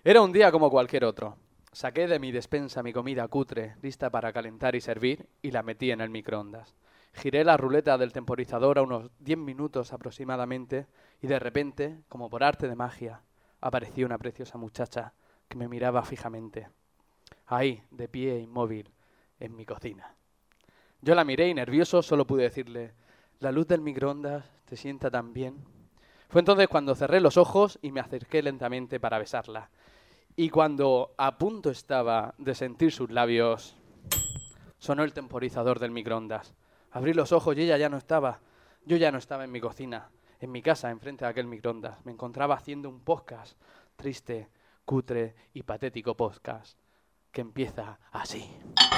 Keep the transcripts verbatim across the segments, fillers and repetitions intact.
Era un día como cualquier otro. Saqué de mi despensa mi comida cutre, lista para calentar y servir, y la metí en el microondas. Giré la ruleta del temporizador a unos diez minutos aproximadamente, y de repente, como por arte de magia, apareció una preciosa muchacha que me miraba fijamente. Ahí, de pie inmóvil, en mi cocina. Yo la miré y nervioso solo pude decirle: «La luz del microondas te sienta tan bien». Fue entonces cuando cerré los ojos y me acerqué lentamente para besarla. Y cuando a punto estaba de sentir sus labios, sonó el temporizador del microondas. Abrí los ojos y ella ya no estaba. Yo ya no estaba en mi cocina, en mi casa, enfrente de aquel microondas. Me encontraba haciendo un podcast, triste, cutre y patético podcast, que empieza así.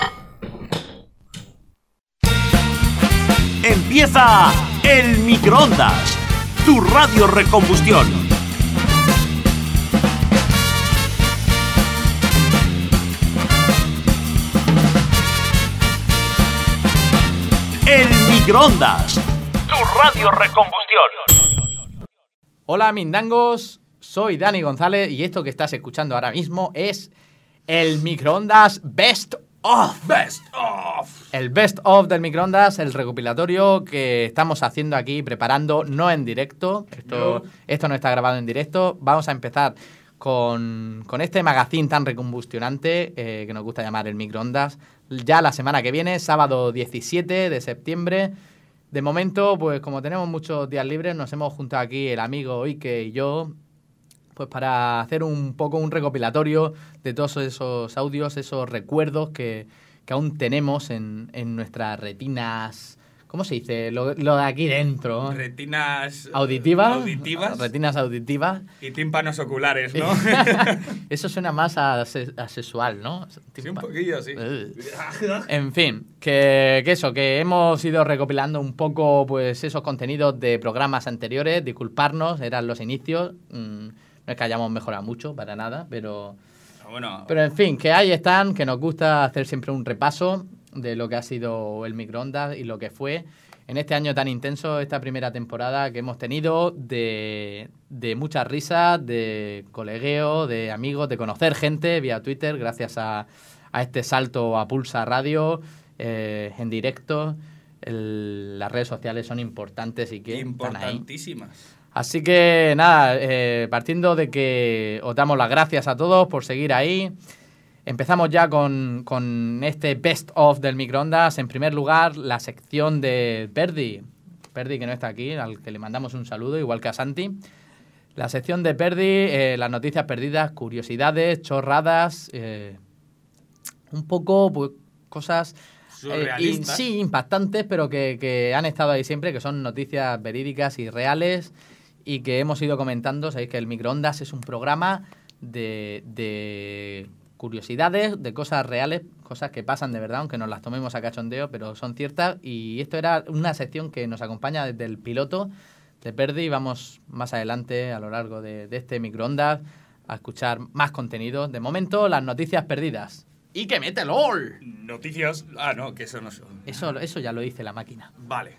Empieza El Microondas, tu radio recombustión. El Microondas, tu radio recombustión. Hola mindangos, soy Dani González y esto que estás escuchando ahora mismo es El Microondas Best Of. Best Of. El Best Of del Microondas, el recopilatorio que estamos haciendo aquí, preparando, no en directo. Esto no, esto no está grabado en directo. Vamos a empezar con, con este magazine tan recombustionante eh, que nos gusta llamar El Microondas. Ya la semana que viene, sábado diecisiete de septiembre. De momento, pues como tenemos muchos días libres, nos hemos juntado aquí el amigo Ike y yo, pues para hacer un poco un recopilatorio de todos esos audios, esos recuerdos que, que aún tenemos en, en nuestras retinas. ¿Cómo se dice? Lo, lo de aquí dentro. Retinas auditivas. auditivas. Retinas auditivas. Y tímpanos oculares, ¿no? Eso suena más a, a sexual, ¿no? Sí, un poquillo, sí. En fin, que, que eso, que hemos ido recopilando un poco pues esos contenidos de programas anteriores. Disculparnos, eran los inicios. Mm, no es que hayamos mejorado mucho, para nada, pero... Bueno, pero en fin, que ahí están, que nos gusta hacer siempre un repaso de lo que ha sido el microondas y lo que fue en este año tan intenso, esta primera temporada que hemos tenido de, de muchas risas, de colegueo, de amigos, de conocer gente vía Twitter, gracias a, a este salto a Pulsa Radio, eh, en directo. El, las redes sociales son importantes y que importantísimas. Están ahí. Así que nada, eh, partiendo de que os damos las gracias a todos por seguir ahí. Empezamos ya con, con este best of del microondas. En primer lugar, la sección de Perdi. Perdi, que no está aquí, al que le mandamos un saludo, igual que a Santi. La sección de Perdi, eh, las noticias perdidas, curiosidades, chorradas, eh, un poco pues, cosas eh, in, sí, impactantes, pero que, que han estado ahí siempre, que son noticias verídicas y reales y que hemos ido comentando. Sabéis que el microondas es un programa de... de curiosidades, de cosas reales, cosas que pasan de verdad, aunque nos las tomemos a cachondeo, pero son ciertas. Y esto era una sección que nos acompaña desde el piloto de Perdi. Vamos más adelante, a lo largo de, de este microondas, a escuchar más contenido. De momento, las noticias perdidas. ¡Y que mete LOL! Noticias... Ah, no, que eso no son... Eso, eso ya lo dice la máquina. Vale.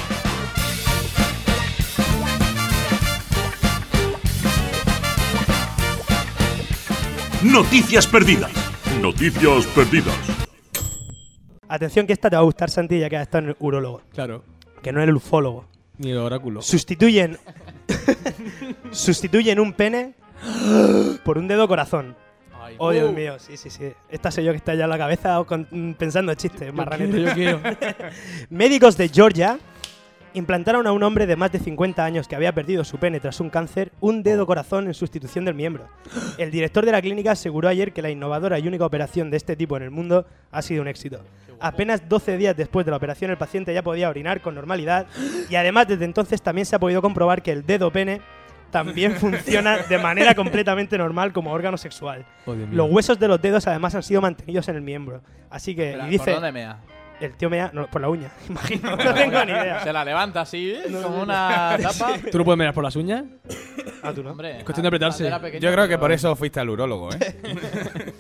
Noticias perdidas. Noticias perdidas. Atención que esta te va a gustar, Santi, ya que has estado en el urólogo. Claro. Que no es el ufólogo. Ni el oráculo. Sustituyen... Sustituyen un pene por un dedo corazón. Ay, oh, Dios uh. mío, sí, sí, sí. Esta soy yo que está ya en la cabeza con, pensando en chistes, marranete. Yo quiero. Médicos de Georgia implantaron a un hombre de más de cincuenta años que había perdido su pene tras un cáncer un dedo corazón en sustitución del miembro. El director de la clínica aseguró ayer que la innovadora y única operación de este tipo en el mundo ha sido un éxito. Apenas doce días después de la operación el paciente ya podía orinar con normalidad y además desde entonces también se ha podido comprobar que el dedo pene también funciona de manera completamente normal como órgano sexual. Oh, los huesos de los dedos además han sido mantenidos en el miembro. Así que Pero, y dice, ¿por dónde mea? El tío mea no, por la uña, imagino, no tengo ni idea. Se la levanta así, ¿eh? No, como una tapa. ¿Tú no puedes mirar por las uñas? Ah, tú no. Hombre, es cuestión de apretarse. Yo creo que por eso fuiste al urólogo, ¿eh?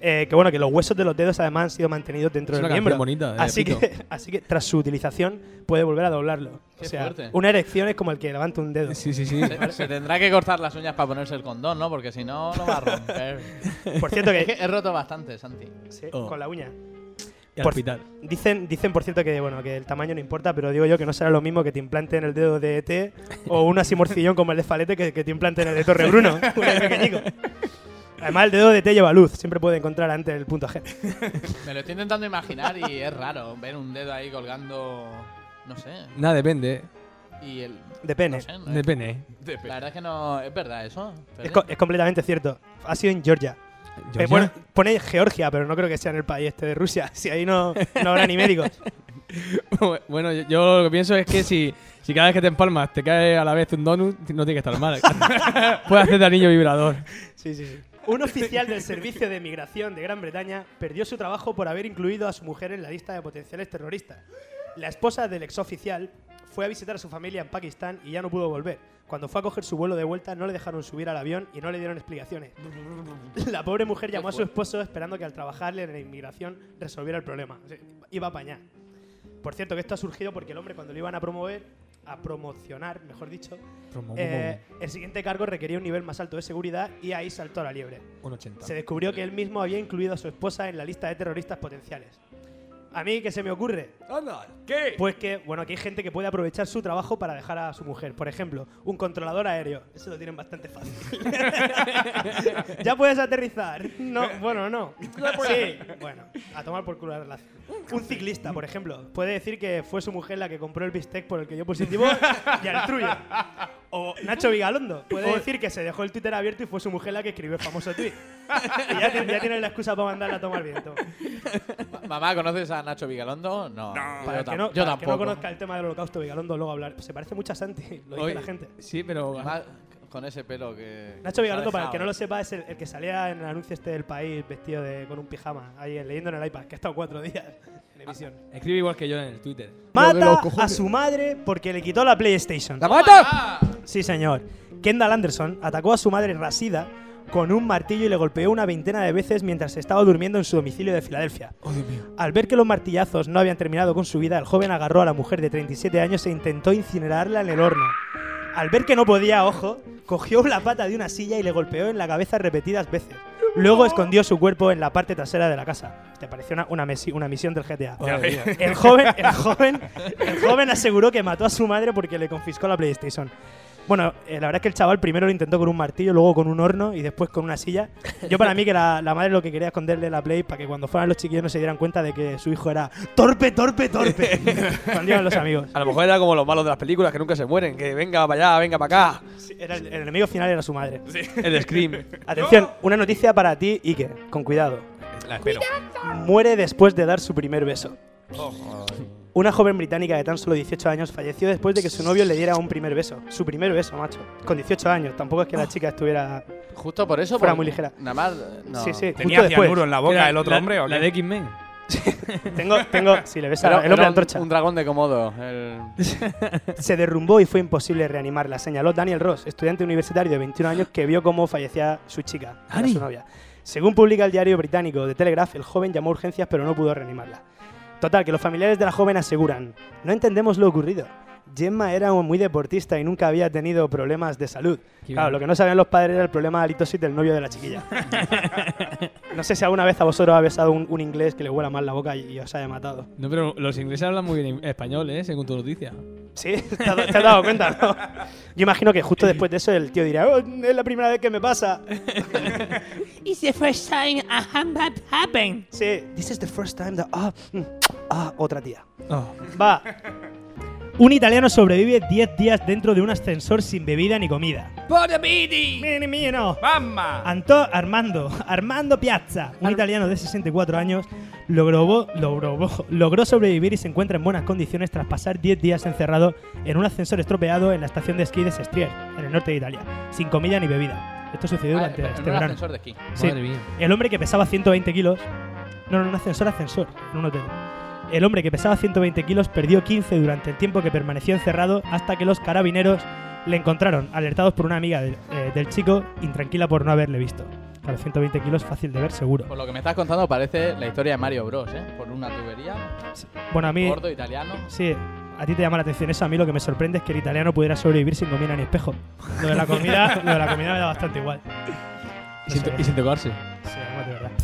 Eh, que bueno, que los huesos de los dedos además han sido mantenidos dentro Es del una miembro. canción bonita, de así, Pito. que, así que tras su utilización puede volver a doblarlo. Qué o sea, fuerte. una erección es como el que levanta un dedo. Sí, sí, sí. Se, se tendrá que cortar las uñas para ponerse el condón, ¿no? Porque si no, lo va a romper. Por cierto Es que, que he roto bastante, Santi. sí, Oh. con la uña. Y al Por- hospital. Dicen, dicen por cierto que bueno que el tamaño no importa, pero digo yo que no será lo mismo que te implanten el dedo de E T o un así morcillón como el de Falete que, que te implanten el de Torre Bruno, un pequeñico. Además el dedo de E T lleva luz, siempre puede encontrar antes el punto G. Me lo estoy intentando imaginar y es raro ver un dedo ahí colgando. No sé. Nada, depende. ¿eh? Y el. De pene. No sé, no- Depende. La verdad es que no. Es verdad eso. Es, co- es completamente cierto. Ha sido en Georgia. Eh, ¿Georgia? bueno, pone Georgia, pero no creo que sea en el país este de Rusia. Si ahí no, no habrá ni médicos. Bueno, yo, yo lo que pienso es que si, si cada vez que te empalmas te cae a la vez un donut, no tiene que estar mal. Puede hacer de anillo vibrador. Sí, sí, sí. Un oficial del Servicio de Migración de Gran Bretaña perdió su trabajo por haber incluido a su mujer en la lista de potenciales terroristas. La esposa del exoficial fue a visitar a su familia en Pakistán y ya no pudo volver. Cuando fue a coger su vuelo de vuelta no le dejaron subir al avión y no le dieron explicaciones. La pobre mujer llamó a su esposo esperando que al trabajarle en la inmigración resolviera el problema. O sea, iba a apañar. Por cierto, que esto ha surgido porque el hombre cuando lo iban a promover, a promocionar, mejor dicho, Promo- eh, el siguiente cargo requería un nivel más alto de seguridad y ahí saltó a la liebre. Un ochenta. Se descubrió que él mismo había incluido a su esposa en la lista de terroristas potenciales. ¿A mí qué se me ocurre? ¿Qué? Pues que, bueno, aquí hay gente que puede aprovechar su trabajo para dejar a su mujer. Por ejemplo, un controlador aéreo. Eso lo tienen bastante fácil. ¿Ya puedes aterrizar? No, bueno, no. Sí, bueno, a tomar por culo la relación. Un ciclista, por ejemplo, puede decir que fue su mujer la que compró el bistec por el que dio positivo y al truyo. O Nacho Vigalondo puede decir que se dejó el Twitter abierto y fue su mujer la que escribió el famoso tweet. Y ya, tiene- ya tiene la excusa para mandarla a tomar viento. Ma- Mamá, ¿conoces a Nacho Vigalondo? No. Para el yo, que no, tam- yo para el que tampoco. no conozca el tema del holocausto, Vigalondo luego hablar. Se parece mucho a Santi, lo dice Oye, la gente. Sí, pero. Además, con ese pelo que. Nacho Vigalondo, se ha para el que no lo dejado. sepa, es el, el que salía en el anuncio este del país vestido de, con un pijama, ahí leyendo en el iPad, que ha estado cuatro días en emisión. Escribe igual que yo en el Twitter. Mata a su madre porque le quitó la PlayStation. ¡La mata! Sí, señor. Kendall Anderson atacó a su madre Rashida con un martillo y le golpeó una veintena de veces mientras estaba durmiendo en su domicilio de Filadelfia. Oh, Dios mío. Al ver que los martillazos no habían terminado con su vida, el joven agarró a la mujer de treinta y siete años e intentó incinerarla en el horno. Al ver que no podía, ojo, cogió la pata de una silla y le golpeó en la cabeza repetidas veces. Luego escondió su cuerpo en la parte trasera de la casa. Te pareció una, una, mesi- una misión del G T A. El joven, el, joven, el joven aseguró que mató a su madre porque le confiscó la PlayStation. Bueno, eh, la verdad es que el chaval primero lo intentó con un martillo, luego con un horno y después con una silla. Yo para mí que la, la madre lo que quería esconderle la Play para que cuando fueran los chiquillos no se dieran cuenta de que su hijo era torpe, torpe, torpe. Cuando iban los amigos. A lo mejor era como los malos de las películas que nunca se mueren, que venga para allá, venga para acá. Sí, era el, el enemigo final era su madre. El Scream. Atención, una noticia para ti, Ike, con cuidado. La espero. Muere después de dar su primer beso. Una joven británica de tan solo dieciocho años falleció después de que su novio le diera un primer beso. Su primer beso, macho. Con dieciocho años. Tampoco es que la chica estuviera... Justo por eso. Fuera porque muy ligera. Nada más. No. Sí, sí. ¿Tenía justo después. cianuro en la boca Era el otro la- hombre o La qué? de X-Men. Tengo, tengo... Si le ves Era- a, el era hombre un, antorcha. un dragón de Komodo. el- Se derrumbó y fue imposible reanimarla, señaló Daniel Ross, estudiante universitario de veintiún años que vio cómo fallecía su chica, era Dani. su novia. Según publica el diario británico The Telegraph, el joven llamó a urgencias pero no pudo reanimarla. Total, que los familiares de la joven aseguran: no entendemos lo ocurrido. Gemma era muy deportista y nunca había tenido problemas de salud. Qué Claro, bien. lo que no sabían los padres era el problema de halitosis del novio de la chiquilla. No sé si alguna vez a vosotros ha besado un, un inglés que le huela mal la boca y, y os haya matado. No, pero los ingleses hablan muy bien español, ¿eh? Según tu noticia. Sí, te has, te has dado cuenta, ¿no? Yo imagino que justo después de eso el tío dirá: oh, es la primera vez que me pasa. It's the first time a that happened. Sí, this is the first time that... Ah, mm, ah, otra tía. Oh. Va. Un italiano sobrevive diez días dentro de un ascensor sin bebida ni comida. For the beating. Mini, mino. ¡Mamma! Anto Armando, Armando Piazza, un italiano de sesenta y cuatro años, logró, logró, logró sobrevivir y se encuentra en buenas condiciones tras pasar diez días encerrado en un ascensor estropeado en la estación de esquí de Sestriere, en el norte de Italia, sin comida ni bebida. Esto sucedió Ah, durante en este un verano. ascensor de esquí. Sí. Madre mía. El hombre que pesaba ciento veinte kilos... No, no, un ascensor, ascensor, en un hotel. El hombre que pesaba ciento veinte kilos perdió quince durante el tiempo que permaneció encerrado hasta que los carabineros le encontraron, alertados por una amiga del, eh, del chico, intranquila por no haberle visto. Claro, ciento veinte kilos fácil de ver, seguro. Por lo que me estás contando parece la historia de Mario Bros, ¿eh? Por una tubería, Bueno, a mí... gordo italiano. Sí, a ti te llama la atención eso. A mí lo que me sorprende es que el italiano pudiera sobrevivir sin comida ni espejo. Lo de la comida, lo de la comida me da bastante igual. Y sin, to- y sin tocarse. Sí, además de verdad.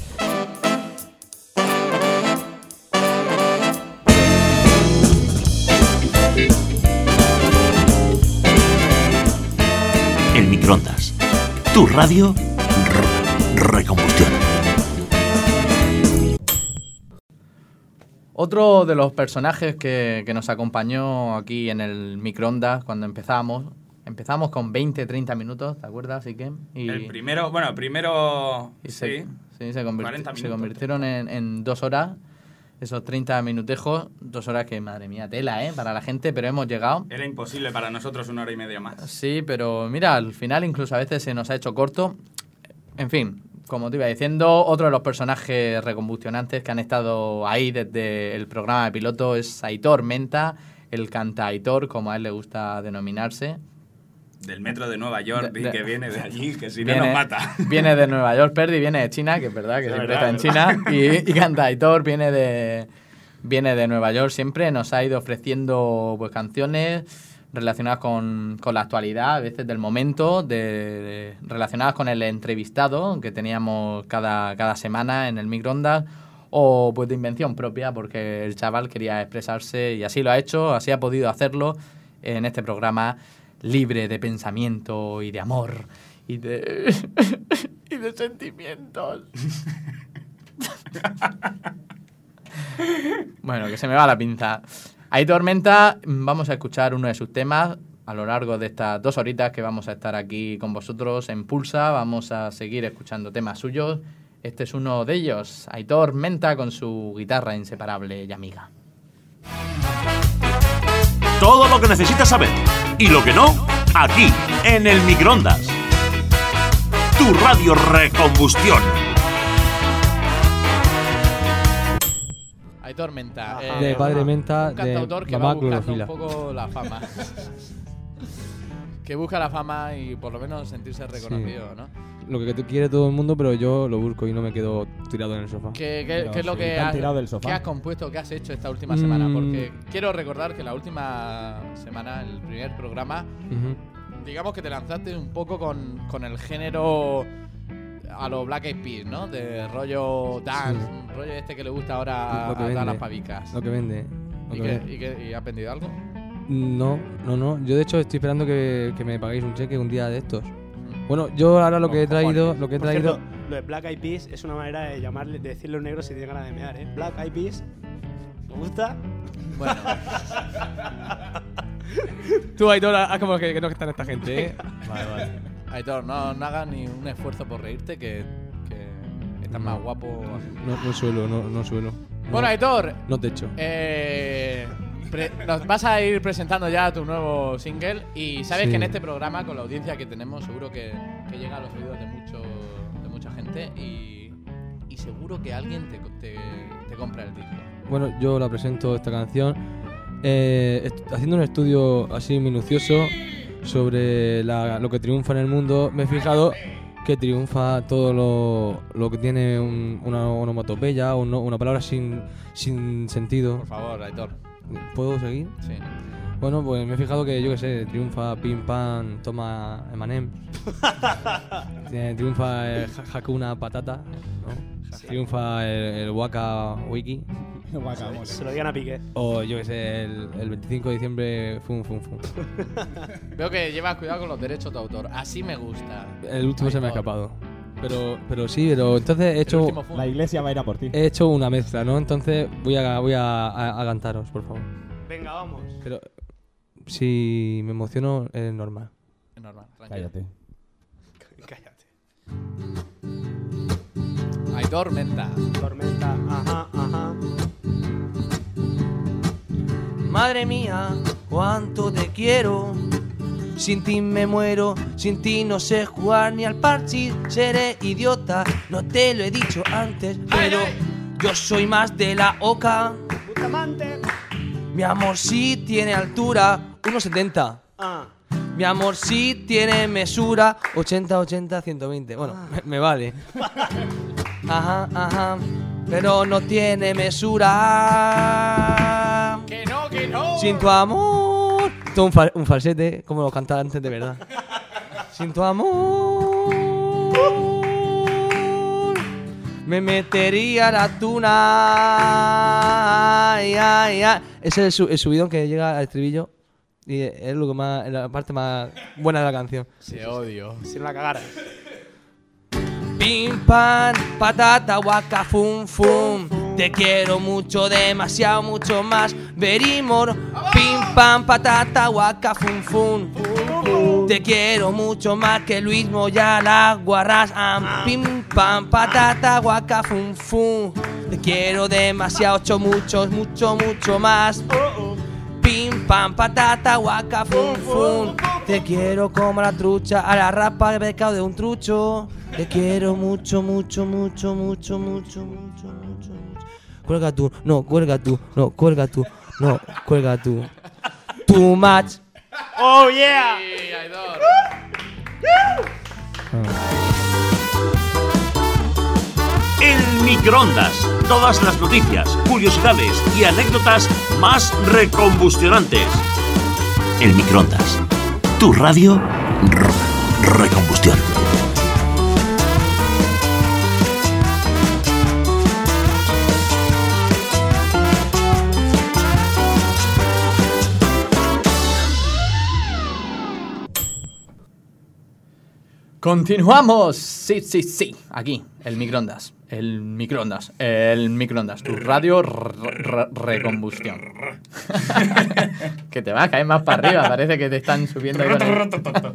El microondas. Tu radio r- recombustión. Otro de los personajes que, que nos acompañó aquí en el microondas cuando empezamos, empezamos con veinte, treinta minutos, ¿te acuerdas, Ikem? Y, El primero, bueno, primero. y sí. se, sí, se, convirti- cuarenta se minutos. convirtieron en, en dos horas, esos treinta minutejos, dos horas que, madre mía, tela, ¿eh? Para la gente, pero hemos llegado. Era imposible para nosotros una hora y media más. Sí, pero mira, al final incluso a veces se nos ha hecho corto. En fin, como te iba diciendo, otro de los personajes recombustionantes que han estado ahí desde el programa de piloto es Aitor Menta, el cantaitor, como a él le gusta denominarse. Del metro de Nueva York, De- y de- que viene de allí, que si Viene- no nos mata. Viene de Nueva York, Perdi viene de China, que es verdad que Es siempre verdad, está en China. Y, y cantaitor viene de, viene de Nueva York siempre. Nos ha ido ofreciendo pues, canciones relacionadas con, con la actualidad, a veces del momento, de, de- relacionadas con el entrevistado que teníamos cada, cada semana en el microondas, o pues de invención propia, porque el chaval quería expresarse y así lo ha hecho, así ha podido hacerlo en este programa libre de pensamiento y de amor y de, y de sentimientos. Bueno, que se me va la pinza. Ahí Tormenta, vamos a escuchar uno de sus temas a lo largo de estas dos horitas que vamos a estar aquí con vosotros en Pulsa. Vamos a seguir escuchando temas suyos. Este es uno de ellos, Aitor Menta con su guitarra inseparable y amiga. Todo lo que necesitas saber y lo que no, aquí, en el microondas. Tu radio recombustión. Aitor Menta. Ajá. De eh, padre una- Menta, un de cantautor que mamá va buscando clorofila. un poco la fama. Que busca la fama y por lo menos sentirse reconocido, ¿no? Lo que tú- quiere todo el mundo, pero yo lo busco y no me quedo tirado en el sofá. ¿Qué, qué- Pero qué es lo si que te han has, tirado del sofá. qué has compuesto, qué has hecho esta última Mm. semana? Porque quiero recordar que la última semana, el primer programa, Ujú. digamos que te lanzaste un poco con, con el género a los Black Eyed Peas, ¿no? De rollo dance, Sí. un rollo este que le gusta ahora a, Lo que a todas vende. las pavicas. Lo que vende. Lo ¿Y, que qué, vende. y, qué- y has vendido algo? No, no, no. Yo de hecho estoy esperando que, que me paguéis un cheque un día de estos. Bueno, yo ahora lo Con que he traído, cojones. lo que he Por traído. cierto, lo de Black Eyed Peas es una manera de llamarle, de decirle a un negro si tiene ganas de mear, ¿eh? Black Eyed Peas. ¿Te gusta? Bueno, Tú, Aitor, haz como que, que no están esta gente, ¿eh? Vale, vale. Aitor, no, no hagas ni un esfuerzo por reírte, que, que estás más guapo. No, no suelo, no, no suelo. No, Bueno, Aitor, no te echo. Eh, pre- nos vas a ir presentando ya tu nuevo single y sabes Sí. que en este programa, con la audiencia que tenemos, seguro que, que llega a los oídos de, mucho, de mucha gente y, y seguro que alguien te, te, te compra el disco. Bueno, yo la presento esta canción eh, est- haciendo un estudio así minucioso sobre la- lo que triunfa en el mundo. Me he fijado que triunfa todo lo, lo que tiene un- una onomatopeya o no- una palabra sin, sin sentido. Por favor, Aitor. ¿Puedo seguir? Sí. Bueno, pues me he fijado que, yo qué sé, triunfa Pim Pam, toma Emanem. Eh, triunfa el Ja- Hakuna Patata, ¿no? Triunfa el, el Waka Wiki. Guacamole. Se lo digan a Piqué. O yo qué sé, el, el veinticinco de diciembre, fum, fum, fum. Veo que llevas cuidado con los derechos de autor. Así me gusta. El último se me ha Aitor. escapado. Pero, pero sí, pero entonces he El hecho, último fue un- La iglesia va a ir a por ti. he hecho una mezcla, ¿no? Entonces voy a, voy a, a, a cantaros, por favor. Venga, vamos. Pero si me emociono, es normal. Es normal, tranquilo. Cállate. Cállate. Aitor Menta. Tormenta, ajá, ajá. Madre mía, cuánto te quiero. Sin ti me muero, sin ti no sé jugar ni al parchís. Seré idiota, no te lo he dicho antes, pero yo soy más de la oca. Bustamante. Mi amor sí tiene altura, uno setenta. Ah. Mi amor sí tiene mesura. ochenta, ochenta, ciento veinte. Bueno, me, me vale. Ajá, ajá. Pero no tiene mesura. Que no, que no. Sin tu amor. Todo un, fal- un falsete, como los cantantes de verdad. Sin tu amor. Me metería la tuna. Ay, ay, ay. Ese es el, su- el subidón que llega al estribillo. Y es lo que más, es la parte más buena de la canción. Se odio. Si no la cagara. Pim pam, patata, guaca, fum fum. Te quiero mucho, demasiado, mucho más. Verimor. Pim pam, patata, guaca, fum fum. Te quiero mucho más que Luis Moya, las guarras. Am. Pim pam, patata, guaca, fum fum. Te quiero demasiado, mucho, mucho, mucho, mucho más. Pim pam, patata, guaca, fum fum. Te quiero como la trucha, a la rapa de pescado de un trucho. Te quiero mucho, mucho, mucho, mucho, mucho, mucho, mucho, mucho. Cuelga tú, no, cuelga tú, no, cuelga tú, no, cuelga tú. Too much. ¡Oh, yeah! El microondas. Todas las noticias, curiosidades y anécdotas más recombustionantes. El microondas. Tu radio r- recombustión. Continuamos. Sí, sí, sí. Aquí, el microondas. El microondas. El microondas. Tu radio r- r- recombustión. Que te va a caer más para arriba. Parece que te están subiendo ahí con el...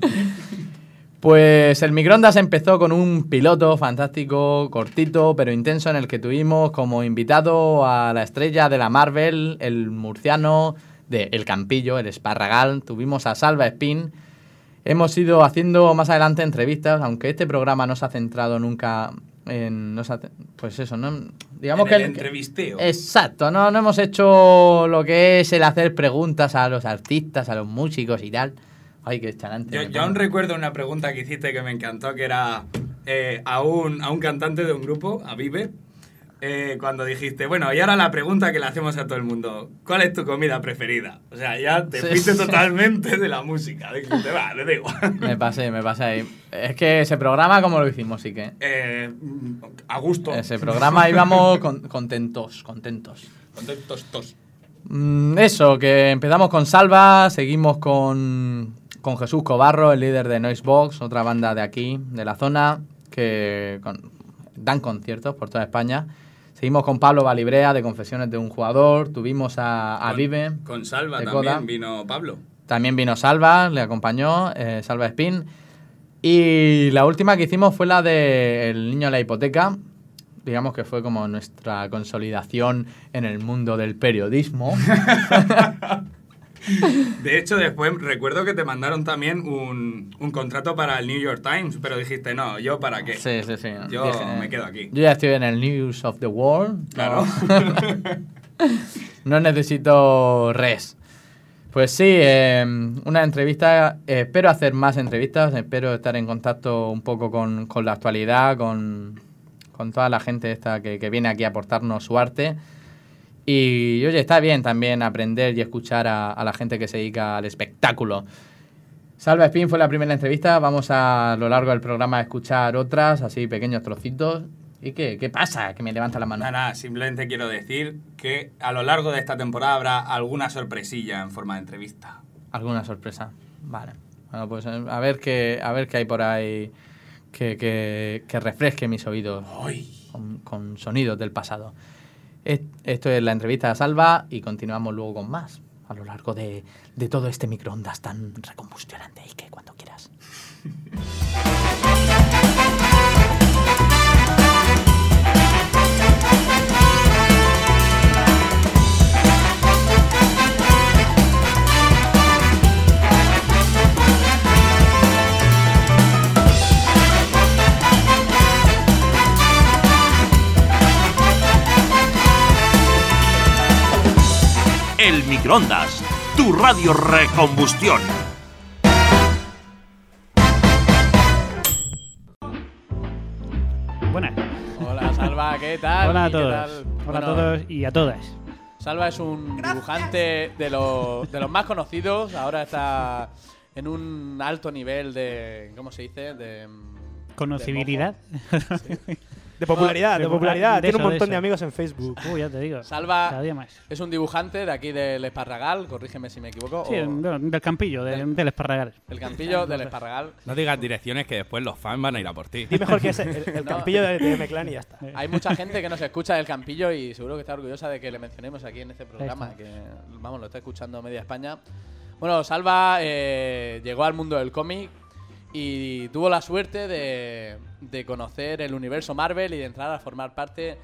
Pues el microondas empezó con un piloto fantástico, cortito, pero intenso, en el que tuvimos como invitado a la estrella de la Marvel, el murciano de El Campillo, el Esparragal. Tuvimos a Salva Espín. Hemos ido haciendo más adelante entrevistas, aunque este programa no se ha centrado nunca en... No se ha, pues eso, ¿no? Digamos En que el entrevisteo. Exacto, no, no hemos hecho lo que es el hacer preguntas a los artistas, a los músicos y tal. Ay, qué chalante. Yo, me yo aún pongo. recuerdo una pregunta que hiciste que me encantó, que era eh, a, un, a un cantante de un grupo, a Vive, eh, cuando dijiste, bueno, y ahora la pregunta que le hacemos a todo el mundo, ¿cuál es tu comida preferida? O sea, ya te Sí, fuiste sí. totalmente de la música, de que te va, le da igual. Me pasé, me pasé ahí. Es que ese programa, ¿cómo lo hicimos? Sí que... Eh, a gusto. Ese programa íbamos con- contentos, contentos. Contentos tos. Mm, eso, que empezamos con Salva, seguimos con, con Jesús Cobarro, el líder de Noisebox, otra banda de aquí, de la zona, que con- dan conciertos por toda España. Seguimos con Pablo Balibrea, de Confesiones de un Jugador. Tuvimos a, a Con- Vive. Con Salva de también Coda. vino Pablo. También vino Salva, le acompañó, eh, Salva Espín. Y la última que hicimos fue la de El niño de la hipoteca. Digamos que fue como nuestra consolidación en el mundo del periodismo. De hecho, después recuerdo que te mandaron también un, un contrato para el New York Times, pero dijiste, no, ¿yo para qué? Sí, sí, sí. Yo Dije, me quedo aquí. Yo ya estoy en el News of the World. Claro. No, no necesito res. Pues sí, eh, una entrevista. Eh, espero hacer más entrevistas. Espero estar en contacto un poco con, con la actualidad, con, con toda la gente esta que, que viene aquí a aportarnos su arte. Y oye, está bien también aprender y escuchar a, a la gente que se dedica al espectáculo. Salva Espín fue la primera entrevista. Vamos a, a lo largo del programa a escuchar otras, así pequeños trocitos. ¿Y qué, qué pasa? Que me levanta la mano. Nada, nada, simplemente quiero decir que a lo largo de esta temporada habrá alguna sorpresilla en forma de entrevista. ¿Alguna sorpresa? Vale. Bueno, pues eh, a ver qué, a ver qué hay por ahí que, que, que refresque mis oídos con, con sonidos del pasado. Es- Esto es la entrevista a Salva y continuamos luego con más a lo largo de, de todo este microondas tan recombustionante y que cuando quieras. El microondas. Tu radio recombustión. Salva, ¿qué tal? Hola a ¿Qué todos. tal? Hola Bueno, a todos y a todas. Salva es un dibujante de los, de los más conocidos. Ahora está en un alto nivel de. ¿Cómo se dice? De. Conocibilidad. De, De popularidad, de, de popularidad. de Tiene eso, un de montón de, eso. amigos en Facebook. Uy, ya te digo. Salva Cada día más. es un dibujante de aquí del Esparragal. Corrígeme si me equivoco. Sí, o bueno, del campillo, de- del- del Esparragal. el campillo del Esparragal. No digas direcciones que después los fans van a ir a por ti. Di mejor que es el, el No. campillo de, de M-Clan y ya está. Hay mucha gente que nos escucha del campillo y seguro que está orgullosa de que le mencionemos aquí en este programa. está. Que, vamos, lo está escuchando media España. Bueno, Salva eh, llegó al mundo del cómic y tuvo la suerte de, de conocer el universo Marvel y de entrar a formar parte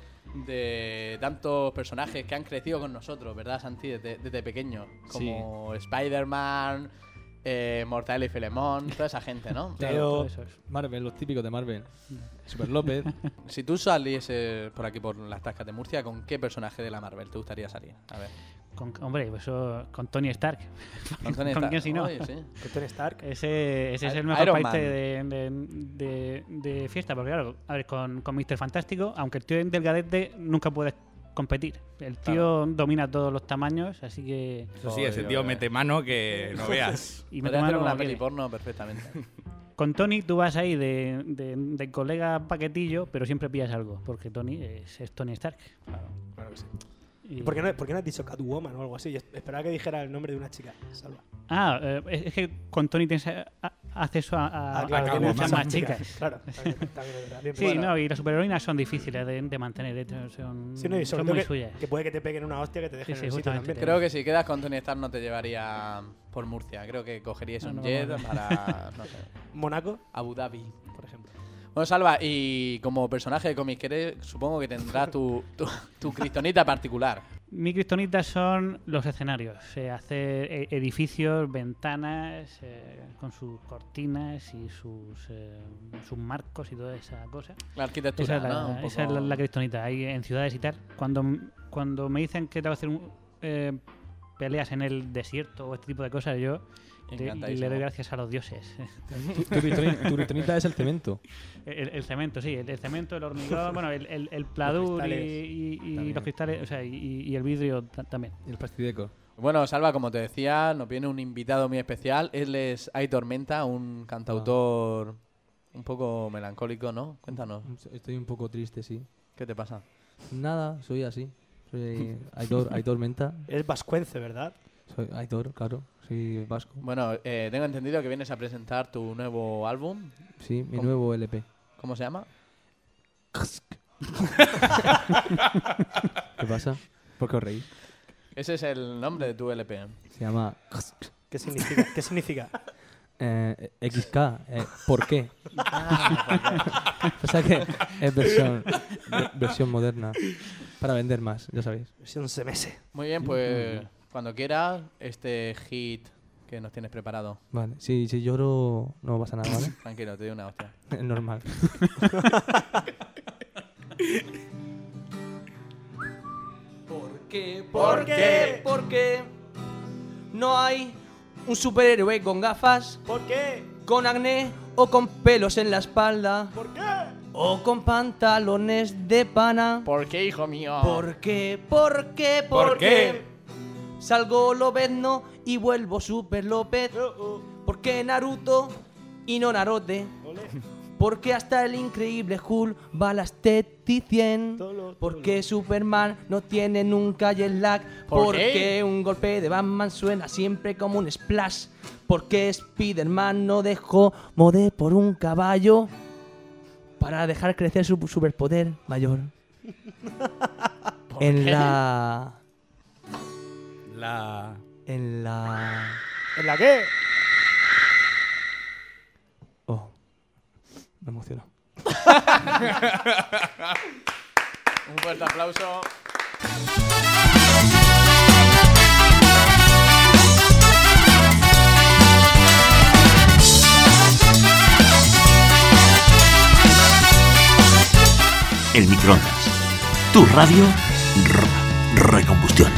de tantos personajes que han crecido con nosotros, ¿verdad, Santi? Desde, desde pequeño. Como Spider-Man, eh, Mortadelo y Filemón, toda esa gente, ¿no? Teo. Todo eso es. Marvel, los típicos de Marvel. Super López. Si tú salieses por aquí, por las tascas de Murcia, ¿con qué personaje de la Marvel te gustaría salir? A ver. Con, hombre, pues eso, con Tony Stark. ¿Con Tony ¿Con Stark? quién si no? Oye, sí. Con Tony Stark. Ese, ese es el Iron mejor Man. país de, de, de, de fiesta, porque claro, a ver, con, con míster Fantástico, aunque el tío es delgadete, nunca puedes competir. El tío Claro. domina todos los tamaños, así que... Eso sí, ese tío mete mano que no veas. Y me Podría toma hacer como una quiere. peli porno perfectamente. Con Tony tú vas ahí de, de, de colega paquetillo, pero siempre pillas algo, porque Tony es, es Tony Stark. Claro, claro que sí. Y- ¿Por qué, no, ¿Por qué no has dicho Catwoman o algo así? Yo esperaba que dijera el nombre de una chica. Salva. Ah, eh, es es que con Tony tienes a- a- acceso a, a- Ah, claro, a tiene muchas muchas más chicas. Claro, también, también es verdad. Bien Sí, pensado. no, y las superheroínas son difíciles de, de mantener, de hecho, son, Sí, no, y sobre son todo muy que, suyas. que puede que te peguen una hostia que te dejen Sí, en el sí, sitio justamente. también. Creo que si quedas con Tony Stark no te llevaría por Murcia. Creo que cogeríais No, un no, jet no, no. para, no sé, Mónaco, Abu Dhabi, por ejemplo. Bueno, Salva, y como personaje de cómic, eres, supongo que tendrás tu, tu, tu kriptonita particular. Mi kriptonita son los escenarios, eh, hacer e- edificios, ventanas, eh, con sus cortinas y sus, eh, sus marcos y toda esa cosa. La arquitectura, Esa es la, ¿no? Un esa es poco- la, la kriptonita, ahí en ciudades y tal. Cuando, cuando me dicen que tengo que hacer un, eh, peleas en el desierto o este tipo de cosas, yo le, Encantadísimo. le doy gracias a los dioses. Tu, tu kriptonita- tu kriptonita es el cemento. El, el cemento, sí, el, el cemento, el hormigón, bueno, el, el, el pladur y, cristales y- y también. los cristales, o sea, y, y el vidrio ta- también. Y el plastideco. Bueno, Salva, como te decía, nos viene un invitado muy especial. Él es Aitor Menta, un cantautor un poco melancólico, ¿no? Cuéntanos, Estoy un poco triste, sí. ¿qué te pasa? Nada, soy así. Soy Aitor, Aitor Menta. es vascuence, ¿verdad? Soy Aitor, claro. Soy vasco. Bueno, eh, tengo entendido que vienes a presentar tu nuevo álbum. Sí, mi ¿Cómo? nuevo L P. ¿Cómo se llama? ¿Qué pasa? ¿Por qué os reís? Ese es el nombre de tu L P. Se llama ¿Qué significa? ¿Qué significa? eh, X K. Eh, ¿Por qué? O sea que es versión, ve- versión moderna. Para vender más, ya sabéis. Versión semese. Muy bien, pues cuando quieras, este hit que nos tienes preparado. Vale, si, si lloro no pasa nada, ¿vale? Tranquilo, te doy una hostia. Es normal. ¿Por qué? ¿Por qué? ¿Por qué? No hay un superhéroe con gafas, ¿Por qué? con acné o con pelos en la espalda, ¿Por qué? o con pantalones de pana. ¿Por qué, hijo mío? ¿Por qué? ¿Por qué? ¿Por, ¿Por qué? qué? Salgo Lobezno y vuelvo Super López. Oh, oh. ¿Por qué Naruto y no Narote? Ole. Porque hasta el increíble Hulk va a la esteticien. Tolo, Porque Superman no tiene nunca jet lag. ¿Por Porque qué? un golpe de Batman suena siempre como un splash. Porque Spiderman no dejó mover por un caballo para dejar crecer su superpoder mayor. En qué? la... La... En la... ¿En la qué? Oh, me emociono. Un fuerte aplauso. El microondas. Tu radio r- recombustión.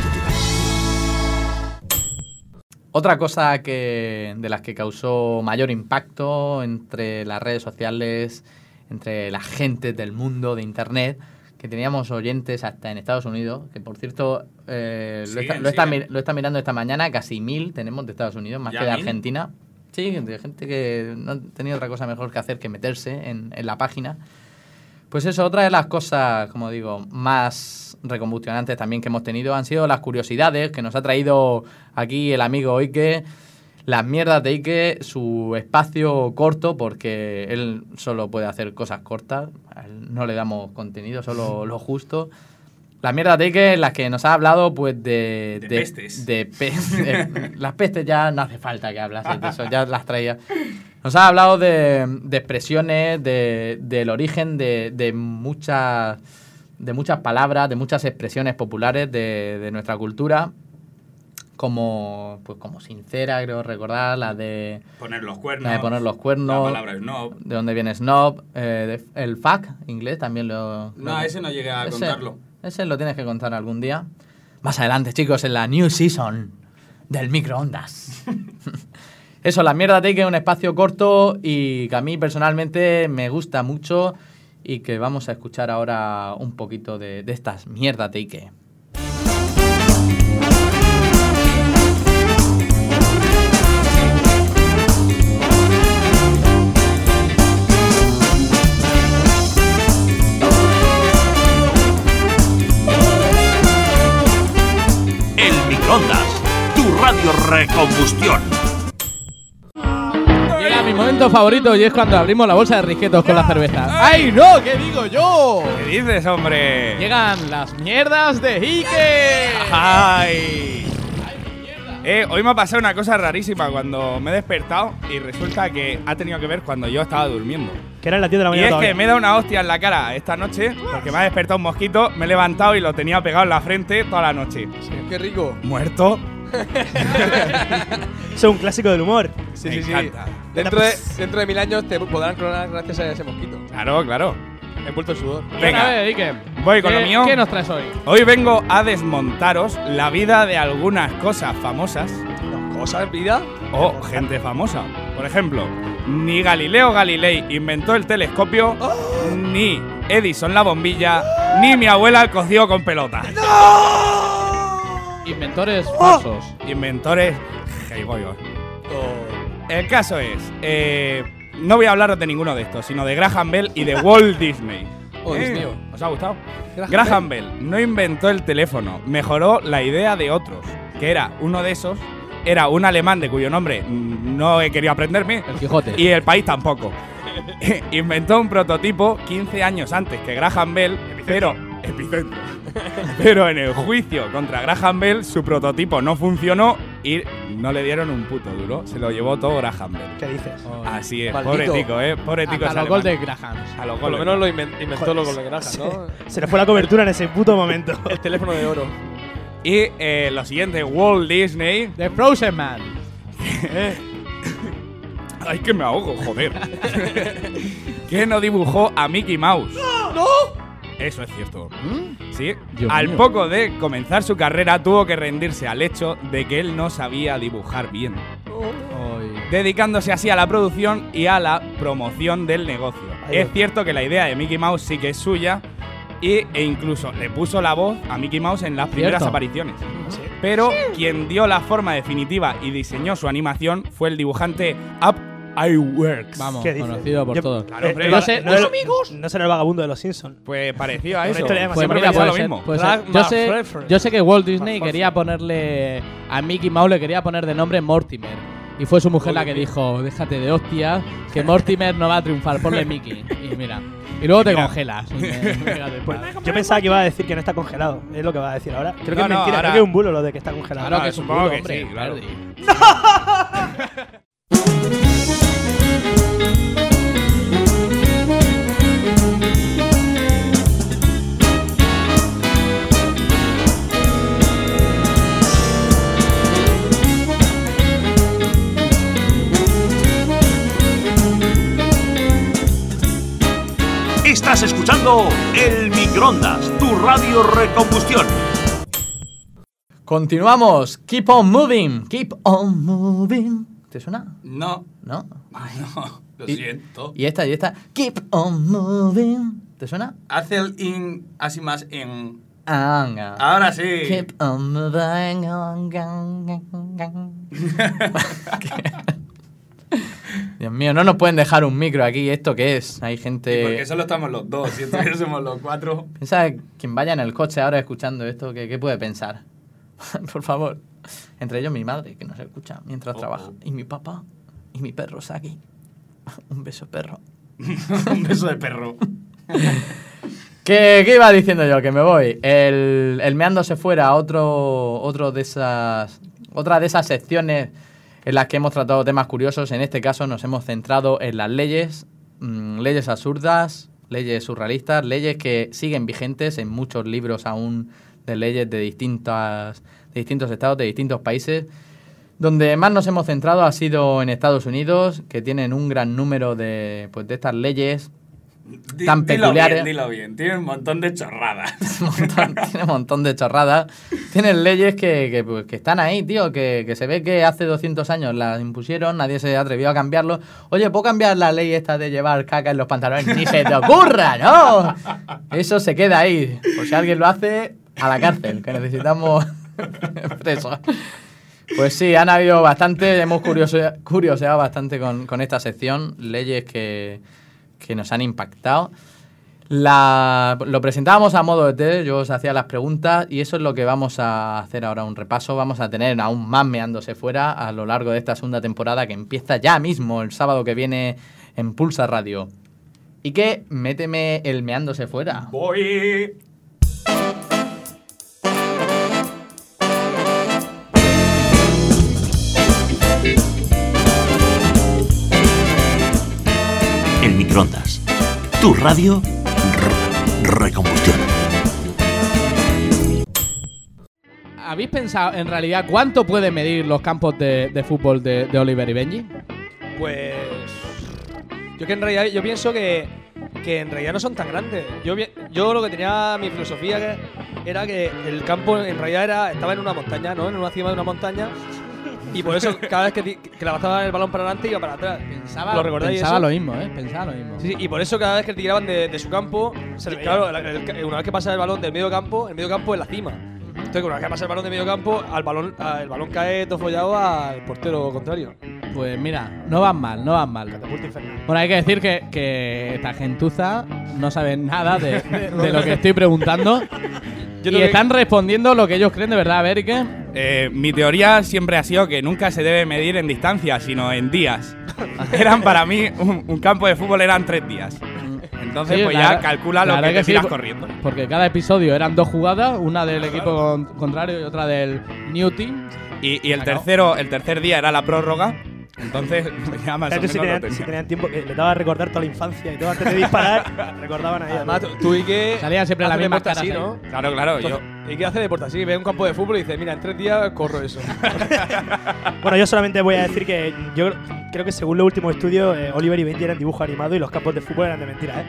Otra cosa que, de las que causó mayor impacto entre las redes sociales, entre la gente del mundo de Internet, que teníamos oyentes hasta en Estados Unidos, que por cierto, eh, lo, Siguen, está, lo, está, siguen. lo está mirando esta mañana, casi mil tenemos de Estados Unidos, más ¿Ya que de mil? Argentina. Sí, de gente que no ha tenido otra cosa mejor que hacer que meterse en, en la página. Pues eso, otra de las cosas, como digo, más recombustionantes también que hemos tenido han sido las curiosidades que nos ha traído aquí el amigo Ike. Las mierdas de Ike, su espacio corto, porque él solo puede hacer cosas cortas, a él no le damos contenido, solo lo justo. Las mierdas de Ike en las que nos ha hablado, pues, de... De pestes. de pe- de- las pestes ya no hace falta que hablases de eso, ya las traía. Nos ha hablado de, de expresiones, de, del origen de, de, muchas, de muchas palabras, de muchas expresiones populares de, de nuestra cultura. Como, pues como sincera, creo recordar, la de... Poner los cuernos. La de poner los cuernos. La palabra snob. De dónde viene snob. Eh, de- el fuck, inglés, también lo... No, lo- ese no llegué a ese- contarlo. Ese lo tienes que contar algún día. Más adelante, chicos, en la New Season del microondas. Eso, la mierda de que es un espacio corto y que a mí personalmente me gusta mucho y que vamos a escuchar ahora un poquito de, de estas mierdas de Ike. El microondas, tu radio recombustión. Llega mi momento favorito y es cuando abrimos la bolsa de risquetos con la cerveza. ¡Ay, no! ¿Qué digo yo? ¿Qué dices, hombre? Llegan las mierdas de Ike. ¡Ay! Eh, hoy me ha pasado una cosa rarísima cuando me he despertado y resulta que ha tenido que ver cuando yo estaba durmiendo. Que era en las diez de la Y mañana es todavía. que me he dado una hostia en la cara esta noche porque me ha despertado un mosquito, me he levantado y lo tenía pegado en la frente toda la noche. ¡Qué rico! Muerto. Eso es un clásico del humor. Sí, Me sí, sí. encanta. Dentro de, dentro de mil años te podrán clonar gracias a ese mosquito. Claro, claro. He vuelto el sudor. Venga. A ver, Ike. Voy con ¿Qué- lo mío. ¿Qué nos traes hoy? Hoy vengo a desmontaros la vida de algunas cosas famosas ¿Cosas, vida? o gente famosa. Por ejemplo, ni Galileo Galilei inventó el telescopio, ni Edison la bombilla, ni mi abuela el cocido con pelotas. Inventores falsos. Inventores geibollos. El caso es, eh, no voy a hablaros de ninguno de estos, sino de Graham Bell y de Walt Disney. Oh, Dios mío. ¿Os ha gustado? Graham Graham Bell no inventó el teléfono, mejoró la idea de otros, que era uno de esos, era un alemán de cuyo nombre mm, no he querido aprenderme, El Quijote. y el país tampoco. Inventó un prototipo quince años antes que Graham Bell, pero epicentro. Pero en el juicio contra Graham Bell su prototipo no funcionó y no le dieron un puto duro, se lo llevó todo Graham Bell. ¿Qué dices? Así es, Maldito. pobre tico, eh, pobre tico Hasta ese los alemán. Golden Grahams. A los Por lo Golden menos lo inven- inventó los Golden Grahams, ¿no? Se le fue la cobertura en ese puto momento. El teléfono de oro. Y eh, lo siguiente, Walt Disney. The Frozen Man. Ay, que me ahogo, joder. Que no dibujó a Mickey Mouse. ¡No! Eso es cierto. Sí. Dios Al mío. poco de comenzar su carrera tuvo que rendirse al hecho de que él no sabía dibujar bien, dedicándose así a la producción y a la promoción del negocio. Ay, es Dios. cierto que la idea de Mickey Mouse sí que es suya y, e incluso le puso la voz a Mickey Mouse en las primeras Cierto. apariciones. Pero quien dio la forma definitiva y diseñó su animación fue el dibujante Up Iwerks. Vamos, ¿Qué dices? conocido por Yo- todos. Claro, Eh, hombre, no, yo sé- no, es- no será el vagabundo de los Simpsons. Pues parecido a Una eso. historia demasiado Pues Siempre mira, pensaba puede lo ser, mismo. puede ser. Drag Yo sé, McFrefer. yo sé que Walt Disney McFrefer. quería ponerle a Mickey Mouse, le quería poner de nombre Mortimer. Y fue su mujer la que dijo, déjate de hostia, que Mortimer no va a triunfar, ponle Mickey. Y mira, y luego te Mira. congelas. Y me- fíjate, Pues, padre. yo pensaba que iba a decir que no está congelado. Es lo que va a decir ahora. Creo que No, es no, mentira. ahora- Creo que es un bulo lo de que está congelado. Claro Ah, que es un supongo bulo, que hombre. sí, claro. Verdi. Estás escuchando El Microondas, tu radio recombustión. Continuamos. Keep on moving. Keep on moving. ¿Te suena? No. ¿No? No, lo Y- siento. Y esta, y esta. Keep on moving. ¿Te suena? Hace el in así más en... Anga. Ahora sí. Keep on moving. on, gang, gang, gang. Dios mío, no nos pueden dejar un micro aquí. ¿Esto qué es? Hay gente... Porque solo estamos los dos, si estuviésemos los cuatro. Piensa quien vaya en el coche ahora escuchando esto, ¿qué, qué puede pensar? Por favor. Entre ellos mi madre, que nos escucha mientras Oh, trabaja. oh. Y mi papá. Y mi perro, Saki. Un beso, perro. Un beso de perro. ¿Qué, ¿Qué iba diciendo yo? Que me voy. El, el meándose fuera, otro, otro de esas, otra de esas secciones en las que hemos tratado temas curiosos. En este caso nos hemos centrado en las leyes, mmm, leyes absurdas, leyes surrealistas, leyes que siguen vigentes en muchos libros aún de leyes de, distintas, de distintos estados, de distintos países. Donde más nos hemos centrado ha sido en Estados Unidos, que tienen un gran número de, pues, de estas leyes Di- tan dilo peculiares. Bien, dilo bien, tiene un montón de chorradas. Un montón, tiene un montón de chorradas. Tienen leyes que, que, pues, que están ahí, tío, que, que se ve que hace doscientos años las impusieron, nadie se atrevió a cambiarlo. Oye, ¿puedo cambiar la ley esta de llevar caca en los pantalones? ¡Ni se te ocurra, no! Eso se queda ahí. Por si alguien lo hace, a la cárcel, que necesitamos presos. Pues sí, han habido bastante, hemos curioseado, curioseado bastante con, con esta sección, leyes que, que nos han impactado. La, lo presentábamos a modo de test, yo os hacía las preguntas y eso es lo que vamos a hacer ahora, un repaso. Vamos a tener aún más meándose fuera a lo largo de esta segunda temporada que empieza ya mismo, el sábado que viene en Pulsa Radio. ¿Y qué? Méteme el meándose fuera. Voy. El microondas. Tu radio re- recombustión. ¿Habéis pensado en realidad cuánto pueden medir los campos de, de fútbol de, de Oliver y Benji? Pues. Yo que en realidad. Yo pienso que. Que en realidad no son tan grandes. Yo, vi- yo lo que tenía. Mi filosofía que era que el campo en realidad era estaba en una montaña, ¿no? En una cima de una montaña. Y por eso cada vez que, ti- que levantaban el balón para adelante iba para atrás. Pensaba, ¿Lo recordáis pensaba eso? lo mismo, ¿eh? Pensaba lo mismo. Sí, sí, y por eso cada vez que tiraban de, de su campo, se le- claro, el- el- una vez que pasa el balón del medio campo, el medio campo es la cima. Entonces, una vez que pasa el balón de medio campo, al balón, a- el balón cae todo follado al portero contrario. Pues mira, no van mal, no van mal. Catapulta infernal. Bueno, hay que decir que, que esta gentuza no saben nada de, de- de lo que estoy preguntando. Yo y creo que- están respondiendo lo que ellos creen de verdad. A ver, ¿y qué? Eh, mi teoría siempre ha sido que nunca se debe medir en distancia, sino en días. Eran para mí, un, un campo de fútbol eran tres días. Entonces, Sí, pues la ya verdad- calcula la lo que verdad te que sí, tiras por- corriendo. Porque cada episodio eran dos jugadas, una del equipo con- contrario y otra del New Team. Y, y el Acabó. tercero, el tercer día era la prórroga. Entonces, ya más o Claro, menos si, lo tenían, tenía. si tenían tiempo, que le daba a recordar toda la infancia y todo antes de disparar, recordaban ahí. Además, tú, tú y que. Salían siempre las hace mismas deporte caras así, ahí. ¿no? Claro, claro, yo. ¿Y qué hace deporte así? Ve un campo de fútbol y dice, mira, en tres días corro eso. Bueno, yo solamente voy a decir que yo creo que según los últimos estudios, eh, Oliver y Benji eran dibujo animado y los campos de fútbol eran de mentira, ¿eh?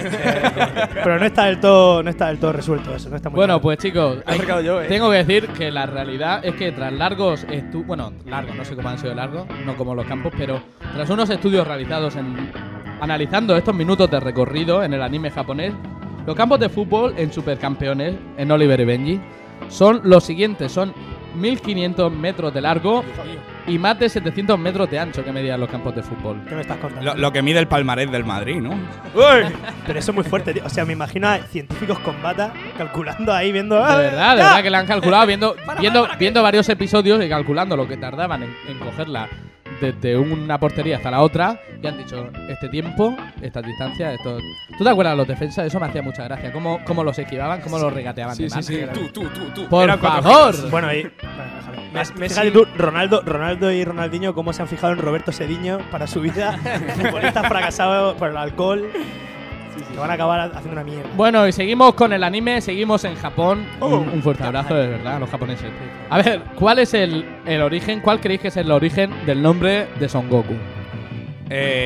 Eh, Pero no está del todo, no está del todo resuelto eso, no está muy Bueno, claro. pues chicos, Lo he hay- sacado yo, ¿eh? tengo que decir que la realidad es que tras largos estudios, bueno, largos, no sé cómo han sido largos, no como los campos, pero tras unos estudios realizados en analizando estos minutos de recorrido en el anime japonés, los campos de fútbol en Supercampeones, en Oliver y Benji, son los siguientes, son mil quinientos metros de largo y más de setecientos metros de ancho que medían los campos de fútbol. ¿Qué me estás contando? Lo, lo que mide el palmarés del Madrid, ¿no? Pero eso es muy fuerte, tío. O sea, me imagino a científicos con bata calculando ahí, viendo. "Ah, De verdad, de ¡ah!". verdad que le han calculado viendo, viendo, viendo varios episodios y calculando lo que tardaban en, en cogerla desde una portería hasta la otra y han dicho este tiempo, estas distancias, esto. ¿Tú te acuerdas de los defensas? Eso me hacía mucha gracia. ¿Cómo, cómo los esquivaban? ¿Cómo los regateaban? Sí, de sí, mal? sí. Tú, tú, tú, tú. Por Eran cuatro favor. giros. Bueno, y. Bueno, déjalo. Messi- Mes- Fíjate tú, Ronaldo, Ronaldo y Ronaldinho, cómo se han fijado en Roberto Sediño para su vida. Futbolistas fracasados por el alcohol. Que van a acabar haciendo una mierda. Bueno, y seguimos con el anime, seguimos en Japón. Oh. Un, un fuerte abrazo, de verdad, a los japoneses. A ver, ¿cuál es el, el origen? ¿Cuál creéis que es el origen del nombre de Son Goku? Eh,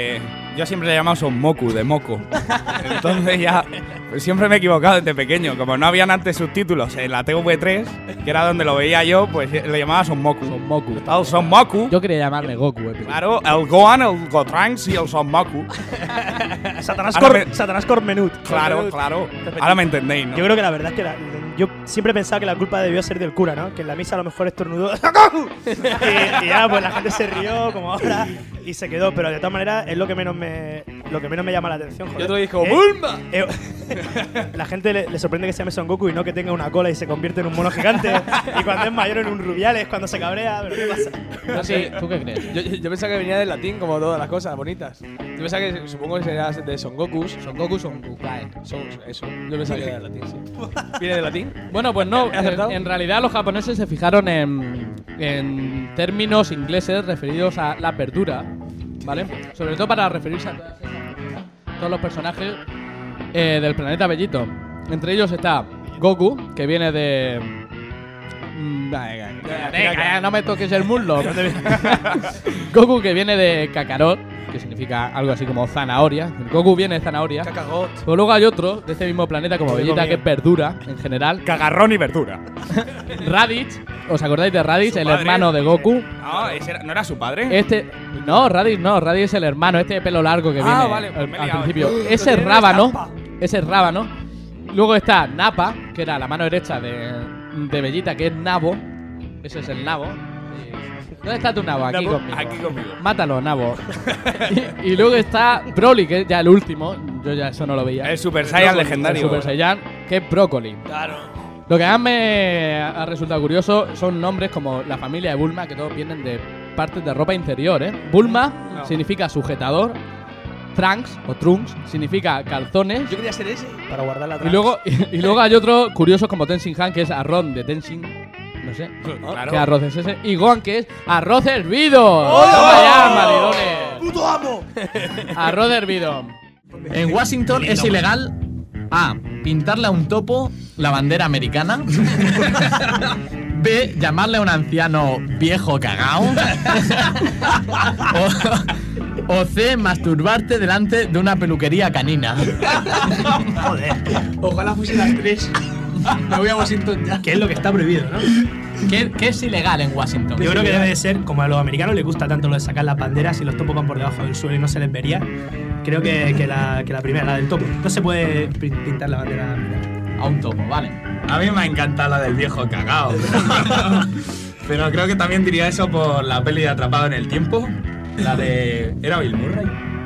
yo siempre le he llamado Son Moku, de moco. Entonces ya pues siempre me he equivocado desde pequeño. Como no habían antes subtítulos en la T V tres, que era donde lo veía yo, pues le llamaba Son Moku. Son Moku. El Son Moku. Yo quería llamarle Goku, eh. Claro, el Gohan, el Gotrunks y el Son Moku. Satanás, Ahora Cor, me- Satanás Cormenut. Claro, Cormenut. claro. Ahora me entendéis, ¿no? Yo creo que la verdad es que la- yo siempre pensaba que la culpa debió ser del cura, ¿no? Que en la misa a lo mejor estornudó ¡Goku! y, y ya, pues la gente se rió como ahora y se quedó. Pero de todas maneras es lo que menos me, lo que menos me llama la atención. Joder. Y otro dijo, Eh, ¡Bulma! eh, la gente le, le sorprende que se llame Son Goku y no que tenga una cola y se convierte en un mono gigante. Y cuando es mayor en un Rubiales, cuando se cabrea. ¿Pero qué pasa? No sé, ¿tú qué crees? Yo, yo- yo pensaba que venía del latín, como todas las cosas bonitas. Yo pensaba que, supongo que sería de Son Gokus. Son Goku, Son Gokai. Son, eso. Yo pensaba que era del latín, sí. ¿Viene del latín? Bueno, pues no. ¿He acertado? En, en realidad los japoneses se fijaron en, en términos ingleses referidos a la verdura, ¿vale? Sobre todo para referirse a todas esas- todos los personajes eh, del planeta Bellito. Entre ellos está Goku, que viene de... Mm, venga, venga, venga, no me toques el muslo. Goku, que viene de Kakarot, que significa algo así como zanahoria. Goku viene de zanahoria. Cacagot. Pero luego hay otro de este mismo planeta como Amigo Bellita, mío. que es verdura en general. Cagarrón y verdura. Raditz, ¿os acordáis de Raditz, Su el padre. hermano de Goku? No, ese era- ¿no era su padre? Este. No, Raditz no, Raditz es el hermano, este de pelo largo que Ah, viene vale, pues al, me he al liado. principio. Uh, Ese tiene es Rábano. estampa. Ese es Rábano. Luego está Nappa, que era la mano derecha de, de Bellita, que es Nabo. Ese es el Nabo. Y- ¿Dónde está tu Nabo? Aquí Nabo, conmigo. aquí conmigo. Mátalo, Nabo. y, y luego está Broly, que es ya el último. Yo ya eso no lo veía. El Super Saiyan Brócoli, legendario. el Super Saiyan, que es Brócoli. Claro. Lo que más me ha resultado curioso son nombres como la familia de Bulma, que todos vienen de partes de ropa interior, ¿eh? Bulma No. significa sujetador. Trunks o Trunks significa calzones. Yo quería ser ese. Para guardar la Y luego, y, y luego hay otro curioso como Tenshin Han, que es arroz de Tenshin. No sé. Claro. ¿Qué arroz es ese? Y Gohan, que es arroz hervido. ¡Toma ya, maridones! ¡Puto amo! Arroz hervido. En Washington es ilegal A. Pintarle a un topo la bandera americana. B. Llamarle a un anciano viejo cagao. o, o C. Masturbarte delante de una peluquería canina. Joder. Ojalá fuese las tres. Me voy a Washington ya. Que es lo que está prohibido, ¿no? ¿Qué, qué es ilegal en Washington? Yo creo que debe de ser, como a los americanos les gusta tanto lo de sacar las banderas y los topos van por debajo del suelo y no se les vería. Creo que, que, la, que la primera, la del topo. No se puede pin- pintar la bandera americana. A un topo, vale. A mí me ha encantado la del viejo cagao. Pero, pero creo que también diría eso por la peli de Atrapado en el Tiempo. La de. ¿Era Bill Murray?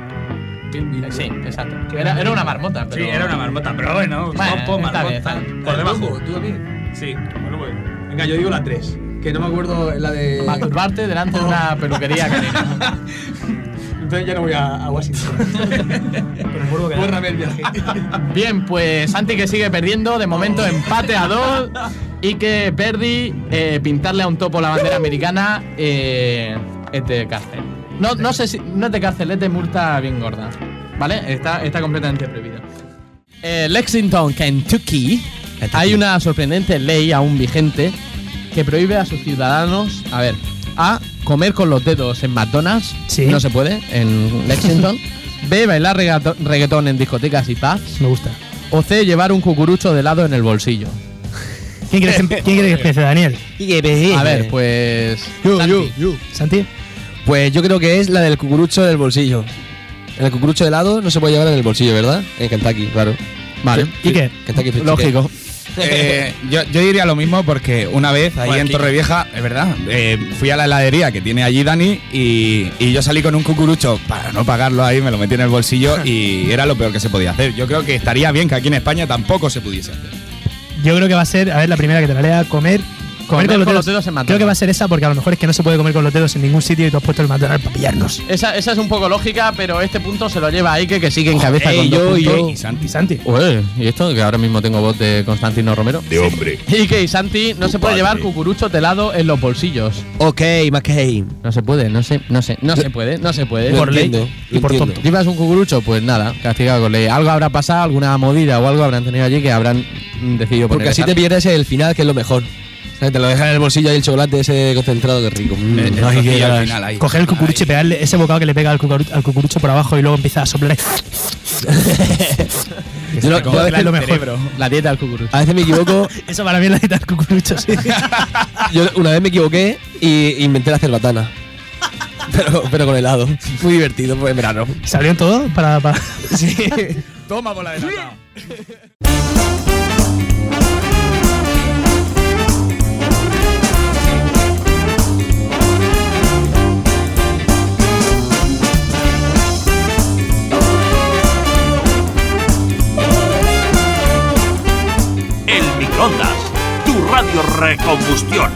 Sí, exacto. Era, era una marmota, pero... Sí, era una marmota, pero bueno, Bueno, topo, está bien, marmota. está bien. Por debajo. ¿Tú también? Sí, bueno, pues. Venga, yo digo la tres. Que no me acuerdo la de. Masturbarte delante de una peluquería canina. Entonces ya no voy a, a Washington. Con el burro que da. Bórrame el viaje. Bien, pues Santi que sigue perdiendo, de momento empate a dos. Y que Verdi, eh, pintarle a un topo la bandera americana, eh, es de cárcel. No, no sé si. No es de cárcel, es de multa bien gorda. ¿Vale? Está, está completamente prohibido. Eh, Lexington, Kentucky, hay una sorprendente ley aún vigente que prohíbe a sus ciudadanos, a ver, a comer con los dedos en McDonald's, Sí. no se puede, en Lexington. B, bailar regato- reggaetón en discotecas y pubs. Me gusta. O C, llevar un cucurucho de helado en el bolsillo. ¿Quién quiere, ¿quién quiere que empiece, Daniel? A ver, pues... Yo, Santi. yo, yo. ¿Santi? Pues yo creo que es la del cucurucho del bolsillo. El cucurucho de helado no se puede llevar en el bolsillo, ¿verdad? En Kentucky, claro. Vale. ¿Y qué? Kentucky Fried Lógico. Eh, yo, yo diría lo mismo porque una vez ahí Bueno, en Kiko. Torrevieja, es verdad, eh, fui a la heladería que tiene allí Dani y, y yo salí con un cucurucho para no pagarlo ahí, me lo metí en el bolsillo y era lo peor que se podía hacer. Yo creo que estaría bien que aquí en España tampoco se pudiese hacer. Yo creo que va a ser, a ver, la primera que te la lea, comer. Comer, con, los, dedos. en McDonald's. Creo que va a ser esa porque a lo mejor es que no se puede comer con los dedos en ningún sitio y tú has puesto el McDonald's para pillarnos. Esa, esa es un poco lógica, pero este punto se lo lleva a Ike, que sigue en cabeza Ey, con dos yo, puntos. yo. Y Santi. Y Santi. Ué, ¿y esto? Que ahora mismo tengo voz de Constantino Romero. De hombre. Ike y Santi, no se puede llevar cucurucho telado en los bolsillos. Ok, McCain. No se puede, no se, no se, no se puede, no se puede. Lo Por ley entiendo, lo y por entiendo. tonto. ¿Llevas un cucurucho? Pues nada, castigado con ley. Algo habrá pasado, alguna movida o algo habrán tenido allí que habrán mm, decidido poner Porque así esa- te pierdes el final, que es lo mejor. O sea, te lo dejas en el bolsillo ahí el chocolate ese concentrado, que rico. Mm, El- el no hay que trocillo al llegar. final ahí. Coger el cucurucho y pegarle ese bocado que le pega al, cucaru- al cucurucho por abajo y luego empieza a soplar. Yo no- yo a veces- lo mejor. La dieta del cucurucho. A veces me equivoco. Eso para mí es la dieta del cucurucho, sí. Yo una vez me equivoqué y inventé la cerbatana. Pero, pero con helado. Muy divertido, pues en verano. ¿Salieron todos? Para, para... Sí. Toma bola de nata. El microondas, tu radio recombustión.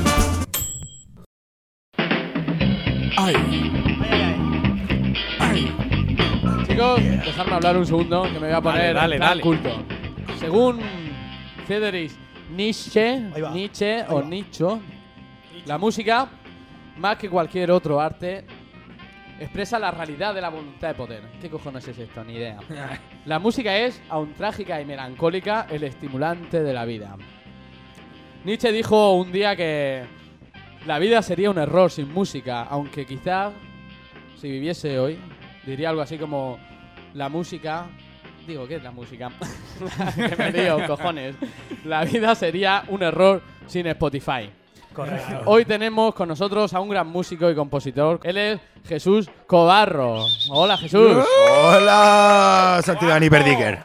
Chicos, dejadme hablar un segundo, que me voy a poner Dale, dale, en plan dale. culto. Según Friedrich Nietzsche, Ahí va. Nietzsche Ahí o va. Nicho, la música, más que cualquier otro arte, expresa la realidad de la voluntad de poder. ¿Qué cojones es esto? Ni idea. La música es, aun trágica y melancólica, el estimulante de la vida. Nietzsche dijo un día que la vida sería un error sin música, aunque quizás, si viviese hoy, diría algo así como la música... Digo, ¿qué es la música? Que me lío, cojones. La vida sería un error sin Spotify. Correcto. Hoy tenemos con nosotros a un gran músico y compositor. Él es Jesús Cobarro. Hola, Jesús. Hola, Santidad Hiperdicker.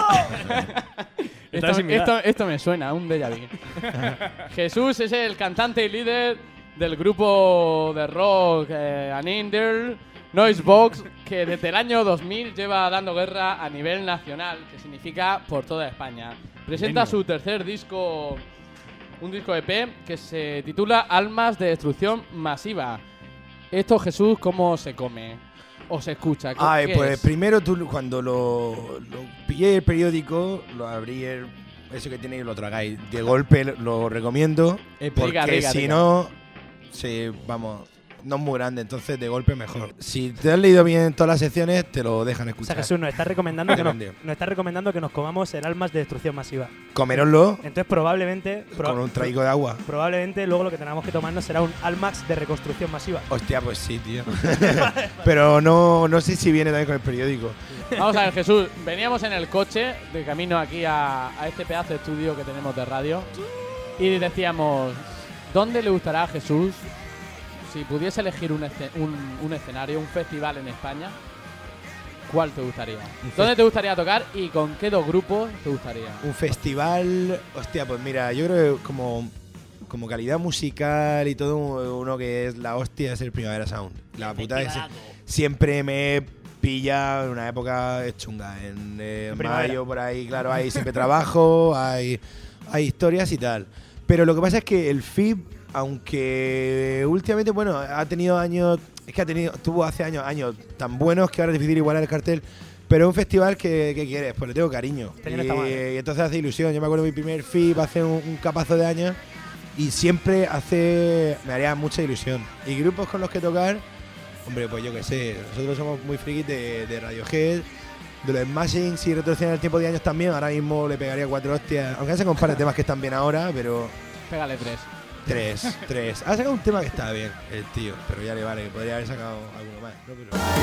Esto, esto, esto me suena, un déjà vu. Jesús es el cantante y líder del grupo de rock eh, Aninder, Noisebox, que desde el año dos mil lleva dando guerra a nivel nacional, que significa por toda España. Presenta su tercer disco, un disco E P que se titula Almas de Destrucción Masiva. Esto, Jesús, ¿cómo se come? ¿O se escucha? ¿Qué- Ay, qué pues es? primero tú cuando lo, lo pillé el periódico, lo abrí el, eso que tiene y lo tragáis. De golpe lo recomiendo. Explica, Porque rica, si rica. no, sí, vamos, no es muy grande, entonces de golpe mejor. Si te has leído bien todas las secciones, te lo dejan O sea, escuchar. Jesús, nos está recomendando que nos, Depende. nos está recomendando que nos comamos el almas de destrucción masiva. Comeroslo Entonces probablemente pro- con un traigo de agua. probablemente luego lo que tenemos que tomarnos será un Almax de reconstrucción masiva. Hostia, pues sí, tío. Pero no, no sé si viene también con el periódico. Vamos a ver, Jesús. Veníamos en el coche de camino aquí a, a este pedazo de estudio que tenemos de radio y decíamos, ¿dónde le gustará a Jesús si pudiese elegir un, esce- un, un escenario, un festival en España? ¿Cuál te gustaría? ¿Dónde te gustaría tocar y con qué dos grupos te gustaría? Un festival, hostia, pues mira, yo creo que como, como calidad musical y todo, uno que es la hostia es el Primavera Sound. La puta es siempre me pilla en una época chunga, en eh, Primavera. mayo por ahí, claro, hay siempre trabajo, hay, hay historias y tal. Pero lo que pasa es que el F I B, aunque últimamente, bueno, ha tenido años, es que ha tenido, tuvo hace años, años tan buenos que ahora es difícil igualar el cartel. Pero es un festival que, que quieres, pues le tengo cariño. Este año Y, no está mal, ¿eh? y entonces hace ilusión. Yo me acuerdo de mi primer F I B hace un, un capazo de años y siempre hace, me haría mucha ilusión. Y grupos con los que tocar, hombre, pues yo qué sé, nosotros somos muy frikis de, de Radiohead, de los Smashing, si retroceden el tiempo de años también, ahora mismo le pegaría cuatro hostias, aunque se compare temas que están bien ahora, pero Pégale tres. tres, tres. Ha sacado un tema que está bien, el tío, pero ya le vale, que podría haber sacado alguno más, ¿no?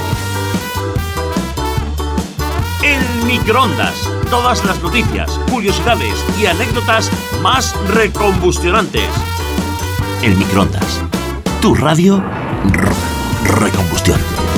Pero... El microondas. Todas las noticias, curiosidades y anécdotas más recombustionantes. El microondas. Tu radio r- recombustión.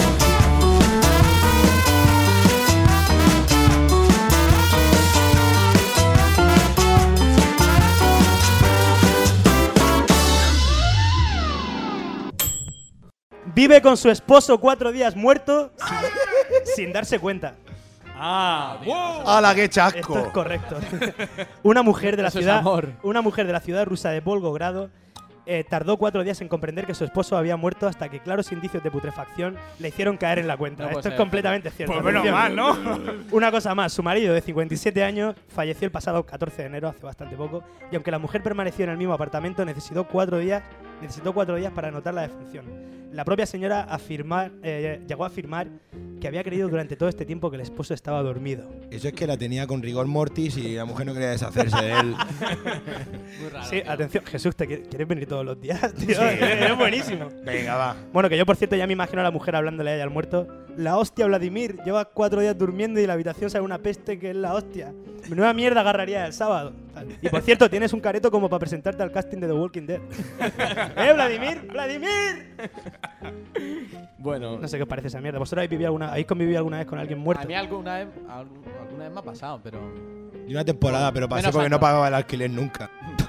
Vive con su esposo cuatro días muerto sin, sin darse cuenta. Ah, ¡Hala, qué Esto es chasco! correcto. Una mujer de la Eso es ciudad, amor. una mujer de la ciudad rusa de Volgogrado eh, tardó cuatro días en comprender que su esposo había muerto hasta que claros indicios de putrefacción le hicieron caer en la cuenta. No puede Esto es ser. completamente cierto. Pues menos Atención. mal, ¿no? Una cosa más, su marido de cincuenta y siete años falleció el pasado catorce de enero, hace bastante poco, y aunque la mujer permaneció en el mismo apartamento, necesitó cuatro días necesitó cuatro días para notar la defunción. La propia señora afirmar, eh, llegó a afirmar que había creído durante todo este tiempo que el esposo estaba dormido. Eso es que la tenía con rigor mortis y la mujer no quería deshacerse de él. Muy raro. Sí, atención, Jesús, ¿te quieres venir todos los días, tío? Sí. Es buenísimo. Venga, va. Bueno, que yo, por cierto, ya me imagino a la mujer hablándole a ella al muerto. La hostia, Vladimir, lleva cuatro días durmiendo y la habitación sale una peste que es la hostia. Menuda mierda agarraría el sábado. Y por cierto, tienes un careto como para presentarte al casting de The Walking Dead. ¡Eh, Vladimir! ¡Vladimir! Bueno. No sé qué os parece esa mierda. ¿Vosotros habéis, vivido alguna, ¿habéis convivido alguna vez con alguien muerto? A mí alguna vez, alguna vez me ha pasado, pero... Y una temporada, pero pasé Menos porque no años. pagaba el alquiler nunca.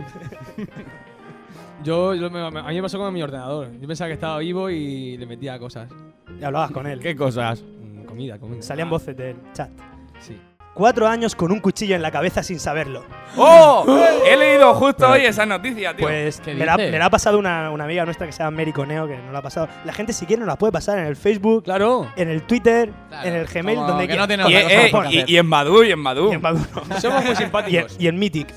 Yo, yo me- a mí me pasó con mi ordenador. Yo pensaba que estaba vivo y le metía cosas. Y hablabas con él. ¿Qué cosas? Mm, Comida, comida. Salían voces del chat. Sí. Cuatro años con un cuchillo en la cabeza sin saberlo. ¡Oh! He leído justo hoy esa noticia, tío. Pues ¿Qué me la, dices? me la ha pasado una, una amiga nuestra que se llama Mary Coneo, que no la ha pasado. La gente si quiere nos la puede pasar en el Facebook, Claro. en el Twitter, Claro, en el Gmail, como donde que quiera. no tiene y, otra cosa eh, mejor que y- hacer. y en Badu, y en Badu. Y en Maduro. Somos muy Y en, simpáticos. y en Mythic.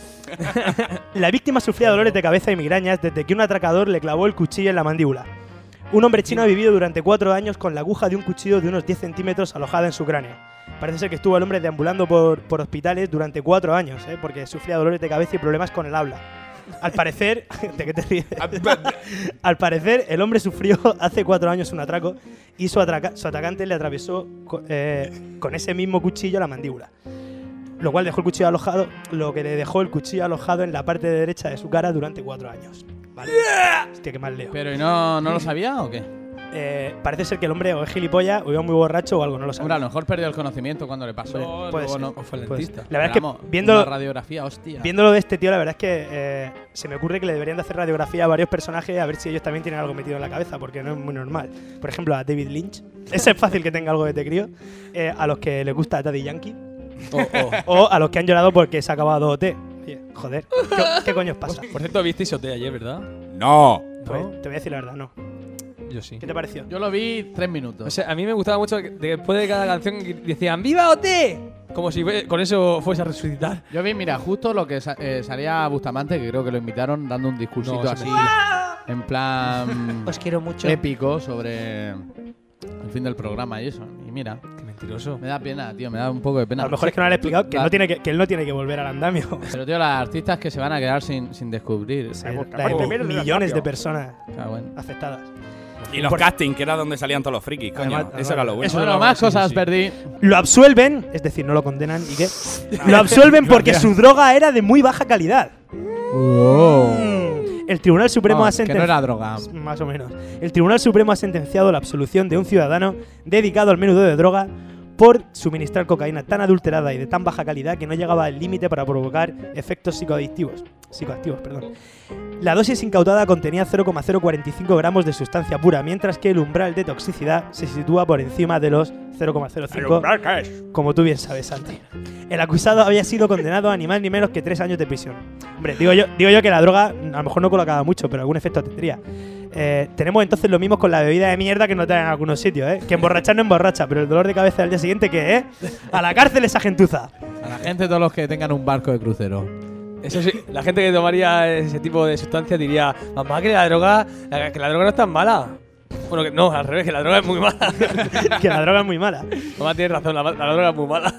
La víctima sufría dolores de cabeza y migrañas desde que un atracador le clavó el cuchillo en la mandíbula. Un hombre chino ha vivido durante cuatro años con la aguja de un cuchillo de unos diez centímetros alojada en su cráneo. Parece ser que estuvo el hombre deambulando por, por hospitales durante cuatro años, ¿eh? Porque sufría dolores de cabeza y problemas con el habla. Al parecer, ¿de qué te ríes? Al parecer, el hombre sufrió hace cuatro años un atraco y su, atraca- su atacante le atravesó co- eh, con ese mismo cuchillo la mandíbula. Lo cual dejó el cuchillo alojado, lo que le dejó el cuchillo alojado en la parte derecha de su cara durante cuatro años. Vale. Hostia, qué mal leo. ¿Pero y no, no lo sabía o qué? Eh, parece ser que el hombre o es gilipollas o iba muy borracho o algo, no lo Hombre, sabía. a lo mejor perdió el conocimiento cuando le pasó. Puede- puede luego ser. no- O fue el Pues, dentista. la verdad Pero es vamos, que viéndolo, una radiografía, hostia. viéndolo de este tío, la verdad es que eh, se me ocurre que le deberían de hacer radiografía a varios personajes a ver si ellos también tienen algo metido en la cabeza, porque no es muy normal. Por ejemplo, a David Lynch. Ese es fácil que tenga algo de te crío. Eh, a los que les gusta Daddy Yankee. O- o- O a los que han llorado porque se ha acabado O T. Oye, joder, ¿qué, qué coño os pasa? Por cierto, visteis O T ayer, ¿verdad? No. Pues, te voy a decir la verdad, no. Yo sí. ¿Qué te pareció? Yo lo vi tres minutos. O sea, a mí me gustaba mucho que después de cada canción decían ¡Viva O T! Como si fue- con eso fuese a resucitar. Yo vi, mira, justo lo que sa- eh, salía Bustamante, que creo que lo invitaron, dando un discursito No, eso así, me- en plan Os quiero mucho. épico sobre el fin del programa y eso. Y mira, Qué mentiroso. me da pena, tío, me da un poco de pena. A lo mejor es que no le he explicado que, La- no tiene que, que él no tiene que volver al andamio. Pero, tío, las artistas que se van a quedar sin, sin descubrir. Sí, Ah, la bueno, de primero del millones de andamio. personas claro, bueno. afectadas. Y los Por- castings, que era donde salían todos los frikis, coño. Además- Eso era lo bueno. Eso Bueno, lo- más sí, cosas sí. perdí. Lo absuelven, es decir, no lo condenan y qué. Lo absuelven porque su droga era de muy baja calidad. Mm. El Tribunal Supremo Vamos, ha que sentenciado. no era droga. Más o menos. El Tribunal Supremo ha sentenciado la absolución de un ciudadano dedicado al menudeo de droga por suministrar cocaína tan adulterada y de tan baja calidad que no llegaba al límite para provocar efectos psicoadictivos. Psicoactivos, perdón. La dosis incautada contenía cero coma cero cuarenta y cinco gramos de sustancia pura, mientras que el umbral de toxicidad se sitúa por encima de los cero coma cero cinco, como tú bien sabes, Santi. El acusado había sido condenado a ni más ni menos que tres años de prisión. Hombre, digo yo, digo yo que la droga a lo mejor no colocaba mucho, pero algún efecto tendría. Eh, tenemos entonces lo mismo con la bebida de mierda que nos dan en algunos sitios, ¿eh? Que emborrachar no emborracha, pero el dolor de cabeza del día siguiente, ¿qué, eh? A la cárcel esa gentuza. A la gente, todos los que tengan un barco de crucero. Eso sí, la gente que tomaría ese tipo de sustancias diría, mamá, que la droga, la- que la droga no es tan mala. Bueno, que no, al revés, que la droga es muy mala. Que la droga es muy mala. Mamá tiene razón, la, la droga es muy mala.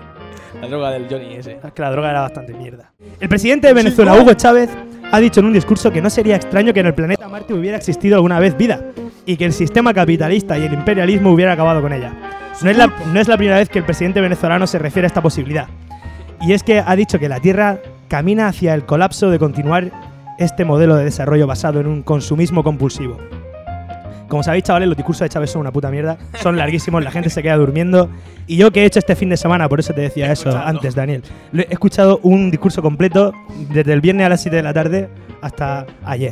La droga del Johnny ese. Es que la droga era bastante mierda. El presidente de Venezuela, Hugo Chávez, ha dicho en un discurso que no sería extraño que en el planeta Marte hubiera existido alguna vez vida y que el sistema capitalista y el imperialismo hubiera acabado con ella. No es la, no es la primera vez que el presidente venezolano se refiere a esta posibilidad. Y es que ha dicho que la Tierra camina hacia el colapso de continuar este modelo de desarrollo basado en un consumismo compulsivo. Como sabéis, chavales, los discursos de Chávez son una puta mierda. Son larguísimos, la gente se queda durmiendo. Y yo que he hecho este fin de semana, por eso te decía eso antes, Daniel. Lo he escuchado un discurso completo desde el viernes a las siete de la tarde hasta ayer.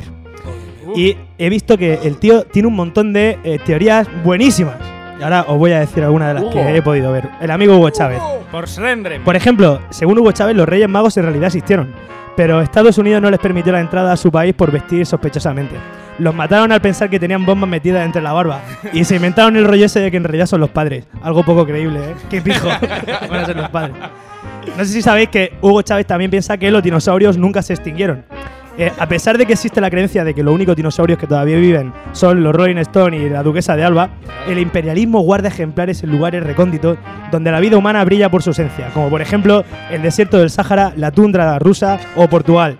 Y he visto que el tío tiene un montón de eh, teorías buenísimas. Y ahora os voy a decir algunas de las Hugo. que he podido ver. El amigo Hugo Chávez. Por Slendren. Por ejemplo, según Hugo Chávez, los Reyes Magos en realidad existieron, pero Estados Unidos no les permitió la entrada a su país por vestir sospechosamente. Los mataron al pensar que tenían bombas metidas entre la barba y se inventaron el rollo ese de que en realidad son los padres. Algo poco creíble, ¿eh? ¡Qué pijo! Van a ser los padres. No sé si sabéis que Hugo Chávez también piensa que los dinosaurios nunca se extinguieron Eh, a pesar de que existe la creencia de que los únicos dinosaurios que todavía viven son los Rolling Stones y la Duquesa de Alba, el imperialismo guarda ejemplares en lugares recónditos donde la vida humana brilla por su esencia, como por ejemplo el desierto del Sáhara, la tundra rusa o Portugal.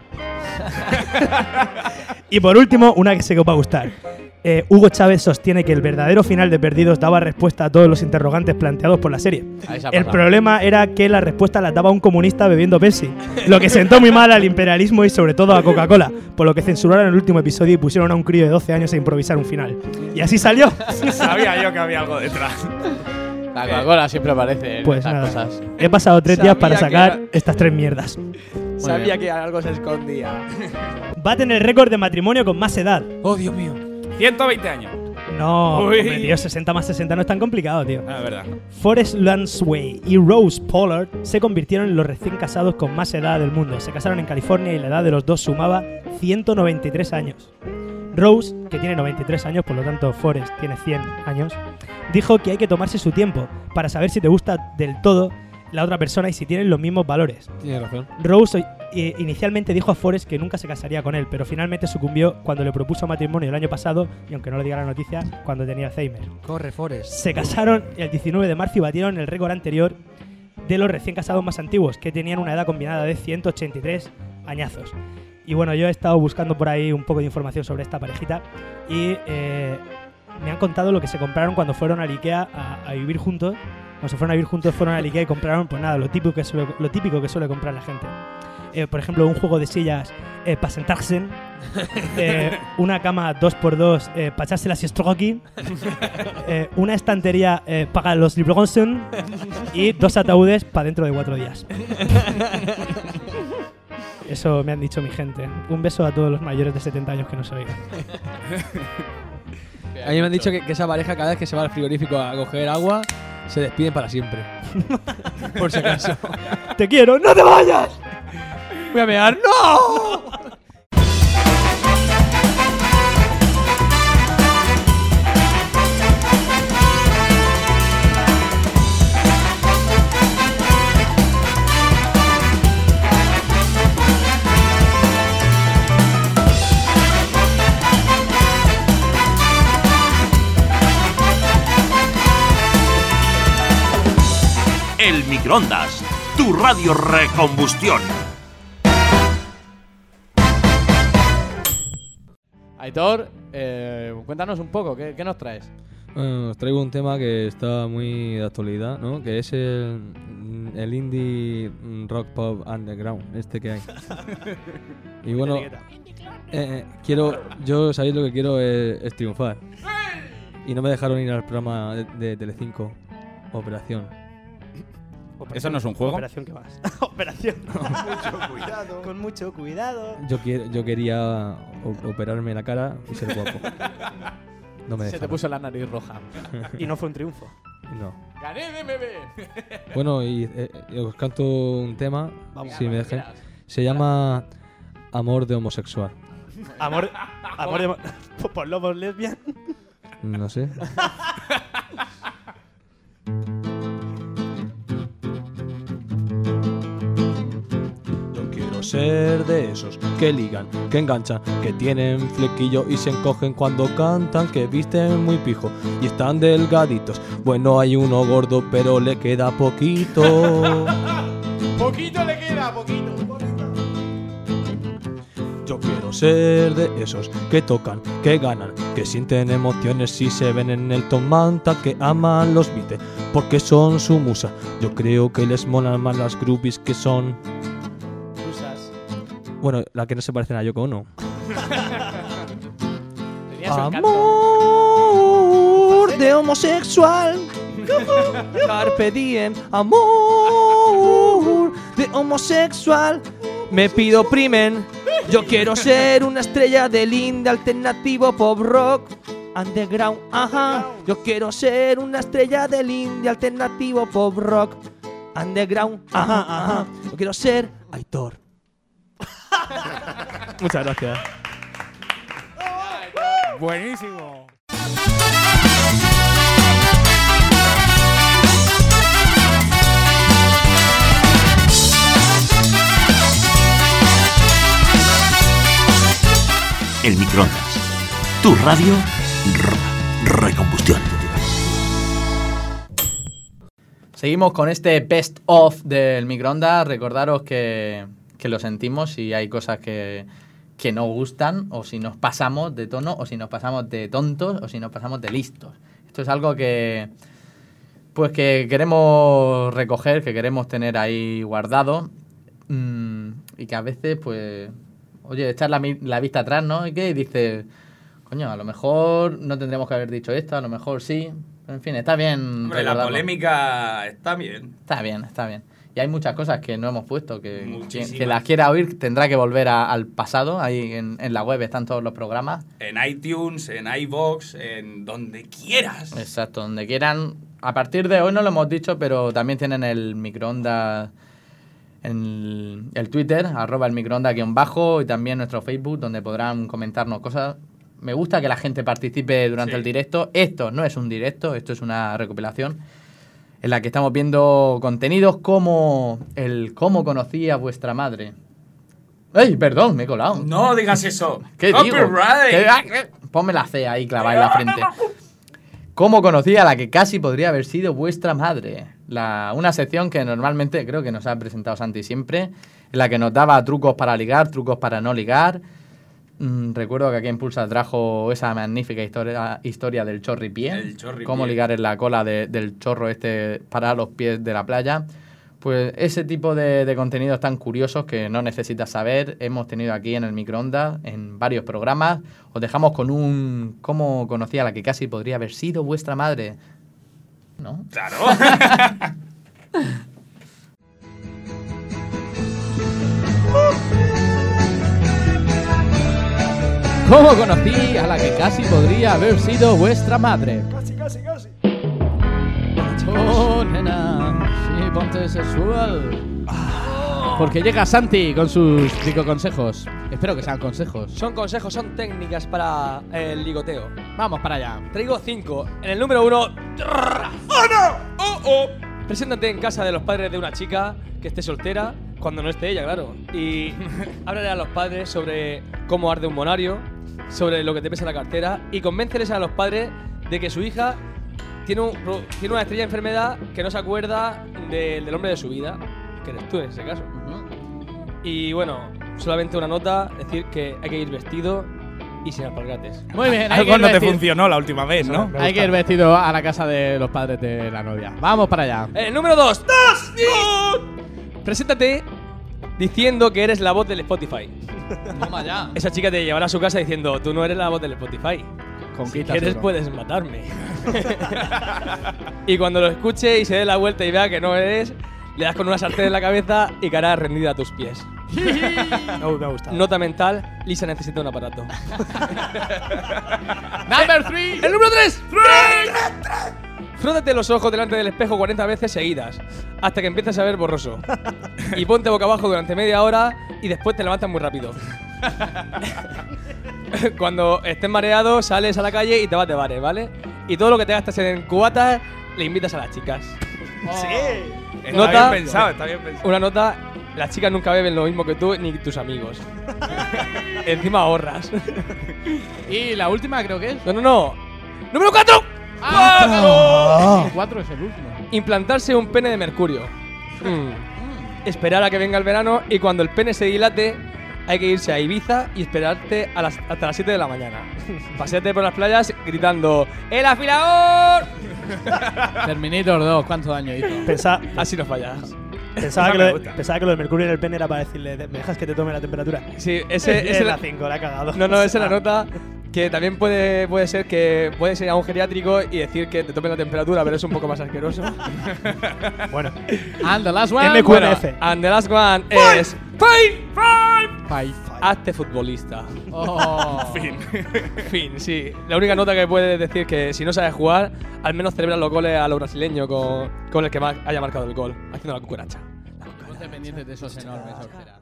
Y por último, una que sé que os va a gustar. Eh, Hugo Chávez sostiene que el verdadero final de Perdidos daba respuesta a todos los interrogantes planteados por la serie. El problema era que la respuesta la daba un comunista bebiendo Pepsi, lo que sentó muy mal al imperialismo y sobre todo a Coca-Cola, por lo que censuraron el último episodio y pusieron a un crío de doce años a improvisar un final. Y así salió. Sabía yo que había algo detrás. La Coca-Cola siempre aparece en Pues estas nada, cosas. he pasado tres Sabía días para que sacar era- estas tres mierdas. Sabía que algo se escondía. Baten el récord de matrimonio con más edad. Oh, Dios mío. ciento veinte años. No, Uy. hombre, tío, sesenta más sesenta no es tan complicado, tío. Ah, verdad. Forrest Lansway y Rose Pollard se convirtieron en los recién casados con más edad del mundo. Se casaron en California y la edad de los dos sumaba ciento noventa y tres años. Rose, que tiene noventa y tres años, por lo tanto Forrest tiene cien años, dijo que hay que tomarse su tiempo para saber si te gusta del todo la otra persona y si tienen los mismos valores. Tienes razón. Rose eh, inicialmente dijo a Forrest que nunca se casaría con él, pero finalmente sucumbió cuando le propuso matrimonio el año pasado, y aunque no le diga la noticia, cuando tenía Alzheimer. Corre, Forrest. Se casaron el diecinueve de marzo y batieron el récord anterior de los recién casados más antiguos, que tenían una edad combinada de ciento ochenta y tres añazos. Y bueno, yo he estado buscando por ahí un poco de información sobre esta parejita y eh, me han contado lo que se compraron cuando fueron al Ikea a, a vivir juntos. Cuando se fueron a vivir juntos, fueron al Ikea y compraron, pues nada, lo típico que suele, lo típico que suele comprar la gente. Eh, por ejemplo, un juego de sillas eh, para sentarse, eh, una cama dos por dos eh, para echarse la siestroqui, eh, una estantería eh, para los libros y dos ataúdes para dentro de cuatro días. Eso me han dicho mi gente. Un beso a todos los mayores de setenta años que nos oigan. A mí me han dicho que, que esa pareja cada vez que se va al frigorífico a coger agua se despiden para siempre. Por si acaso. ¡Te quiero! ¡No te vayas! Voy a mear. ¡No! El microondas, tu radio recombustión. Aitor, eh, cuéntanos un poco, ¿qué, qué nos traes? Bueno, os traigo un tema que está muy de actualidad, ¿no? Que es el, el indie rock pop underground, este que hay. Y bueno, eh, eh, quiero, yo sabéis lo que quiero es, es triunfar. Y no me dejaron ir al programa de, de Telecinco, Operación. ¿Eso no es un juego? Operación, ¿qué más? Operación. Con mucho cuidado. Con mucho cuidado. Yo, quiero, yo quería o- operarme la cara y ser guapo. No me Se te dejaron. puso la nariz roja. Y no fue un triunfo. No. ¡Gané de M B! Bueno, y eh, eh, os canto un tema, Vamos. si me dejan. Se llama Amor de homosexual. Amor, amor de... ¿Por lobos lesbian? No sé. Yo quiero ser de esos que ligan, que enganchan, que tienen flequillo y se encogen cuando cantan, que visten muy pijo y están delgaditos. Bueno, hay uno gordo, pero le queda poquito. Poquito le queda, poquito. Yo quiero ser de esos que tocan, que ganan, que sienten emociones si se ven en el Tomanta, que aman los Beatles porque son su musa. Yo creo que les molan más las groupies que son... Rusas. Bueno, la que no se parecen a Yoko Ono. Tenía su encanto. Amor de homosexual. Carpe diem. Amor de homosexual. Me pido primen. Yo quiero ser una estrella del indie alternativo pop rock underground. Ajá. Yo quiero ser una estrella del indie alternativo pop rock underground. Ajá, ajá. Yo quiero ser Aitor. Muchas gracias. Buenísimo. El microondas. Tu radio r- recombustión. Seguimos con este best of del microondas. Recordaros que, que lo sentimos si hay cosas que, que no gustan, o si nos pasamos de tono, o si nos pasamos de tontos, o si nos pasamos de listos. Esto es algo que, pues que queremos recoger, que queremos tener ahí guardado, mmm, y que a veces, pues, oye, echar la, la vista atrás, ¿no? Y que dices, coño, a lo mejor no tendríamos que haber dicho esto, a lo mejor sí. En fin, está bien. Hombre, la polémica está bien. Está bien, está bien. Y hay muchas cosas que no hemos puesto, que quien, quien las quiera oír tendrá que volver a, al pasado. Ahí en, en la web están todos los programas. En iTunes, en iVoox, en donde quieras. Exacto, donde quieran. A partir de hoy no lo hemos dicho, pero también tienen el microondas en el Twitter, arroba el microondas guión bajo, y también nuestro Facebook, donde podrán comentarnos cosas. Me gusta que la gente participe durante sí. el directo. Esto no es un directo, esto es una recopilación en la que estamos viendo contenidos como el cómo conocí a vuestra madre. ¡Ey, perdón, me he colado! No digas eso. ¿Qué digo? ¿Qué? Ponme la C ahí clavada en la frente. ¿Cómo conocí a la que casi podría haber sido vuestra madre? La, una sección que normalmente creo que nos ha presentado Santi siempre, en la que nos daba trucos para ligar, trucos para no ligar. Mm, recuerdo que aquí en Pulsa trajo esa magnífica historia, historia del chorripié. El chorripié. Cómo ligar en la cola de, del chorro este para los pies de la playa. Pues ese tipo de, de contenidos tan curiosos que no necesitas saber, hemos tenido aquí en el microondas, en varios programas. Os dejamos con un cómo conocí a la que casi podría haber sido vuestra madre. ¿No? Claro. ¿Cómo conocí a la que casi podría haber sido vuestra madre? Casi, casi, casi. Oh, nena, sí, ponte sexual. Porque llega Santi con sus cinco consejos. Espero que sean consejos. Son consejos, son técnicas para el ligoteo. Vamos para allá. Traigo cinco. En el número uno... ¡Oh, no! ¡Oh, oh! Preséntate en casa de los padres de una chica que esté soltera, cuando no esté ella, claro. Y háblale a los padres sobre cómo arde un monario, sobre lo que te pesa la cartera, y convénceles a los padres de que su hija tiene, un, tiene una estrella enfermedad que no se acuerda de, del hombre de su vida, que eres tú en ese caso. Uh-huh. Y bueno, solamente una nota, decir que hay que ir vestido y sin alpargates. Muy bien. Algo no te funcionó la última vez, ¿no? Hay que ir vestido a la casa de los padres de la novia. Vamos para allá. Eh, número dos. ¡Dos! ¡Dos! Preséntate diciendo que eres la voz del Spotify. Toma ya. Esa chica te llevará a su casa diciendo, tú no eres la voz del Spotify. Si quieres puedes matarme. Y cuando lo escuche y se dé la vuelta y vea que no eres, le das con una sartén en la cabeza y caerá rendida a tus pies. No, me ha gustado. Nota mental, Lisa necesita un aparato. Number three. El número tres. Frótate los ojos delante del espejo cuarenta veces seguidas, hasta que empieces a ver borroso. Y ponte boca abajo durante media hora y después te levantas muy rápido. Cuando estés mareado, sales a la calle y te vas de bares, ¿vale? Y todo lo que te gastas en cubatas, le invitas a las chicas. Oh. Sí. Está Nota, bien pensado, está bien pensado. Una nota, las chicas nunca beben lo mismo que tú ni tus amigos. Encima ahorras. Y la última creo que es. No, no, no. ¡Número cuatro! ¡Ah! El cuatro es el último. Implantarse un pene de mercurio. Mm. Esperar a que venga el verano y cuando el pene se dilate hay que irse a Ibiza y esperarte a las, hasta las siete de la mañana. Paseate por las playas gritando ¡El afilador! Terminator dos, ¿cuántos años hizo? Pensaba, Así no fallas. Pensaba que, lo de, pensaba que lo del mercurio en el pene era para decirle, ¿me dejas que te tome la temperatura? Sí, ese es es la cinco, la ha cagado. No, no, esa es la nota. Que también puede, puede ser que puedes ir a un geriátrico y decir que te tomen la temperatura, pero es un poco más asqueroso. Bueno. And the last one. M Q N F. Bueno, and the last one Five. es Five, Five. Five. Hazte futbolista. Oh. Fin. Fin, sí. La única nota que puedes decir que si no sabes jugar, al menos celebra los goles a lo brasileño con, con el que más haya marcado el gol, haciendo la cucaracha. Ponte pendientes de esos enormes ojeras.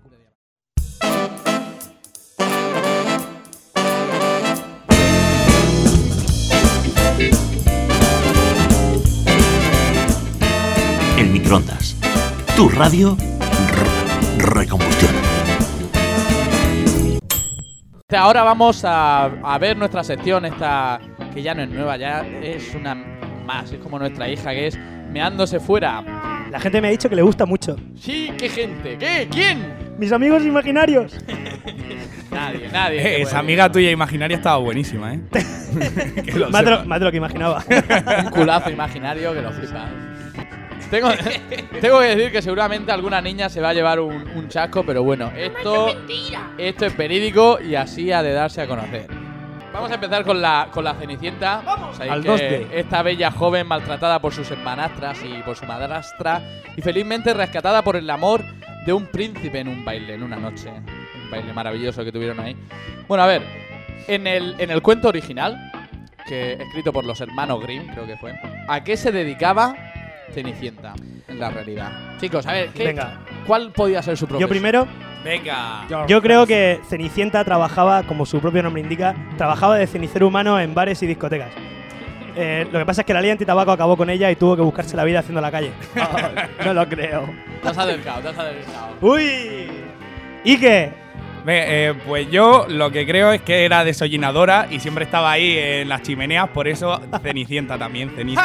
El microondas. Tu radio r- recombustión. Este, ahora vamos a, a ver nuestra sección, esta que ya no es nueva, ya es una más, es como nuestra hija, que es Meándose Fuera. La gente me ha dicho que le gusta mucho. Sí, ¿qué gente? ¿Qué? ¿Quién? Mis amigos imaginarios. Nadie, nadie. Eh, esa amiga tuya imaginaria estaba buenísima, ¿eh? Que lo más, de lo, sepas. más de lo que imaginaba. Un culazo imaginario que lo flipas. Tengo, tengo que decir que seguramente alguna niña se va a llevar un, un chasco, pero bueno, esto, esto es verídico y así ha de darse a conocer. Vamos a empezar con la, con la Cenicienta. Vamos al dos D. Esta bella joven maltratada por sus hermanastras y por su madrastra y felizmente rescatada por el amor de un príncipe en un baile, en una noche. Un baile maravilloso que tuvieron ahí. Bueno, a ver, en el, en el cuento original, que escrito por los hermanos Grimm, creo que fue, ¿a qué se dedicaba Cenicienta en la realidad? Chicos, a ver, ¿qué, Venga. ¿cuál podía ser su profesión? Yo primero, Venga. yo creo que Cenicienta trabajaba, como su propio nombre indica, trabajaba de cenicero humano en bares y discotecas. Eh, lo que pasa es que la ley antitabaco acabó con ella y tuvo que buscarse la vida haciendo la calle. No lo creo. Te has acercado, te has acercado. ¡Uy! ¿Y qué? Ve, eh, pues yo lo que creo es que era desollinadora y siempre estaba ahí en las chimeneas, por eso Cenicienta también, ceniza.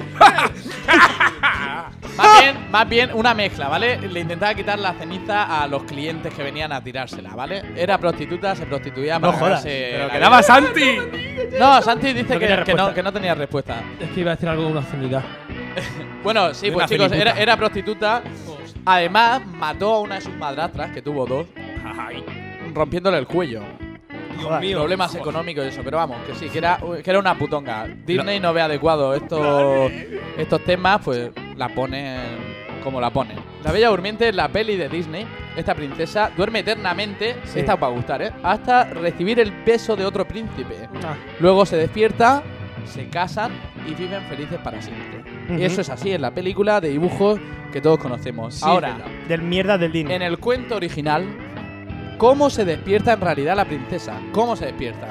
Más bien, más bien una mezcla, ¿vale? Le intentaba quitar la ceniza a los clientes que venían a tirársela, ¿vale? Era prostituta, se prostituía para No jodas, ganarse Pero la que daba vida. Santi. No, Santi dice No que, tenía que, no, respuesta. que no tenía respuesta. Es que iba a decir algo de una obscenidad. Bueno, sí, De pues una chicos, ceniputa. era, era prostituta. Además, mató a una de sus madrastras, que tuvo dos, rompiéndole el cuello. Joder. Problemas económicos y eso, pero vamos, que sí, que era, que era una putonga. Disney no ve adecuado estos, estos temas, pues la pone como la pone. La Bella Durmiente, la peli de Disney, esta princesa duerme eternamente, Sí. esta va a gustar, ¿eh? Hasta recibir el beso de otro príncipe. Ah. Luego se despierta, se casan y viven felices para siempre. Ujú. Y eso es así en la película de dibujos que todos conocemos. Sí, Ahora, es verdad. Del mierda del Disney. en el cuento original, ¿cómo se despierta en realidad la princesa? ¿Cómo se despierta?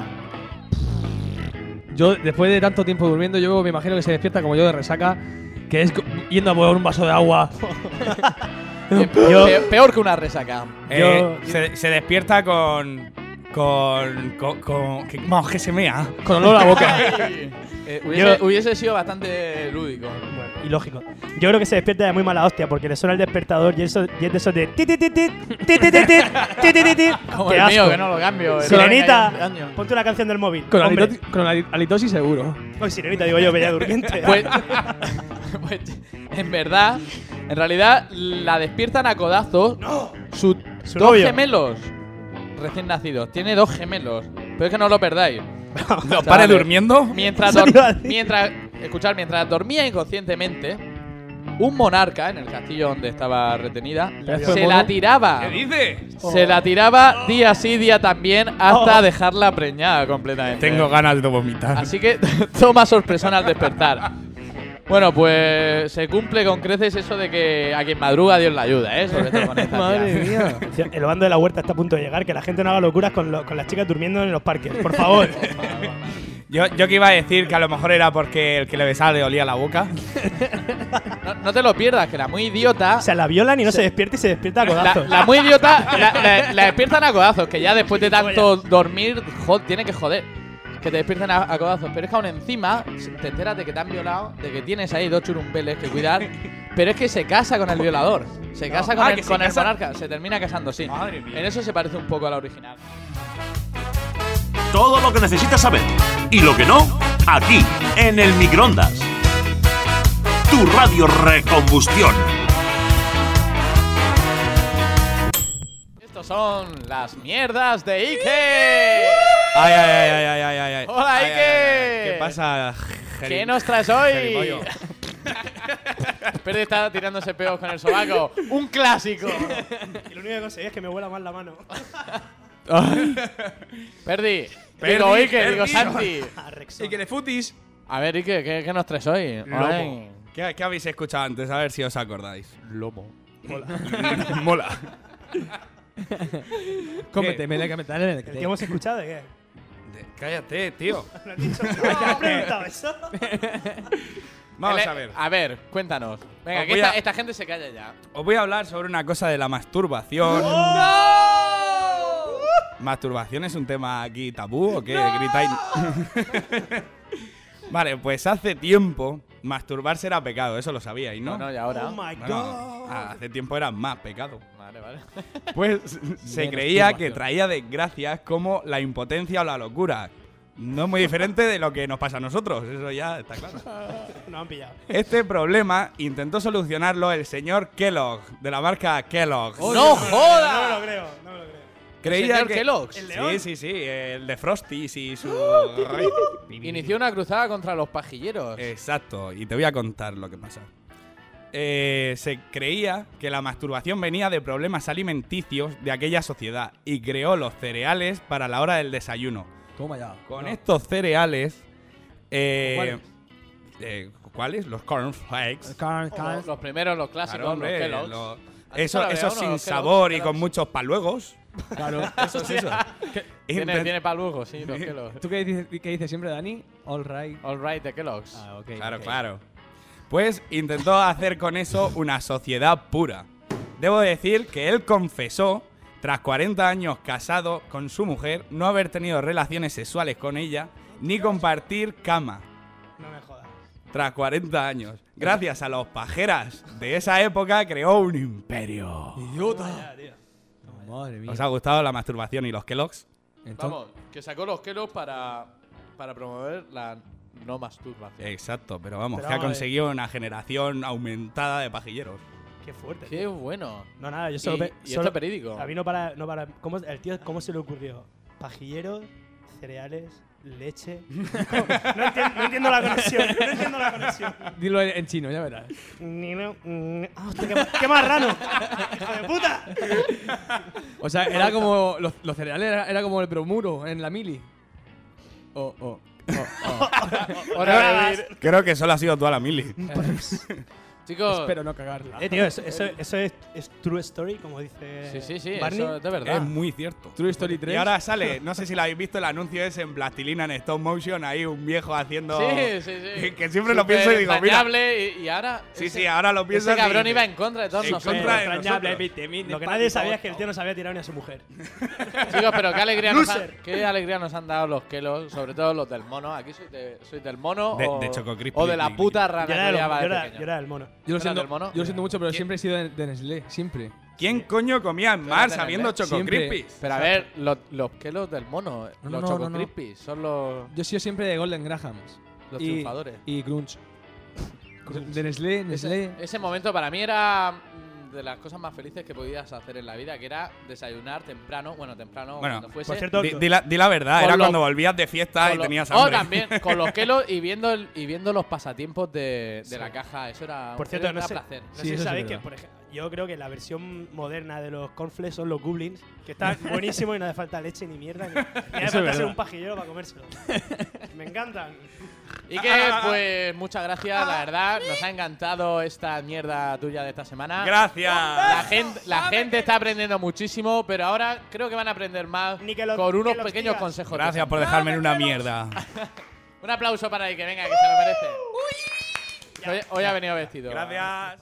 Yo, después de tanto tiempo durmiendo, yo me imagino que se despierta como yo de resaca, que es co- yendo a por un vaso de agua. Eh, Yo- pe- peor que una resaca. Eh, se, se despierta con. Con. Con. con que, vamos, que se mea. Con olor a la boca. Eh, hubiese, Yo- hubiese sido bastante lúdico. Bueno, y lógico. Yo creo que se despierta de muy mala hostia porque le suena el despertador y, eso, y es de esos de ti ti ti ti ti ti ti ti ti ti ti ti. Como ¡Qué el mío, asco! que no lo cambio. el Sirenita, veinte años. ponte una canción del móvil. Con, Hombre. halitosis, con hali- halitosis seguro. Ay, Sirenita, digo yo, bella durmiente. Pues, pues, en verdad, en realidad, la despiertan a codazos su- Su dos novio. gemelos recién nacidos. Tiene dos gemelos. Pero es que no lo perdáis. ¿Los pares durmiendo? Mientras, Eso dor- te iba a decir. mientras, escuchar, mientras dormía inconscientemente, un monarca en el castillo donde estaba retenida Pedazo de se mono. la tiraba. ¿Qué dices? Se la tiraba día sí, día también, hasta Oh. dejarla preñada completamente. Tengo ganas de vomitar. Así que toma sorpresona al despertar. Bueno, pues se cumple con creces eso de que a quien madruga Dios la ayuda, ¿eh? Sobre todo con esta Madre tía. mía. El bando de la huerta está a punto de llegar, que la gente no haga locuras con, lo- con las chicas durmiendo en los parques. Por favor. Yo, yo que iba a decir que a lo mejor era porque el que le besaba le olía la boca. No, no te lo pierdas, que la muy idiota. O sea, la violan y no se despierta y se despierta a La, codazos. la muy idiota la, la- la despiertan a codazos, que ya después de tanto dormir, jo- tiene que joder. Que te despierten a, a codazos. Pero es que aún encima te enteras de que te han violado, de que tienes ahí dos churumbeles que cuidar. Pero es que se casa con el violador. Se casa con, Ah, el, que se con el casa- monarca. Se termina casando, sí. Madre mía. En eso se parece un poco a la original. Todo lo que necesitas saber y lo que no, aquí, en el microondas. Tu radio Recombustión. Estos son las mierdas de Ike. Ay, ay, ay, ay, ay, ay, ay, ay. Hola, Ay, Ike. ay, ay, ay. ¿Qué pasa? ¿Qué Jeri- nos traes hoy? Jerimoyo? Perdi está tirándose peos con el sobaco. ¡Un clásico! Y lo único que conseguí es que me huela mal la mano. Perdi. Perdi, Digo Ike, Perdi. digo Santi. Y que le futis. A ver, Ike, ¿qué, qué nos traes hoy? Lomo. Ay. ¿Qué, ¿Qué habéis escuchado antes? A ver si os acordáis. Lomo. Mola. Mola. Cómete, me que meter en el ¿Qué hemos escuchado de qué? De- Cállate, tío. ¿No has dicho? ¿Has preguntado eso? Vamos Ele- a ver. A ver, cuéntanos. Venga, Os que voy esta, a- esta gente se calla ya. Os voy a hablar sobre una cosa de la masturbación. ¿Masturbación es un tema aquí tabú o qué? Gritáis. Vale, pues hace tiempo masturbarse era pecado, eso lo sabíais, ¿no? No, no, y ahora. Oh my Bueno, God. hace tiempo era más pecado. Vale, vale. Pues se Menos creía que masturbación. traía desgracias como la impotencia o la locura. No es muy diferente de lo que nos pasa a nosotros, eso ya está claro. No han pillado. Este problema intentó solucionarlo el señor Kellogg, de la marca Kellogg's. ¡No No jodas! me lo creo, no me lo creo. Creía señor que Kellogg's? ¿El león? Sí, sí, sí, el de Frosties y su Inició una cruzada contra los pajilleros. Exacto, y te voy a contar lo que pasa. Eh, se creía que la masturbación venía de problemas alimenticios de aquella sociedad y creó los cereales para la hora del desayuno. Toma ya. Con No. estos cereales, eh, ¿Cuáles? eh, ¿cuáles? Los cornflakes. Carn, Los, carn. los primeros, los clásicos, Claro, hombre, los Kellogg's. lo- ¿Has visto eso, la eso de uno, sin los sabor y Kellogg's? con muchos paluegos. Claro. Eso es eso. Tiene, Intent- tiene palugo, sí, los Kellogg's. ¿Tú qué dices, qué dices siempre, Dani? All right. All right, de Kellogg's. Ah, ok. Claro, ok. claro. Pues intentó hacer con eso una sociedad pura. Debo decir que él confesó, tras cuarenta años casado con su mujer, no haber tenido relaciones sexuales con ella ni compartir cama. No me jodas. Tras cuarenta años. Gracias a los pajeras de esa época creó un imperio. ¡Idiota! Madre mía. ¿Os ha gustado la masturbación y los Kellogg's? Entonces, Vamos, que sacó los Kellogg's para, para promover la no masturbación. Exacto, pero vamos, Pero que ha vamos a ver. conseguido una generación aumentada de pajilleros. Qué fuerte. Qué bueno. No, nada, yo solo... Y- pe- y solo- esto es verídico. A mí no para... No para ¿cómo, el tío, ¿cómo se le ocurrió? Pajilleros, cereales, leche... no, entiendo, no entiendo la conexión. No entiendo la conexión. dilo en, en chino, ya verás. Ni no- ni- ¡Ah, hostia, qué, ma- qué marrano! ¡Hijo de puta! O sea, era como. Los, los cereales era, era como el bromuro en la mili. Oh, oh. Ahora, Creo que solo ha sido toda la mili. chicos, Espero no cagarla. Eh, tío, eso, eso, eso es, es true story, como dice sí, sí, sí, Barney. eso es de verdad. Es muy cierto. True Story tres. Y ahora sale, no sé si lo habéis visto, el anuncio es en plastilina en stop motion, ahí un viejo haciendo... Sí, sí, sí. Que, que siempre lo pienso y digo, mira... Entrañable, y, y ahora. Sí, ese- sí, ahora lo pienso Ese cabrón y- iba en contra de todos en nosotros. contra de Extrañable, nosotros. Lo que nadie sabía es que el tío no sabía tirar ni a su mujer. Chicos, pero qué alegría, nos han, Loser. qué alegría nos han dado los Kellogg's, sobre todo los del mono. Aquí soy, de, soy del mono De- o, de Choco Crispy. o de la puta rana Yo era, que el, yo, odiaba de era, pequeño. yo era el mono. Yo lo, ¿Era siento, del mono? yo lo siento mucho, pero ¿Quién? siempre he sido de, de Nestlé, siempre. ¿Quién coño comía en mar Pero sabiendo tenedle. Choco Siempre. Crispies? Pero a ver, los, los Kellogg's del mono, No, los no, Choco no, no. Crispies, son los, Yo he sido siempre de Golden Grahams. los y, triunfadores. Y Crunch. De Nestlé, Nestlé. Ese, ese momento para mí era mm, de las cosas más felices que podías hacer en la vida, que era desayunar temprano, bueno, temprano, Bueno, cuando fuese. Por cierto, Di, di la, di la verdad, Con era los- cuando volvías de fiesta y con los- tenías Oh, hambre. también, con los Kellogg's y viendo, el- y viendo los pasatiempos de, de la caja, eso era, Por cierto, era no sé, placer. no Sí, sé si eso sí sabéis es que, verdad. por ejemplo, yo creo que la versión moderna de los cornflakes son los goblins, que están buenísimos y no hace falta leche ni mierda, ni, ni hace es falta ser verdad. un pajillero para comérselo. Me encantan. Y que, pues, muchas gracias, la verdad, nos ha encantado esta mierda tuya de esta semana. Gracias. La gente, la gente está aprendiendo muchísimo, pero ahora creo que van a aprender más Ni que lo- con unos que los pequeños digas. consejos. Gracias por dejarme en una mierda. Un aplauso para el que venga, que se lo merece. Hoy, hoy ha venido vestido. Gracias.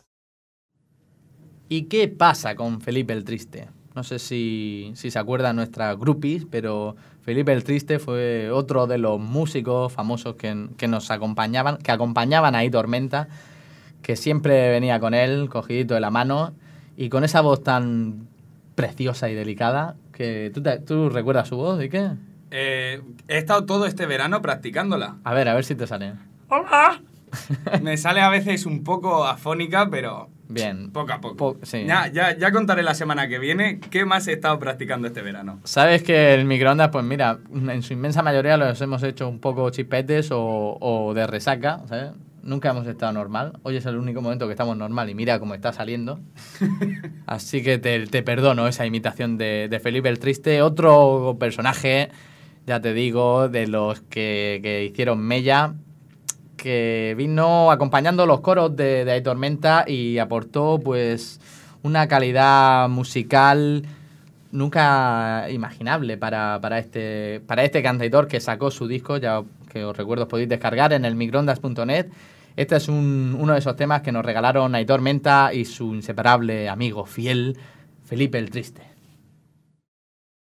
¿Y qué pasa con Felipe el Triste? No sé si, si se acuerdan nuestras groupies, pero Felipe el Triste fue otro de los músicos famosos que, que nos acompañaban, que acompañaban a Ahí Tormenta, que siempre venía con él, cogidito de la mano, y con esa voz tan preciosa y delicada, que ¿tú, te- tú recuerdas su voz y qué? Eh, he estado todo este verano practicándola. A ver, a ver si te sale. ¡Hola! Me sale a veces un poco afónica, pero Bien. poco a poco. Po- sí. Ya, ya, ya contaré la semana que viene qué más he estado practicando este verano. Sabes que el microondas, pues mira, en su inmensa mayoría los hemos hecho un poco chispetes o, o de resaca, ¿sabes? Nunca hemos estado normal. Hoy es el único momento que estamos normal y mira cómo está saliendo. Así que te, te perdono esa imitación de, de Felipe el Triste. Otro personaje, ya te digo, de los que, que hicieron mella, que vino acompañando los coros de, de Ahí Tormenta y aportó pues una calidad musical nunca imaginable para, para, este, para este cantautor que sacó su disco, ya que os recuerdo os podéis descargar en el microondas punto net. Este es un, uno de esos temas que nos regalaron Ahí Tormenta y su inseparable amigo fiel, Felipe el Triste.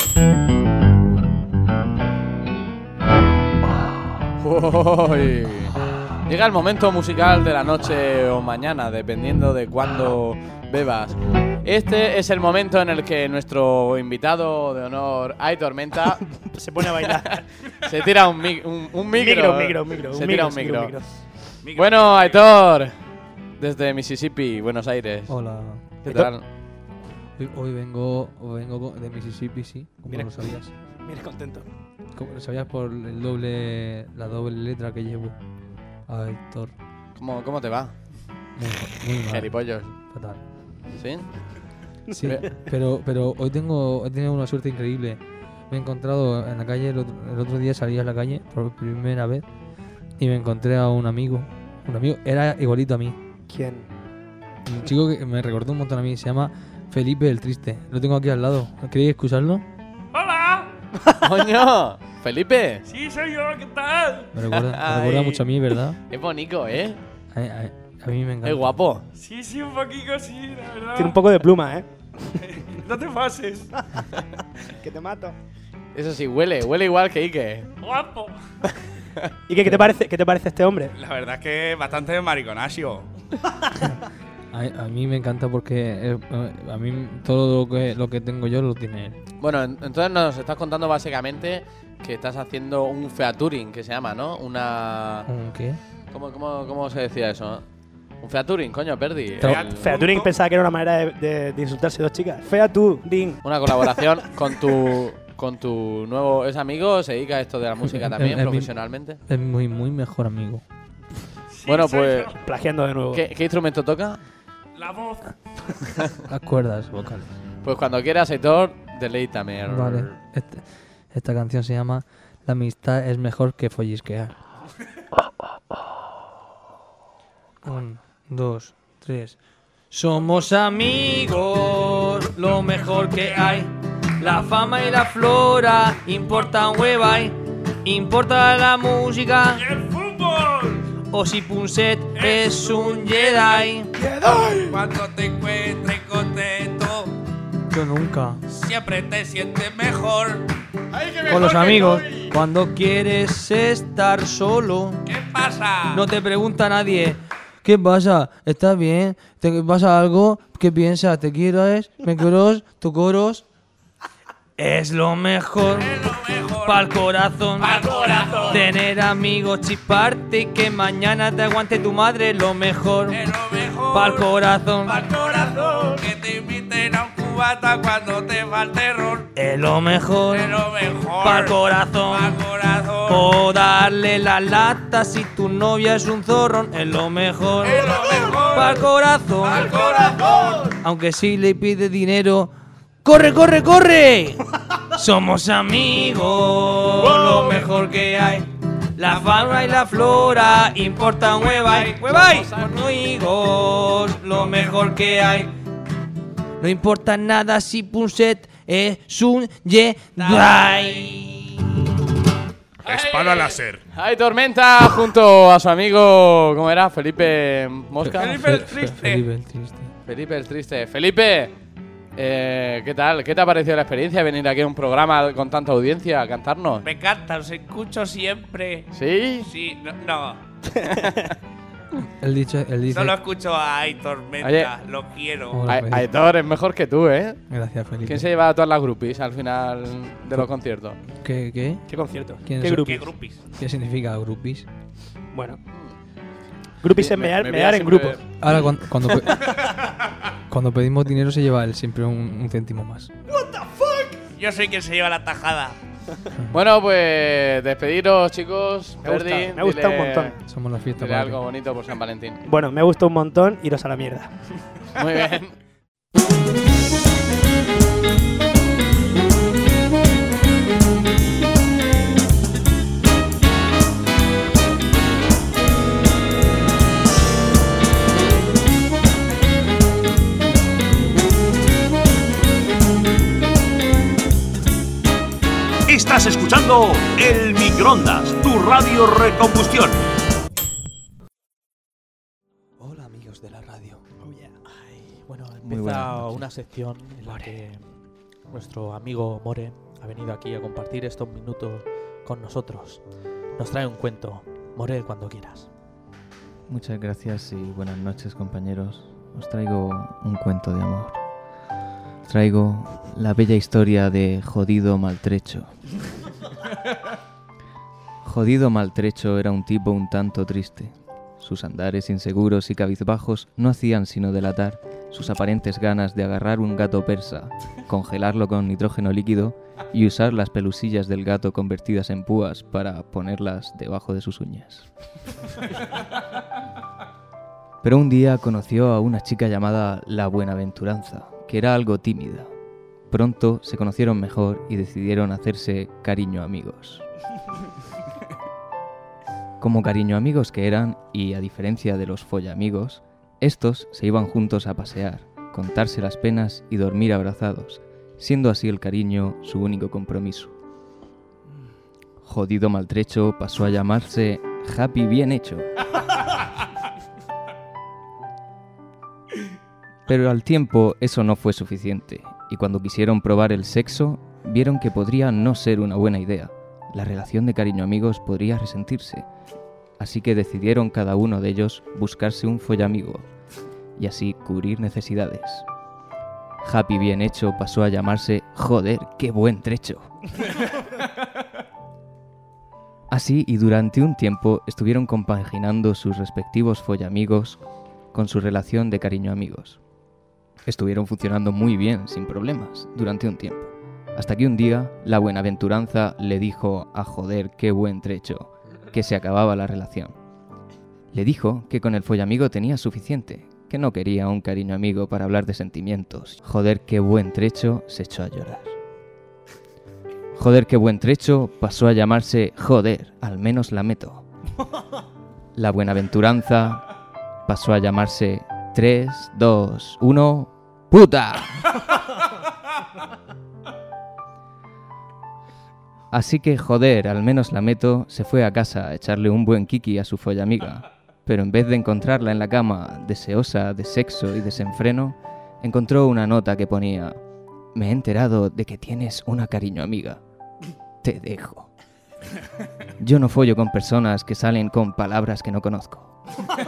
Uy. Llega el momento musical de la noche o mañana, dependiendo de cuándo bebas. Este es el momento en el que nuestro invitado de honor, Aitor Menta, se pone a bailar. Se tira un, mi un, un micro. Un micro, un micro, Se un tira micro, un sí, micro. un micro. Bueno, Aitor, desde Mississippi, Buenos Aires. Hola. ¿Qué tal? Hoy, hoy vengo, hoy vengo de Mississippi, sí, como Mira, lo sabías. Mira, contento. Como lo sabías por el doble, la doble letra que llevo. Aitor. ¿Cómo, cómo te va? Muy, muy mal. Geripollos. Fatal. ¿Sí? Sí, pero, pero hoy tengo, he tenido una suerte increíble. Me he encontrado en la calle, el otro, el otro día salí a la calle por primera vez y me encontré a un amigo. Un amigo, era igualito a mí. ¿Quién? Un chico que me recordó un montón a mí, se llama Felipe el Triste. Lo tengo aquí al lado. ¿Queréis escucharlo? ¡Hola! ¡Coño! ¿Felipe? Sí, soy yo, ¿qué tal? Me recuerda, me recuerda mucho a mí, ¿verdad? Es bonito, ¿eh? A, a- a mí me encanta. Es guapo. Sí, sí, un poquito sí, la verdad. Tiene un poco de pluma, ¿eh? No te pases. Que te mato. Eso sí, huele, huele igual que Ike. Guapo. ¿Y qué, qué te parece, qué te parece este hombre? La verdad es que es bastante mariconasio. A, a mí me encanta porque eh, a mí todo lo que, lo que tengo yo lo tiene él. Bueno, en- entonces nos estás contando básicamente que estás haciendo un featuring, que se llama, ¿no? Una... ¿Un qué? ¿Cómo, cómo, cómo se decía eso? Un featuring, coño, Perdi. El- Featuring pensaba que era una manera de, de- de insultarse dos chicas. Featuring. Una colaboración con tu con tu nuevo... ¿Es amigo? ¿Se dedica a esto de la música también, Es- es mi- profesionalmente? Es muy, muy mejor amigo. Bueno, pues... Plagiando de nuevo. ¿Qué, qué instrumento toca? La voz. Las cuerdas vocales. Pues cuando quieras, Aitor, deleítame. Vale. Este- esta canción se llama La amistad es mejor que follisquear. Un, dos, tres. Somos amigos, lo mejor que hay. La fama y la flora importan huevay. Importa la música. ¡Y el fútbol! O si Punset es un Jedi. Cuando te encuentres contento, Yo nunca. siempre te sientes mejor. Con los amigos. Cuando quieres estar solo. ¿Qué pasa? No te pregunta nadie. ¿Qué pasa? ¿Estás bien? ¿Te pasa algo? ¿Qué piensas? ¿Te quieres? ¿Me quieres? ¿Tu coros? Es lo mejor, pa'l corazón, Pa'l corazón. tener amigos, chisparte y que mañana te aguante tu madre, lo mejor, Es lo mejor. pa'l corazón, Pa'l corazón. Que te inviten a un cubata cuando te falte ron. es lo mejor, Es lo mejor. pa'l corazón, Pa'l corazón. o darle la lata si tu novia es un zorrón, es lo mejor, Es lo mejor. pa'l corazón, Pa'l corazón. aunque si le pide dinero, ¡corre, corre, corre! Somos amigos, lo mejor que hay. La fauna y la flora importan huevay, huevay. Amigos, lo mejor que hay. No importa nada si Punset es un Jedi. Espada láser. Hay Tormenta junto a su amigo, ¿cómo era? Felipe Mosca. Felipe el Fe- fe- Triste. Felipe el Triste. Felipe el Triste. Felipe, eh, ¿qué tal? ¿Qué te ha parecido la experiencia venir aquí a un programa con tanta audiencia a cantarnos? Me encanta, os escucho siempre. ¿Sí? Sí, no. no. Él, dicho, él dice... Solo escucho a Aitor Menta, Oye. lo quiero. Hola, A- Felipe. Aitor es mejor que tú, ¿eh? Gracias, Felipe. ¿Quién se lleva a todas las groupies al final de los conciertos? ¿Qué, qué? ¿Qué concierto? ¿Quién ¿Qué es- grupo? ¿Qué grupis? ¿Qué significa groupies? Bueno. Grupis es Me- mear, me mear veía en siempre- grupo. Ahora, cuando, cuando, pe- cuando pedimos dinero se lleva él siempre un, un céntimo más. Yo soy quien se lleva la tajada. Bueno, pues despediros, chicos. Me gusta, Verdi, me gusta dile- un montón. Somos la fiesta dile para algo ti. bonito por San Valentín. Bueno, me gusta un montón. Iros a la mierda. Muy bien. Estás escuchando El Microondas, tu radio recombustión. Hola amigos de la radio. Ay, bueno, Muy empieza buenas noches. una sección en la que nuestro amigo More ha venido aquí a compartir estos minutos con nosotros. Nos trae un cuento. Morel, cuando quieras. Muchas gracias y buenas noches, compañeros. Os traigo un cuento de amor. Os traigo la bella historia de Jodido Maltrecho. Jodido Maltrecho era un tipo un tanto triste. Sus andares inseguros y cabizbajos no hacían sino delatar sus aparentes ganas de agarrar un gato persa, congelarlo con nitrógeno líquido y usar las pelusillas del gato convertidas en púas para ponerlas debajo de sus uñas. Pero un día conoció a una chica llamada La Buenaventuranza, que era algo tímida. Pronto se conocieron mejor y decidieron hacerse cariño amigos. Como cariño amigos que eran, y a diferencia de los follamigos, estos se iban juntos a pasear, contarse las penas y dormir abrazados, siendo así el cariño su único compromiso. Jodido Maltrecho pasó a llamarse Happy Bien Hecho. Pero al tiempo eso no fue suficiente, y cuando quisieron probar el sexo, vieron que podría no ser una buena idea. La relación de cariño amigos podría resentirse, así que decidieron cada uno de ellos buscarse un follamigo, y así cubrir necesidades. Happy Bien Hecho pasó a llamarse Joder, qué buen trecho. Así, y durante un tiempo estuvieron compaginando sus respectivos follamigos con su relación de cariño amigos. Estuvieron funcionando muy bien, sin problemas, durante un tiempo. Hasta que un día, La Buenaventuranza le dijo a Joder, qué buen trecho, que se acababa la relación. Le dijo que con el follamigo tenía suficiente, que no quería un cariño amigo para hablar de sentimientos. Joder, qué buen trecho se echó a llorar. Joder, qué buen trecho pasó a llamarse Joder, al menos la meto. La Buenaventuranza pasó a llamarse tres, dos, uno... ¡Puta! Así que, joder, al menos la meto, se fue a casa a echarle un buen kiki a su follamiga. Pero en vez de encontrarla en la cama, deseosa de sexo y desenfreno, encontró una nota que ponía: me he enterado de que tienes una cariño amiga. Te dejo. Yo no follo con personas que salen con palabras que no conozco.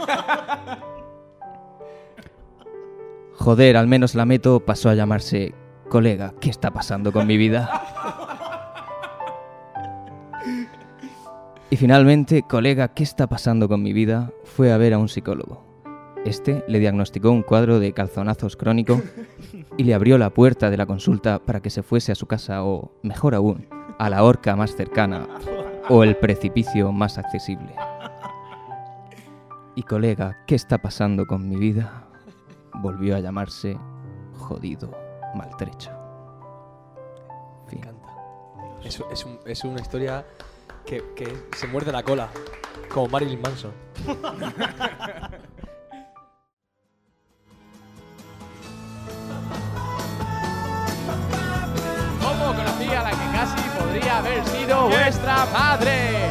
Joder, al menos la meto pasó a llamarse colega, ¿qué está pasando con mi vida? Y finalmente, colega, ¿qué está pasando con mi vida? Fue a ver a un psicólogo. Este le diagnosticó un cuadro de calzonazos crónico y le abrió la puerta de la consulta para que se fuese a su casa o, mejor aún, a la horca más cercana o el precipicio más accesible. Y colega, ¿qué está pasando con mi vida? Volvió a llamarse Jodido Maltrecho. Me encanta. Es, es, un, es una historia que, que se muerde la cola, como Marilyn Manson. ¿Cómo conocía a la que casi podría haber sido vuestra madre?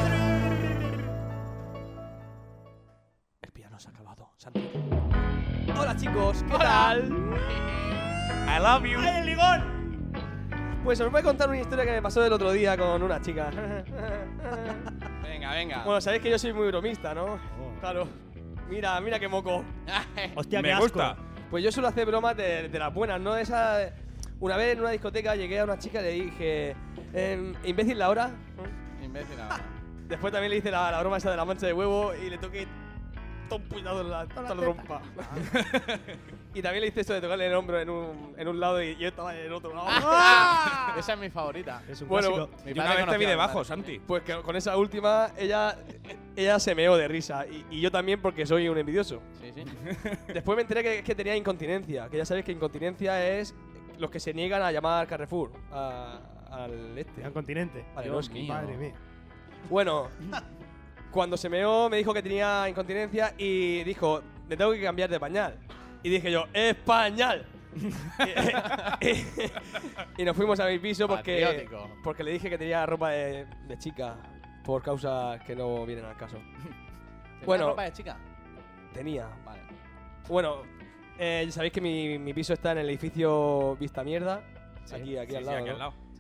El piano se ha acabado, Santi. Hola chicos, ¿qué tal? I love you. ¡Ay, el ligón! Pues os voy a contar una historia que me pasó el otro día con una chica. Venga, venga. Bueno, sabéis que yo soy muy bromista, ¿no? Oh. Claro. Mira, mira qué moco. Hostia, Me qué asco. gusta. Pues yo suelo hacer bromas de, de las buenas, ¿no? Esa, una vez en una discoteca llegué a una chica y le dije, eh, imbécil Laura. Imbécil ahora. Después también le hice la, la broma esa de la mancha de huevo y le toqué todo un puñado en la, toda la rompa. Y también le hice esto de tocarle el hombro en un, en un lado y yo estaba en el otro lado. ¡Ah! Esa es mi favorita. Es un Bueno, clásico. Mi Y una padre vez te vi conocía a mi debajo, madre. Santi. Pues que con esa última, ella, ella se meó de risa. Y, y yo también porque soy un envidioso. Sí, sí. Después me enteré que, que tenía incontinencia. Que ya sabéis que incontinencia es los que se niegan a llamar Carrefour. A, al este. Al continente. Vale, Dios no, mío. Madre mía. Bueno, cuando se meó me dijo que tenía incontinencia y dijo, me tengo que cambiar de pañal. Y dije yo, ¡españal! y, y- y nos fuimos a mi piso porque, Patriótico. porque le dije que tenía ropa de, de chica por causas que no vienen al caso. ¿Tenía Bueno. ropa de chica? Tenía. Vale. Bueno, eh, sabéis que mi, mi piso está en el edificio Vista Mierda. Sí. Aquí, aquí Sí, al sí, lado. aquí ¿no? al lado.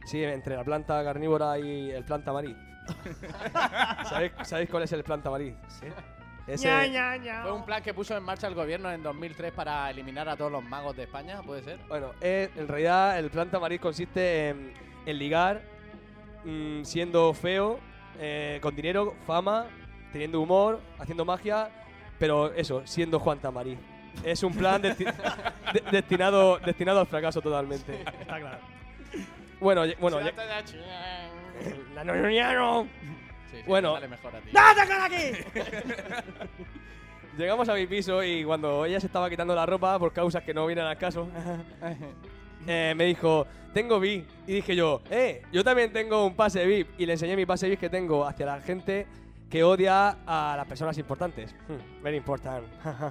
Sí, entre la planta carnívora y el planta marí. ¿Sabéis, ¿Sabéis cuál es el planta marí? Sí. Ese- Ña, ña, ña. Fue un plan que puso en marcha el gobierno en dos mil tres para eliminar a todos los magos de España, ¿puede ser? Bueno, eh, en realidad el planta marí consiste en, en ligar mm, siendo feo, eh, con dinero, fama, teniendo humor, haciendo magia, pero eso, siendo Juan Tamarí. Es un plan desti- de- destinado, destinado al fracaso totalmente. Está claro. Bueno, ye- bueno, ye- La no, no, no, no. Sí, sí, Bueno. te sale mejor a ti. ¡Date con aquí! Llegamos a mi piso y cuando ella se estaba quitando la ropa por causas que no vienen al caso, eh, me dijo, tengo V I P. Y dije yo, eh, yo también tengo un pase V I P. Y le enseñé mi pase V I P que tengo hacia la gente que odia a las personas importantes. Hmm, very important.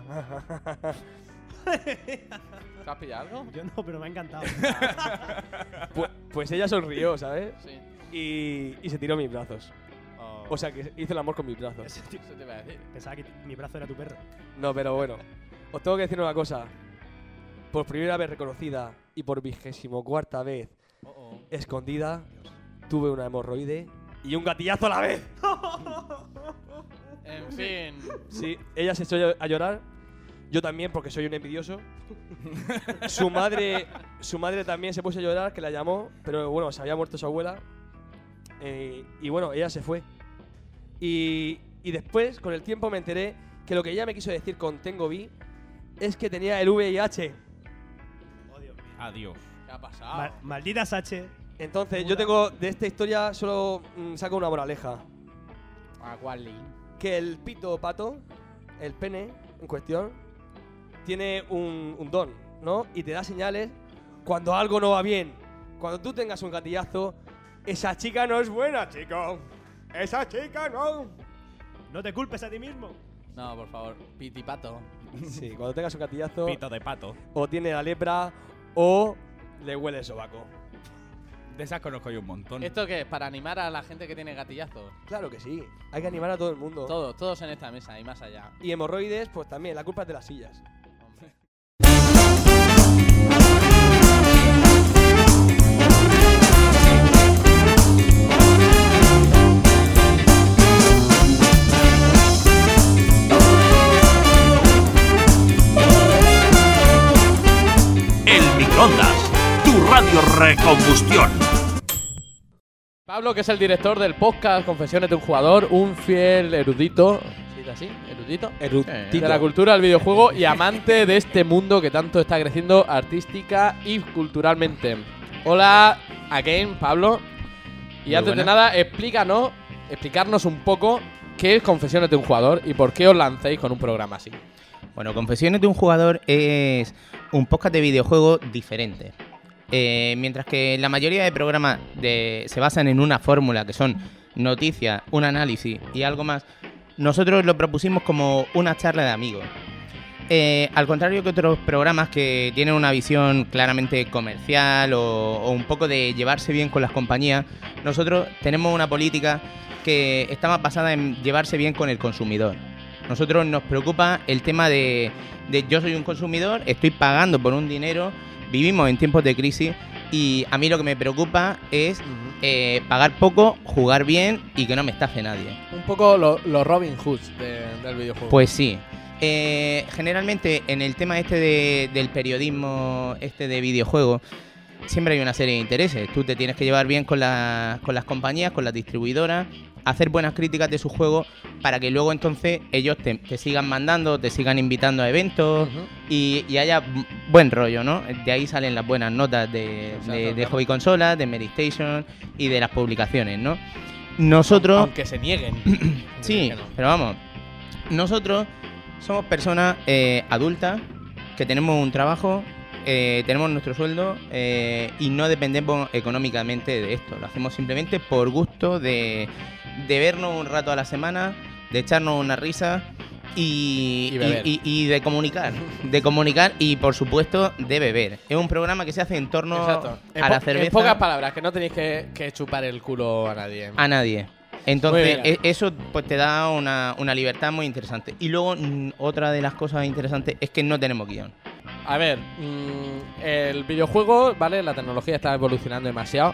¿Te has pillado algo? Yo no, pero me ha encantado. Pues, pues ella sonrió, ¿sabes? Sí. Y, y se tiró mis brazos. Oh. O sea, que hizo el amor con mis brazos. Eso te iba a decir. Pensaba que mi brazo era tu perro. No, pero bueno. Os tengo que decir una cosa. Por primera vez reconocida y por vigésimo cuarta vez Oh, oh. escondida, tuve una hemorroide y un gatillazo a la vez. En fin. Sí, ella se echó a llorar. Yo también, porque soy un envidioso. Su madre su madre también se puso a llorar, que la llamó, pero bueno, se había muerto su abuela. Eh, y bueno, ella se fue. Y, y después, con el tiempo, me enteré que lo que ella me quiso decir con tengo V I P es que tenía el V I H. Adiós. ¿Qué ha pasado? Ma- malditas H. Entonces, yo tengo de esta historia solo mm, saco una moraleja. ¿A cuál link? Que el pito pato, el pene en cuestión, tiene un, un don, ¿no? Y te da señales cuando algo no va bien. Cuando tú tengas un gatillazo, esa chica no es buena, chico. Esa chica no. No te culpes a ti mismo. No, por favor. Pitipato. Sí, cuando tengas un gatillazo, Pito de pato. o tiene la lepra o le huele el sobaco. De esas conozco yo un montón. ¿Esto qué es? ¿Para animar a la gente que tiene gatillazos? Claro que sí. Hay que animar a todo el mundo. Todos, todos en esta mesa y más allá. Y hemorroides, pues también. La culpa es de las sillas. Hombre. El microondas, tu radio recombustión. Pablo, que es el director del podcast Confesiones de un jugador, un fiel erudito, ¿sí es así? ¿Erudito? Erudito. De la cultura del videojuego y amante de este mundo que tanto está creciendo artística y culturalmente. Hola, again, Pablo. Y Muy antes buena. de nada, explícanos, explicarnos un poco qué es Confesiones de un jugador y por qué os lancéis con un programa así. Bueno, Confesiones de un jugador es un podcast de videojuego diferente. Eh, mientras que la mayoría de programas de, se basan en una fórmula que son noticias, un análisis y algo más, nosotros lo propusimos como una charla de amigos. Eh, al contrario que otros programas que tienen una visión claramente comercial o, o un poco de llevarse bien con las compañías, nosotros tenemos una política que está más basada en llevarse bien con el consumidor. Nosotros nos preocupa el tema de, de yo soy un consumidor, estoy pagando por un dinero, vivimos en tiempos de crisis y a mí lo que me preocupa es eh, pagar poco, jugar bien y que no me estafe nadie. Un poco los lo Robin Hoods de- del videojuego. Pues sí. Eh, generalmente en el tema este de- del periodismo este de videojuegos siempre hay una serie de intereses. Tú te tienes que llevar bien con, la- con las compañías, con las distribuidoras, hacer buenas críticas de sus juegos para que luego entonces ellos te, te sigan mandando, te sigan invitando a eventos y, y haya b- buen rollo, ¿no? De ahí salen las buenas notas de, Exacto, de, de claro. Hobby Consolas, de Medistation y de las publicaciones, ¿no? Nosotros... Aunque se nieguen. Sí, Que no. pero vamos, nosotros somos personas eh, adultas que tenemos un trabajo, eh, tenemos nuestro sueldo eh, y no dependemos económicamente de esto. Lo hacemos simplemente por gusto de, de vernos un rato a la semana, de echarnos una risa y, Y beber. y- y- y de comunicar. De comunicar y, por supuesto, de beber. Es un programa que se hace en torno Exacto. En a po- la cerveza. En pocas palabras, que no tenéis que, que chupar el culo a nadie. A nadie. Muy Entonces, bien. e- eso pues te da una, una libertad muy interesante. Y luego, mm, otra de las cosas interesantes es que no tenemos guión. A ver, mm, el videojuego, ¿vale? La tecnología está evolucionando demasiado.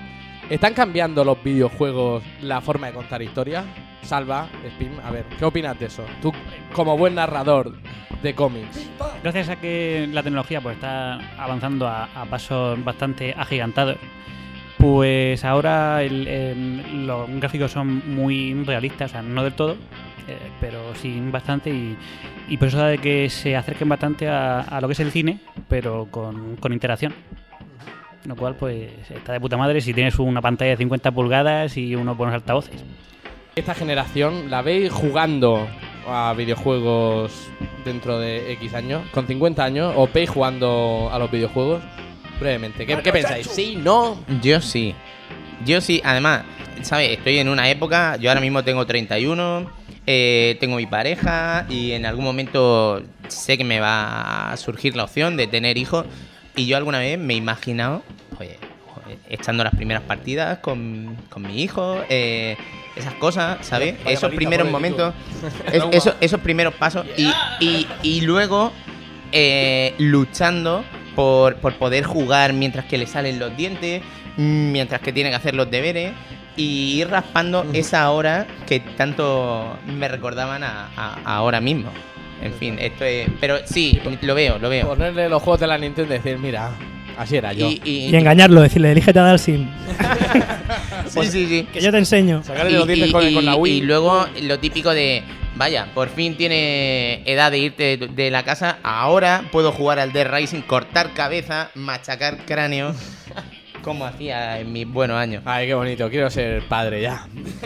¿están cambiando los videojuegos la forma de contar historias? Salva, Spin, a ver, ¿qué opinas de eso? Tú, como buen narrador de cómics. Gracias a que la tecnología pues está avanzando a, a pasos bastante agigantados, pues ahora el, el, los gráficos son muy realistas, o sea, no del todo, eh, pero sí bastante, y, y por eso de que se acerquen bastante a, a lo que es el cine, pero con, con interacción. Lo cual pues está de puta madre si tienes una pantalla de cincuenta pulgadas y unos buenos altavoces. Esta generación, ¿la veis jugando a videojuegos dentro de X años? ¿Con cincuenta años? ¿O veis jugando a los videojuegos? Brevemente, ¿qué, ¿qué pensáis? ¿Sí? ¿No? Yo sí. Yo sí. Además, ¿sabes? Estoy en una época, yo ahora mismo tengo treinta y uno, eh, tengo mi pareja y en algún momento sé que me va a surgir la opción de tener hijos. Y yo alguna vez me he imaginado, pues, echando las primeras partidas con, con mi hijo, eh, esas cosas, ¿sabes? Vaya esos primeros momentos, es, esos, esos primeros pasos y, y, y luego eh, luchando por, por poder jugar mientras que le salen los dientes, mientras que tiene que hacer los deberes y ir raspando uh-huh. esa hora que tanto me recordaban a, a, a ahora mismo. En fin, esto es... Pero sí, lo veo, lo veo. Ponerle los juegos de la Nintendo y decir, mira, así era yo. Y, y, y engañarlo, decirle, elígete a Dalsim. sí, sí, sí. Que yo te enseño. Sacarle los dientes con, con la Wii. Y luego lo típico de, vaya, por fin tiene edad de irte de, de la casa, ahora puedo jugar al Dead Rising, cortar cabeza, machacar cráneo, como hacía en mis buenos años. Ay, qué bonito, quiero ser padre ya.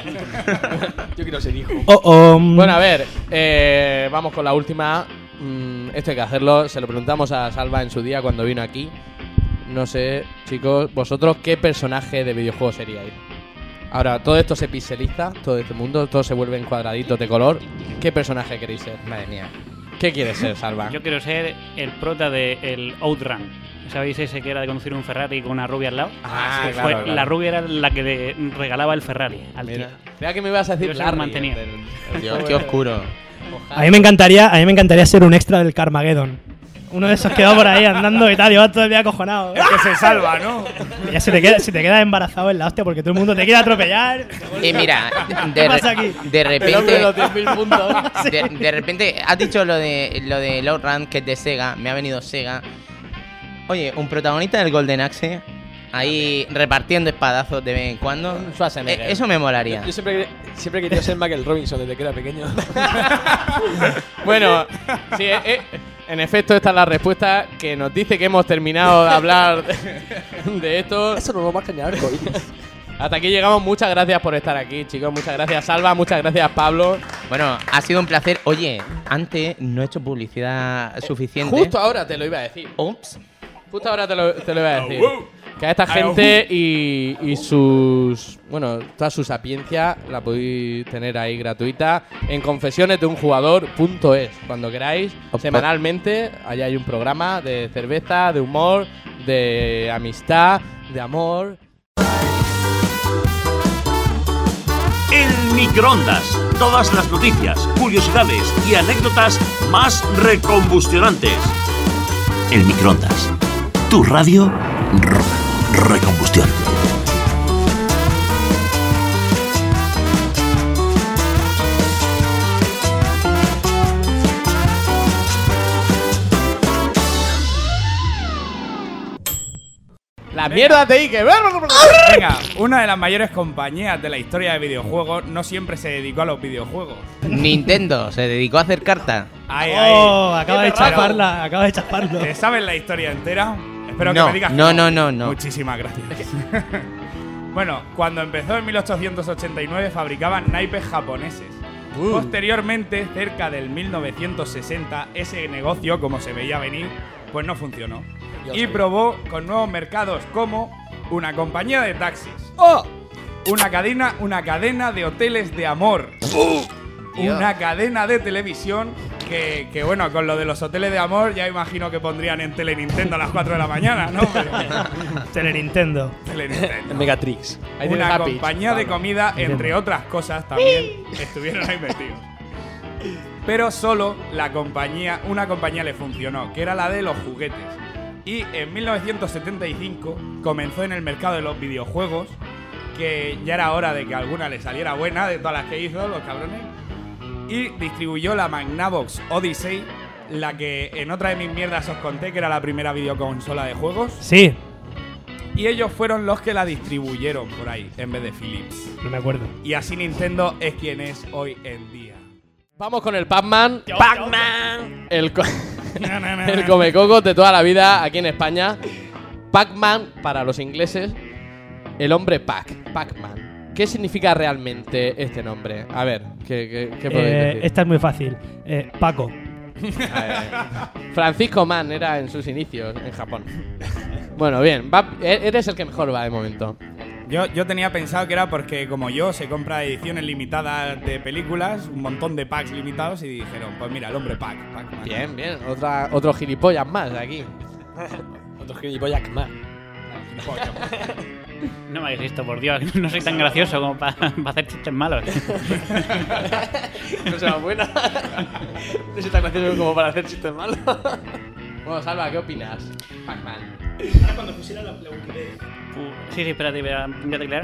Yo quiero ser hijo. Oh, oh. Bueno, a ver, eh, vamos con la última. Mm, esto hay que hacerlo. Se lo preguntamos a Salva en su día cuando vino aquí. No sé, chicos, vosotros, ¿qué personaje de videojuego seríais? Ahora, todo esto se pixeliza, todo este mundo, todo se vuelve en cuadraditos de color. ¿Qué personaje queréis ser? Madre mía. ¿Qué quieres ser, Salva? Yo quiero ser el prota de el Outrun. ¿Sabéis ese que era de conducir un Ferrari con una rubia al lado? Ah, pues claro, fue, claro. La rubia era la que le regalaba el Ferrari al tío. Mira que me ibas a decir Larry, mantenía. Del, el Dios, qué oscuro. A mí me encantaría, a mí me encantaría ser un extra del Carmageddon. Uno de esos que va por ahí andando y tal, y va todo el día acojonado. Es que se salva, ¿no? Y ya si te, queda, si te quedas embarazado en la hostia porque todo el mundo te quiere atropellar. Y mira, de, ¿qué pasa aquí? de repente, los diez mil puntos. de, de repente, has dicho lo de lo de Outrun, que es de Sega, me ha venido Sega. Oye, un protagonista del Golden Axe, ahí repartiendo espadazos de vez en cuando. Eh, eso me molaría. Yo, yo siempre, siempre he querido ser Michael Robinson desde que era pequeño. Bueno, sí, eh, eh, en efecto, esta es la respuesta que nos dice que hemos terminado de hablar de, de esto. Eso no lo marca ni arco. Hasta aquí llegamos. Muchas gracias por estar aquí, chicos. Muchas gracias, Salva. Muchas gracias, Pablo. Bueno, ha sido un placer. Oye, antes no he hecho publicidad suficiente. Justo ahora te lo iba a decir. Ups. Justo ahora te lo, te lo iba a decir. Que a esta gente y, y sus... Bueno, toda su sapiencia la podéis tener ahí gratuita en confesiones de un jugador punto es. Cuando queráis, semanalmente, allá hay un programa de cerveza, de humor, de amistad, de amor. El microondas. Todas las noticias, curiosidades y anécdotas más recombustionantes. El microondas. Tu radio re- recombustión. ¡La mierda de Ike! Venga, una de las mayores compañías de la historia de videojuegos no siempre se dedicó a los videojuegos. Nintendo se dedicó a hacer cartas. Ay, ay. Oh, acaba de chafarla, acaba de chafarlo. ¿Te sabes la historia entera? Espero No, que me digas que no, no, no, no. Muchísimas gracias. Bueno, cuando empezó en mil ochocientos ochenta y nueve fabricaban naipes japoneses. Uh. Posteriormente, cerca del mil novecientos sesenta, ese negocio, como se veía venir, pues no funcionó. Yo y sabía. probó con nuevos mercados como una compañía de taxis, ¡Oh! una cadena, una cadena de hoteles de amor, una cadena de televisión que, que, bueno, con lo de los hoteles de amor ya imagino que pondrían en Tele Nintendo a las cuatro de la mañana, ¿no? Pero, Tele Nintendo. Tele Nintendo. Megatrix. Ahí tienes Una a Peach, compañía de Pablo. comida, entre otras cosas, también estuvieron ahí metidos. Pero solo la compañía, una compañía le funcionó, que era la de los juguetes. Y en mil novecientos setenta y cinco comenzó en el mercado de los videojuegos que ya era hora de que alguna le saliera buena de todas las que hizo, los cabrones. Y distribuyó la Magnavox Odyssey, la que en otra de mis mierdas os conté que era la primera videoconsola de juegos. Sí. Y ellos fueron los que la distribuyeron por ahí, en vez de Philips. No me acuerdo. Y así Nintendo es quien es hoy en día. Vamos con el Pac-Man. Pac-Man. El, co el comecocos de toda la vida aquí en España. Pac-Man, para los ingleses, el hombre Pac. Pac-Man. ¿Qué significa realmente este nombre? A ver, ¿qué, qué, qué podéis Eh, decir? esta es muy fácil. Eh, Paco. Francisco Man era en sus inicios en Japón. Bueno, bien. Va, eres el que mejor va de momento. Yo, yo tenía pensado que era porque, como yo, se compra ediciones limitadas de películas, un montón de packs limitados, y dijeron, pues mira, el hombre Pac. Pac-Man. Bien, bien. Otra, otro gilipollas más aquí. Otro gilipollas más. No me hagáis esto, por Dios. No soy tan gracioso como para pa hacer chistes malos. No sea buena. No soy tan gracioso como para hacer chistes malos. Bueno, Salva, ¿qué opinas? Pac-Man. Ahora cuando pusiera la, la Wikipedia. Uh, sí, sí, espérate, voy a, voy a teclear.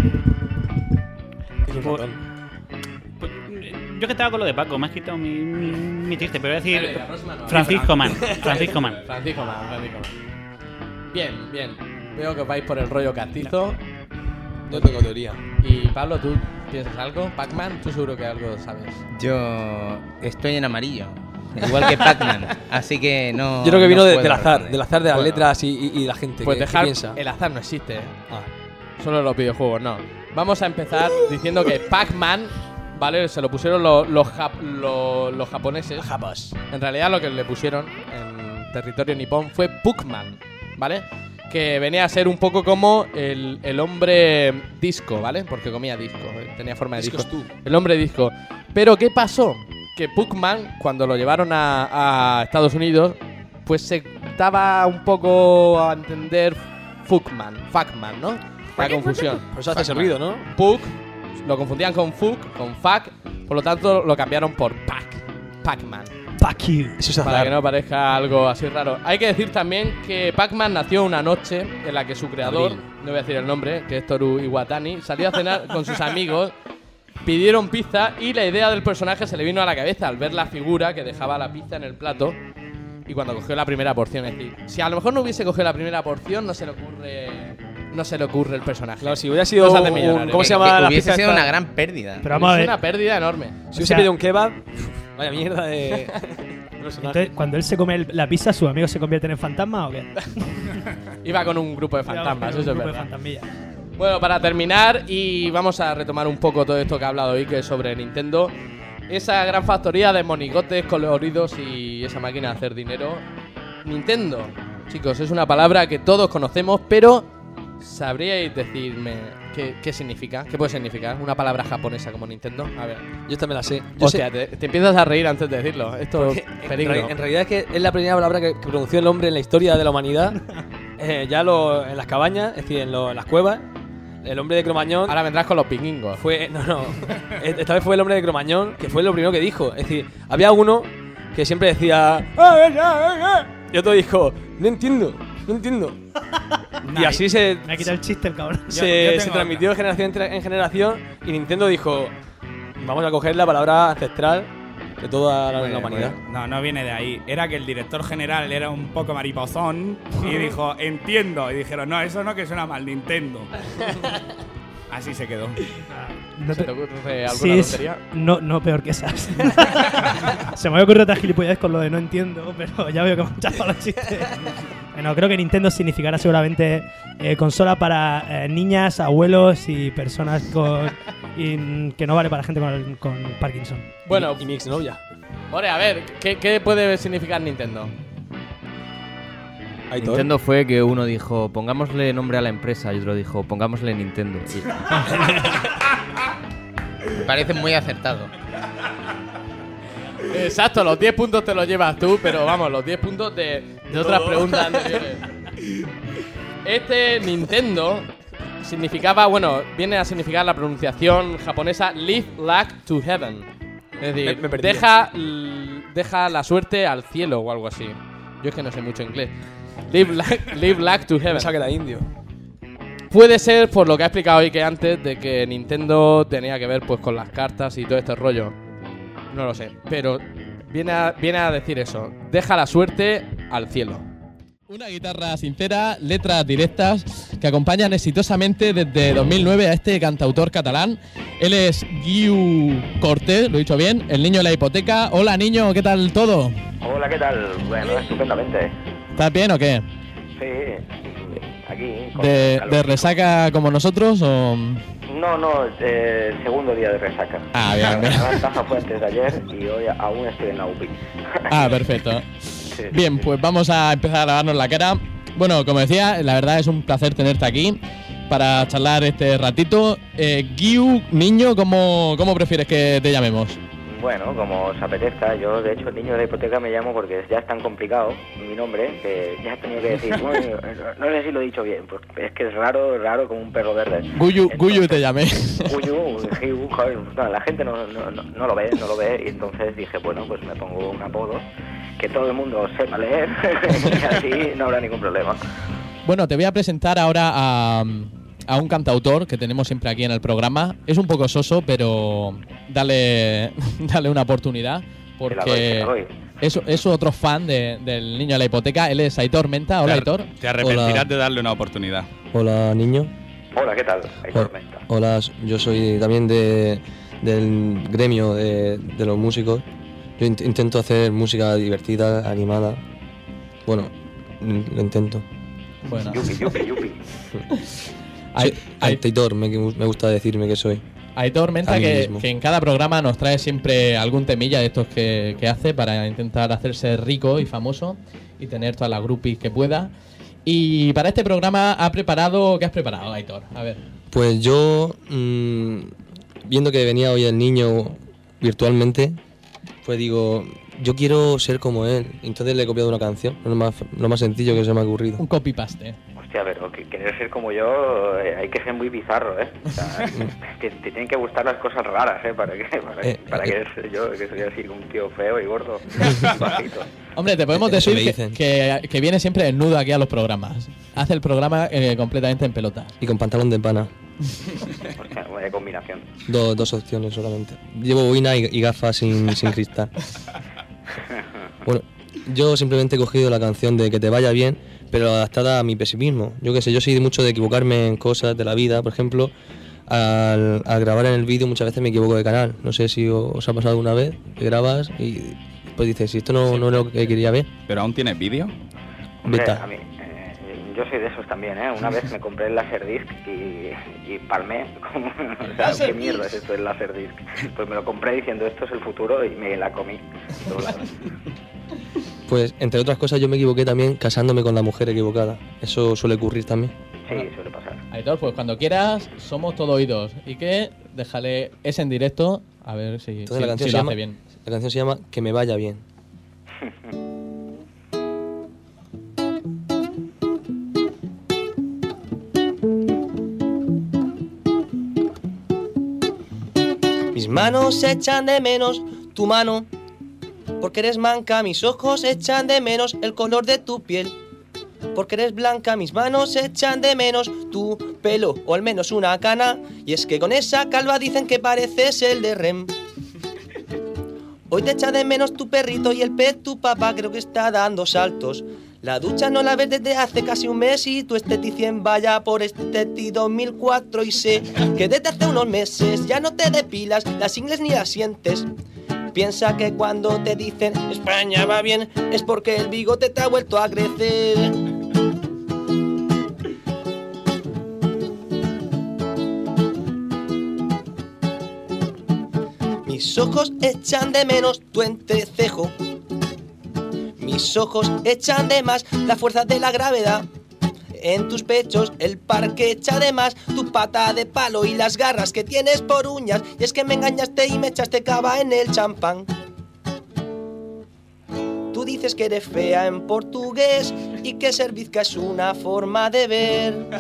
Pues, pues, yo que estaba con lo de Paco, me has quitado mi, mi, mi chiste, pero voy a decir Vale, la próxima no. Francisco Man. Francisco Man. Francisco Man, Francisco Man. Bien, bien. Veo que vais por el rollo castizo. No tengo teoría. Y Pablo, ¿tú piensas algo? Pac-Man, tú seguro que algo sabes. Yo estoy en amarillo. Igual que Pac-Man, así que no. Yo creo que vino no de, puedo del azar, responder. del azar de las Bueno. letras y, y, y la gente. Pues que, dejar. que piensa. El azar no existe, ¿eh? Ah. Solo los videojuegos, no. Vamos a empezar diciendo que Pac-Man, ¿vale? Se lo pusieron los, los, jap- los, los japoneses. Japos. En realidad lo que le pusieron en territorio nipón fue Puckman, ¿vale? Que venía a ser un poco como el, el hombre disco, ¿vale? Porque comía disco, ¿eh? Tenía forma de disco. Discos tú. El hombre disco. Pero ¿qué pasó? Que Puckman, cuando lo llevaron a, a Estados Unidos, pues se daba un poco a entender Fuckman, Fuckman, ¿no? La confusión. Por eso hace ese Fuckman. ruido, ¿no? Puck, lo confundían con Fuck, con Fuck, por lo tanto lo cambiaron por Pac, Pac-Man. Fuck you. Eso es Para azar. que no parezca algo así raro. Hay que decir también que Pac-Man nació una noche en la que su creador, Abril. no voy a decir el nombre, que es Toru Iwatani, salió a cenar con sus amigos, pidieron pizza y la idea del personaje se le vino a la cabeza al ver la figura que dejaba la pizza en el plato y cuando cogió la primera porción. Es decir, si a lo mejor no hubiese cogido la primera porción, no se le ocurre, no se le ocurre el personaje. Claro, si hubiera sido No se hace un- millonario. ¿cómo se Que- llama que la hubiese pizza sido esta? una gran pérdida. Pero vamos a Es ver. una pérdida enorme. Si O hubiese sea- pedido un kebab, vaya mierda de. Entonces, cuando él se come el- la pizza, ¿sus amigos se convierten en fantasmas o qué? Iba con un grupo de fantasmas, Un eso es grupo de verdad. fantasmillas. Bueno, para terminar, y vamos a retomar un poco todo esto que ha hablado Ike sobre Nintendo, esa gran factoría de monigotes coloridos y esa máquina de hacer dinero. Nintendo, chicos, es una palabra que todos conocemos, pero ¿sabríais decirme qué, qué significa? ¿Qué puede significar una palabra japonesa como Nintendo? A ver. Yo esta me la sé. Yo Hostia, te, te empiezas a reír antes de decirlo. Esto Porque es en, peligro. re- en realidad es que es la primera palabra que, que pronunció el hombre en la historia de la humanidad. Eh, ya lo, en las cabañas, es decir, en, lo- en las cuevas. El hombre de Cromañón. Ahora vendrás con los vikingos. Fue. No, no. Esta vez fue el hombre de Cromañón, que fue lo primero que dijo. Es decir, había uno que siempre decía. Y otro dijo, no entiendo, no entiendo. Y así se. Me ha quitado el chiste el cabrón. Se, Yo- yo se tengo transmitió de generación en- en generación y Nintendo dijo, vamos a coger la palabra ancestral de toda la, la Bueno, humanidad. bueno, no, no viene de ahí. Era que el director general era un poco mariposón y dijo, entiendo. Y dijeron, no, eso no, que suena mal, Nintendo. Así se quedó. No ¿Se te- te ocurre alguna Sí, es- tontería? no, no peor que esas. Se me había ocurrido otra gilipollez con lo de no entiendo, pero ya veo que me han chafado los chistes. Bueno, creo que Nintendo significará seguramente eh, consola para eh, niñas, abuelos y personas con, y, que no vale para gente con, con Parkinson. Bueno, Y mi exnovia. Ore, a ver, ¿qué, qué puede significar Nintendo? Aitor. Nintendo fue que uno dijo, pongámosle nombre a la empresa, y otro dijo, pongámosle Nintendo. Y- Me parece muy acertado. Exacto, los diez puntos te los llevas tú, pero vamos, los diez puntos de, de otras todo. preguntas anteriores. Este Nintendo significaba, bueno, viene a significar la pronunciación japonesa Live Luck to Heaven. Es decir, Me- me perdí. deja, l- deja la suerte al cielo o algo así. Yo es que no sé mucho inglés. Live Luck, live luck to Heaven. Pensaba que era indio. Puede ser por lo que ha explicado Ike antes, de que Nintendo tenía que ver pues con las cartas y todo este rollo. No lo sé, pero viene a, viene a decir eso. Deja la suerte al cielo. Una guitarra sincera, letras directas que acompañan exitosamente desde dos mil nueve a este cantautor catalán. Él es Guiu Cortés, lo he dicho bien, el niño de la hipoteca. Hola niño, ¿qué tal todo? Hola, ¿qué tal? Bueno, estupendamente. ¿Estás bien o qué? Sí, aquí. con ¿De, calor. de resaca como nosotros o...? No, no, eh, segundo día de resaca. Ah, bien, bien. La ventaja fue antes de ayer y hoy aún estoy en la U P I. Ah, perfecto. Bien, pues vamos a empezar a lavarnos la cara. Bueno, como decía, la verdad es un placer tenerte aquí para charlar este ratito. Eh, Guiu, niño, ¿cómo, ¿cómo prefieres que te llamemos? Bueno, como os apetezca, yo de hecho el niño de la hipoteca me llamo porque ya es tan complicado mi nombre que ya he tenido que decir, bueno, no sé si lo he dicho bien, pues es que es raro, raro como un perro verde. Guyu, Guyu te llamé. Guyu, Giu, joder, no, la gente no, no, no, no lo ve, no lo ve y entonces dije, bueno, pues me pongo un apodo que todo el mundo sepa leer y así no habrá ningún problema. Bueno, te voy a presentar ahora a, a un cantautor que tenemos siempre aquí en el programa. Es un poco soso, pero dale, dale una oportunidad porque Te la doy, te la doy. Es, es otro fan de, del niño de la hipoteca. Él es Aitor Menta. Hola, Te- Aitor. Te arrepentirás Hola. de darle una oportunidad. Hola, niño. Hola, ¿qué tal? Hay Ho- tormenta. Hola, yo soy también de, del gremio de, de los músicos. Yo int- intento hacer música divertida, animada. Bueno, mm, lo intento. Bueno. Yupi, yupi, yupi. Soy Aitor, me, me gusta decirme que soy. Aitor Menta, A mí que, mismo. que en cada programa nos trae siempre algún temilla de estos que, que hace para intentar hacerse rico y famoso y tener todas las groupies que pueda. Y para este programa ha preparado... ¿Qué has preparado, Aitor? A ver. Pues yo, mm, viendo que venía hoy el niño virtualmente, pues digo, yo quiero ser como él. Entonces le he copiado una canción, lo más, lo más sencillo que se me ha ocurrido. Un copy-paste. Hostia, pero que querer ser como yo eh, hay que ser muy bizarro, ¿eh? O sea, te, te tienen que gustar las cosas raras, ¿eh? Para, que, para, Eh, para eh. querer ser yo, que soy así, un tío feo y gordo y bajito. Hombre, te podemos Eso decir me que, dicen. que, que viene siempre desnudo aquí a los programas. Hace el programa eh, completamente en pelota. Y con pantalón de pana. Hostia, vaya combinación. Do- dos opciones solamente. Llevo boina y, y gafas sin, sin cristal. Bueno, yo simplemente he cogido la canción de Que te vaya bien, pero adaptada a mi pesimismo. Yo qué sé, yo soy mucho de equivocarme en cosas de la vida. Por ejemplo, al, al grabar en el vídeo muchas veces me equivoco de canal. No sé si os ha pasado alguna vez, que grabas y pues dices, si esto no, no es lo que quería ver. ¿Pero aún tienes vídeo? Hombre, Beta. a mí, eh, yo soy de esos también, ¿eh? Una vez me compré el Laserdisc y, y palmé. Como, o sea, ¿qué mierda es esto del Laserdisc? Pues me lo compré diciendo, esto es el futuro y me la comí. doblada. Pues entre otras cosas yo me equivoqué también casándome con la mujer equivocada. Eso suele ocurrir también. Sí, suele pasar. Aitor, pues cuando quieras, somos todo oídos. Y que déjale ese en directo, a ver si, Entonces si- la canción si se lo llama, hace bien. la canción se llama Que me vaya bien. Mis manos echan de menos tu mano, porque eres manca. Mis ojos echan de menos el color de tu piel, porque eres blanca. Mis manos echan de menos tu pelo, o al menos una cana. Y es que con esa calva dicen que pareces el de Rem. Hoy te echa de menos tu perrito y el pez tu papá creo que está dando saltos. La ducha no la ves desde hace casi un mes y tu esteticien vaya por Esteti dos mil cuatro. Y sé que desde hace unos meses ya no te depilas las ingles ni las sientes. Piensa que cuando te dicen España va bien es porque el bigote te ha vuelto a crecer. Mis ojos echan de menos tu entrecejo. Mis ojos echan de más la fuerza de la gravedad. En tus pechos el parque echa de más tu pata de palo y las garras que tienes por uñas. Y es que me engañaste y me echaste cava en el champán. Tú dices que eres fea en portugués y que ser bizca es una forma de ver.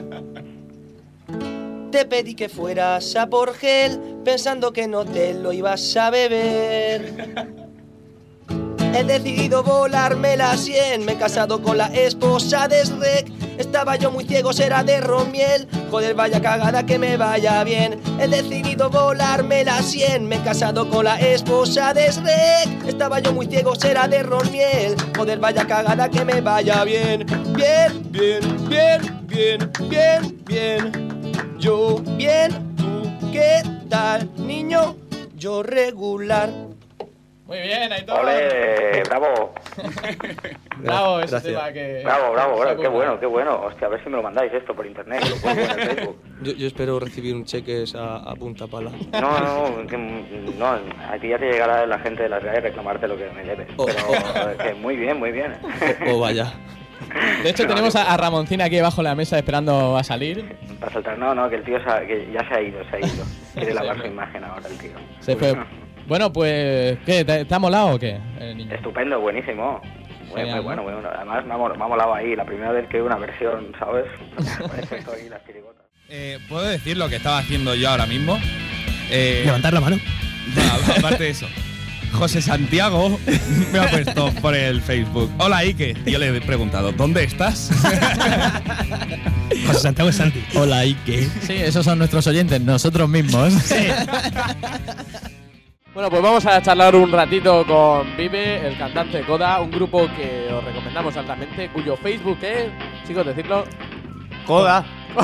Te pedí que fueras a por gel pensando que no te lo ibas a beber. He decidido volarme la sien, me he casado con la esposa de Shrek. Estaba yo muy ciego, será de Romiel, Joder, vaya cagada que me vaya bien. He decidido volarme la sien. Me he casado con la esposa de Shrek. Estaba yo muy ciego, será de Ronmiel. Joder, vaya cagada que me vaya bien. Bien, bien, bien, bien, bien, bien. Yo bien, ¿tú qué tal, niño? Yo regular. Muy bien, Aitor. ¡Ole! ¡Bravo! Bravo, ese Gracias. tema que... Bravo, bravo, bravo. Qué Muy bueno, qué bueno. Hostia, a ver si me lo mandáis esto por internet. Lo pongo en el Facebook. Yo, yo espero recibir un cheque a, a punta pala. No, no, que, no, a ti ya te llegará la gente de las R A E a reclamarte lo que me debes. Oh, Pero oh. que muy bien, muy bien. Oh, vaya. De hecho, tenemos a, a Ramoncina aquí debajo de la mesa esperando a salir. Para saltar, no, no, que el tío se ha- que ya se ha ido, se ha ido. Quiere lavar su imagen ahora el tío. Se fue. Bueno, pues, ¿qué? ¿Te, te ha molado o qué? El niño. Estupendo, buenísimo. Muy, Genial, muy bueno, ¿no? muy bueno. Además me ha, mol- me ha molado ahí, la primera vez que una versión, ¿sabes? Parece que estoy las chirigotas. Eh, ¿Puedo decir lo que estaba haciendo yo ahora mismo? Eh, Levantar la mano. No, aparte de eso. José Santiago me ha puesto por el Facebook. Hola, Ike. Y yo le he preguntado, ¿dónde estás? José Santiago es Santi. Hola, Ike. Sí, esos son nuestros oyentes, nosotros mismos. Sí. Bueno, pues vamos a charlar un ratito con Vive, el cantante de Coda, un grupo que os recomendamos altamente, cuyo Facebook es, chicos, decirlo. Coda.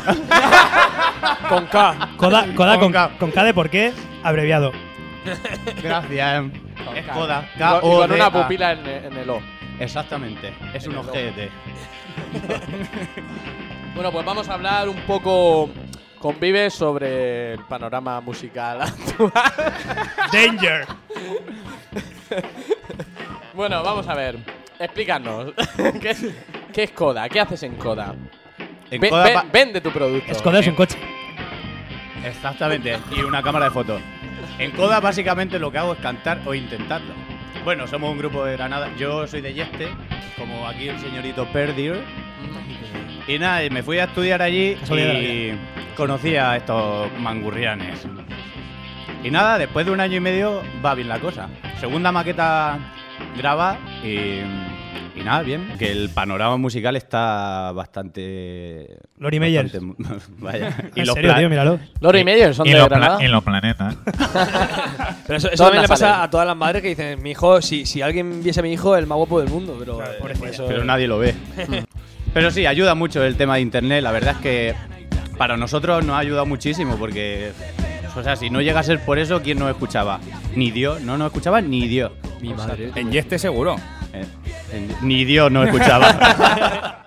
Con K. Coda, Coda con, con K de por qué, abreviado. Gracias. Es K. Coda. Y con- y con una pupila en, en el O. Exactamente. Es un En el O. ojete. Bueno, pues vamos a hablar un poco con Vive sobre el panorama musical actual. Danger. Bueno, vamos a ver. Explícanos. ¿Qué, es- ¿Qué es Coda? ¿Qué haces en Coda? En Ve- Coda ve- pa- vende tu producto. Es Coda es un coche. Exactamente. Y una cámara de fotos. En Coda básicamente lo que hago es cantar o intentarlo. Bueno, somos un grupo de Granada. Yo soy de Yeste, como aquí el señorito Perdir. Y nada, y me fui a estudiar allí Casualidad de la y conocí a estos mangurrianes. Y nada, después de un año y medio va bien la cosa. Segunda maqueta graba y, y nada, bien. Que el panorama musical está bastante... Lori Meyers. bastante- Vaya. En los serio, pla- tío, míralo. Lori Meyers son y de los Granada. pla- En los planetas. Pero eso, eso ¿Dónde también le pasa sale? a todas las madres que dicen, mi hijo, si, si alguien viese a mi hijo, el más guapo del mundo. Pero, eh, por eso- Pero nadie lo ve. Pero sí, ayuda mucho el tema de internet. La verdad es que para nosotros nos ha ayudado muchísimo porque, o sea, si no llega a ser por eso, ¿quién nos escuchaba? Ni Dios, no nos escuchaba ni Dios. Mi madre. En Yeste seguro. Eh, en- ni Dios nos escuchaba.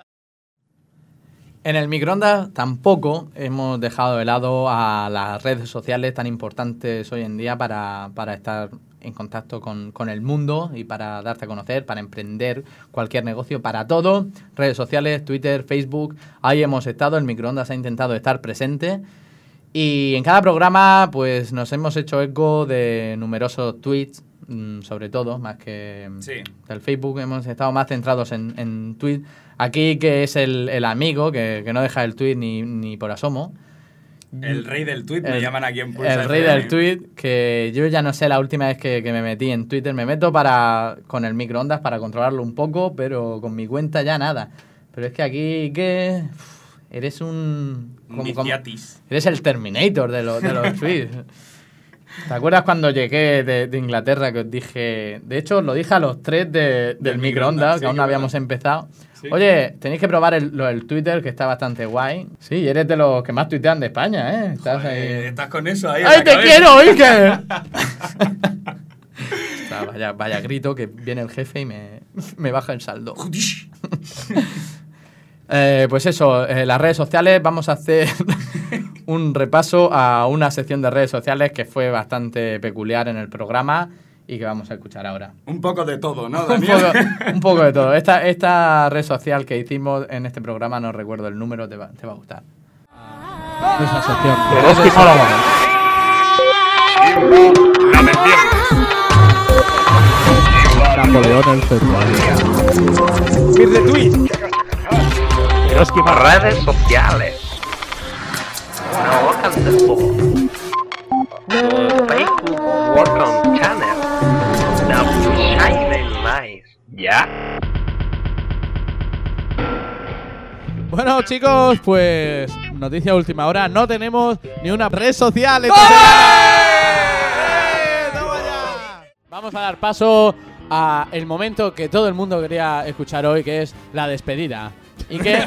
En el microondas tampoco hemos dejado de lado a las redes sociales tan importantes hoy en día para, para estar en contacto con, con el mundo y para darte a conocer, para emprender cualquier negocio, para todo. Redes sociales, Twitter, Facebook, ahí hemos estado, el microondas ha intentado estar presente. Y en cada programa pues nos hemos hecho eco de numerosos tweets, mm, sobre todo, más que Sí. del Facebook, hemos estado más centrados en, en tweets. Aquí que es el, el amigo, que, que no deja el tweet ni, ni por asomo. El rey del tweet, me El- llaman aquí en Pulsa El rey F M. del tweet, que yo ya no sé la última vez que, que me metí en Twitter. Me meto para con el microondas para controlarlo un poco, pero con mi cuenta ya nada. Pero es que aquí, ¿qué? Uf, eres un... como- como- Viciatis. eres el Terminator de, los de los tweets. ¿Te acuerdas cuando llegué de, de Inglaterra que os dije... De hecho, os lo dije a los tres de- del, Del microondas, microondas, que sí, aún no qué habíamos bueno. empezado. Sí. Oye, tenéis que probar el, lo del Twitter, que está bastante guay. Sí, eres de los que más tuitean de España, ¿eh? Estás ahí... Eh, estás con eso ahí. en ¡Ay, la te cabeza. quiero, Iker! Ostras, vaya, vaya grito que viene el jefe y me, me baja el saldo. Eh, pues eso, eh, las redes sociales, vamos a hacer un repaso a una sección de redes sociales que fue bastante peculiar en el programa y que vamos a escuchar ahora. Un poco de todo, ¿no, Un Daniel? poco, un poco de todo. Esta, esta red social que hicimos en este programa, no recuerdo el número, te va, te va a gustar. Esa sección. Pero es que no lo vamos. La del viernes. Napoleón el fetuario. Mir de tweet. Redes sociales. No cantemos. Facebook Welcome Channel. Now shining nice. ¿Ya? Bueno, chicos, pues noticia de última hora, no tenemos ni una red social. ¡Eh! Vamos a dar paso a el momento que todo el mundo quería escuchar hoy, que es la despedida. Y que...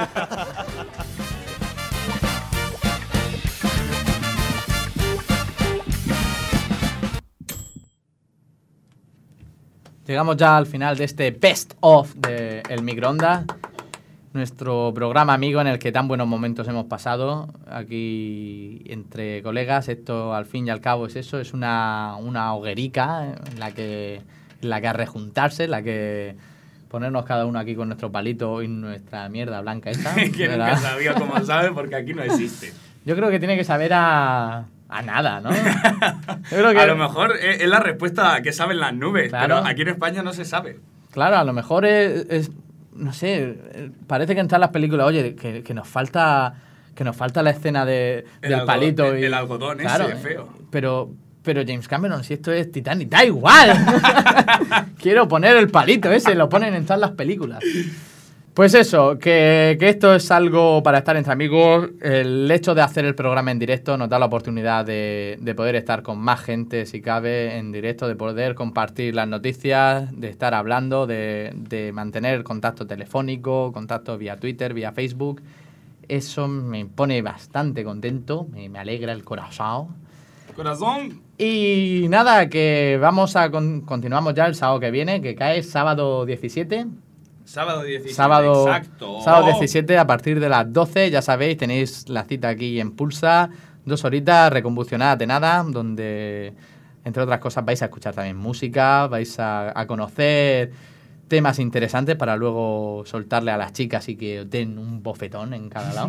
Llegamos ya al final de este Best of de El Microondas, nuestro programa amigo en el que tan buenos momentos hemos pasado aquí entre colegas. Esto al fin y al cabo es eso, es una, una hoguerica en la que en la que a rejuntarse, en la que ponernos cada uno aquí con nuestro palito y nuestra mierda blanca esta. Que nunca sabía cómo sabe porque aquí no existe. Yo creo que tiene que saber a... a nada, ¿no? Yo creo que... A lo mejor es, es la respuesta que saben las nubes, Claro. pero aquí en España no se sabe. Claro, a lo mejor es, es- no sé, eh, parece que en todas las películas, oye, que, que nos falta que nos falta la escena de, El del algo- palito el- y el algodón ese, claro, feo. Pero pero James Cameron, si esto es Titanic, da igual. Quiero poner el palito ese, lo ponen en todas las películas. Pues eso, que, que esto es algo para estar entre amigos. El hecho de hacer el programa en directo nos da la oportunidad de, de poder estar con más gente, si cabe, en directo, de poder compartir las noticias, de estar hablando, de, de mantener contacto telefónico, contacto vía Twitter, vía Facebook. Eso me pone bastante contento, me, me alegra el corazón. Corazón. Y nada, que vamos a con- continuamos ya el sábado que viene, que cae sábado diecisiete. Sábado diecisiete, Sábado, exacto. sábado diecisiete a partir de las doce, ya sabéis, tenéis la cita aquí en Pulsa, dos horitas recombustionadas de nada, donde, entre otras cosas, vais a escuchar también música, vais a, a conocer temas interesantes para luego soltarle a las chicas y que os den un bofetón en cada lado.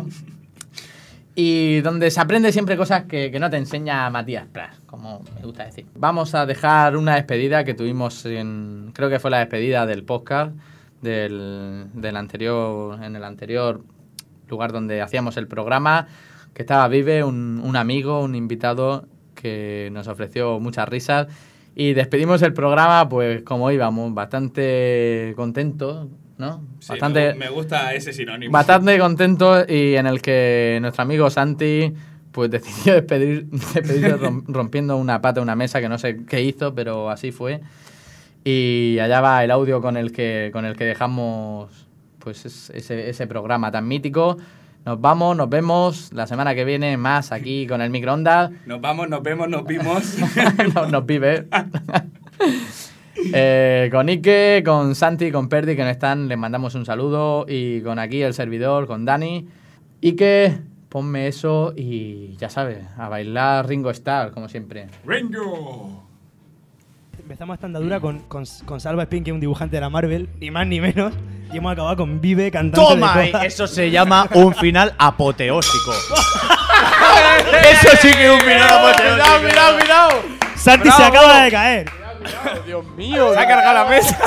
Y donde se aprende siempre cosas que, que no te enseña Matías Pras, como me gusta decir. Vamos a dejar una despedida que tuvimos en... Creo que fue la despedida del podcast, del, del anterior, en el anterior lugar donde hacíamos el programa, que estaba Vive, un, un amigo, un invitado que nos ofreció muchas risas. Y despedimos el programa, pues como íbamos, bastante contentos, ¿no? Sí, bastante... me, me gusta ese sinónimo. Bastante contento y en el que nuestro amigo Santi pues decidió despedir, despedirse rom- rompiendo una pata de una mesa que no sé qué hizo, pero así fue. Y allá va el audio con el que, con el que dejamos pues es- ese, ese programa tan mítico. Nos vamos, nos vemos la semana que viene más aquí con el microondas. Nos vamos, nos vemos, nos vimos. nos, nos vive. Eh, con Ike, con Santi, con Perdi, que no están, les mandamos un saludo. Y con aquí el servidor, con Dani. Ike, ponme eso y ya sabes, a bailar Ringo Starr, como siempre. ¡Ringo! Empezamos esta andadura con, con, con Salva Spin, que es un dibujante de la Marvel, ni más ni menos. Y hemos acabado con Vive cantando. ¡Toma! Eso se llama un final apoteósico. Eso sí que es un final apoteósico. ¡Cuidado, cuidado, cuidado! Santi se acaba de caer. Dios mío. Se ha cargado la mesa.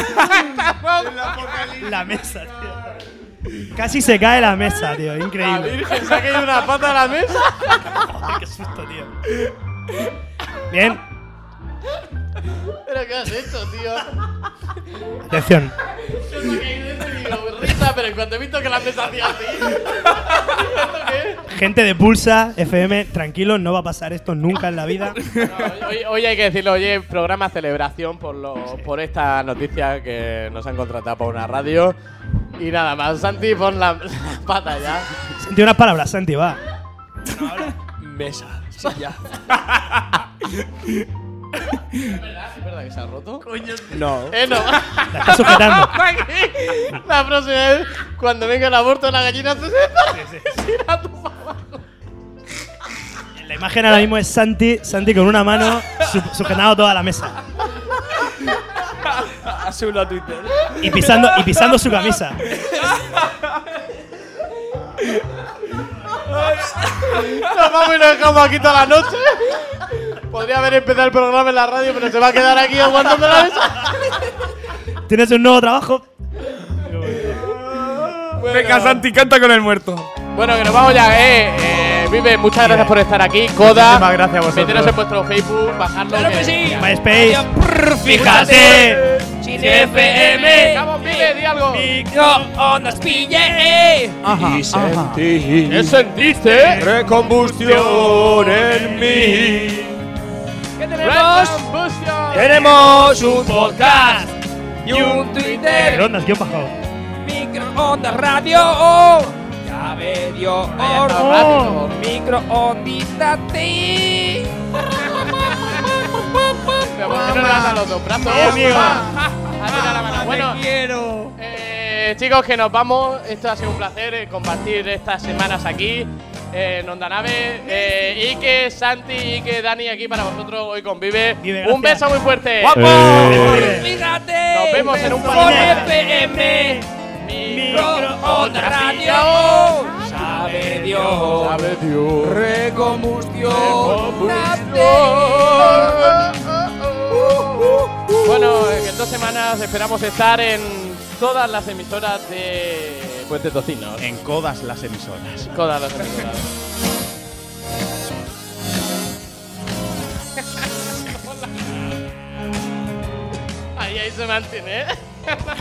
La mesa, tío. Casi se cae la mesa, tío. Increíble. La Virgen se ha caído una pata a la mesa. Qué susto, tío. Bien. ¿Pero qué has hecho, tío? Atención. Yo me he caído y digo, risa, pero en cuanto he visto que la mesa hacía así. ¿Esto qué es? Gente de Pulsa F M, tranquilos, no va a pasar esto nunca en la vida. No, hoy, hoy hay que decirlo, oye, programa celebración por lo, por esta noticia que nos han contratado para una radio. Y nada más, Santi, pon la, la pata ya. Santi, unas palabras, Santi, va. Mesa, silla. ¿Es verdad? ¿Es verdad que se ha roto? Coño, No. Eh, no. La está sujetando. La próxima vez, cuando venga el aborto de la gallina, se tira tu abajo. La imagen ahora mismo es Santi, Santi con una mano su- sujetando toda la mesa. Súbelo a Twitter. Y pisando, y pisando su camisa. Nos vamos y nos dejamos aquí toda la noche. Podría haber empezado el programa en la radio, pero se va a quedar aquí aguantando la mesa. ¿Tienes un nuevo trabajo? Bueno. Venga, Santi, canta con el muerto. Bueno, que nos vamos ya, eh. eh Vive, muchas gracias por estar aquí. Coda. Muchísimas gracias a vosotros. Meteros en vuestro Facebook, bajadlo. ¡Claro que sí! MySpace. Vaya, prr, Fíjate. Si Sin F M. Vamos, Vive, di algo. Microondas pille. Ajá, y ajá. sentí. ¿Qué sentiste? Recombustión en mí. ¿Qué tenemos? Tenemos un podcast y un Twitter. Microondas, guión bajado. Microondas radio. Llave dio oro. Microondita ti. Pero ¿por qué no le das a los dos brazos? Sí, amigo. Ah, tira la mano. Bueno, Te quiero. eh, chicos, que nos vamos. Esto ha sido un placer eh, compartir estas semanas aquí eh, en Onda Nave. Eh, Ike, Santi, Ike, Dani aquí para vosotros hoy con Vive. Vive, Un beso muy fuerte. ¡Guapo! Eh. Fíjate. Nos vemos en un par Con de F M. Microondas radio. Sabe Dios. Sabe Dios. Recombustión. Bueno, en dos semanas esperamos estar en todas las emisoras de Puente Tocinos. En todas las emisoras. Todas las emisoras. Ahí, ahí se mantiene, ¿eh?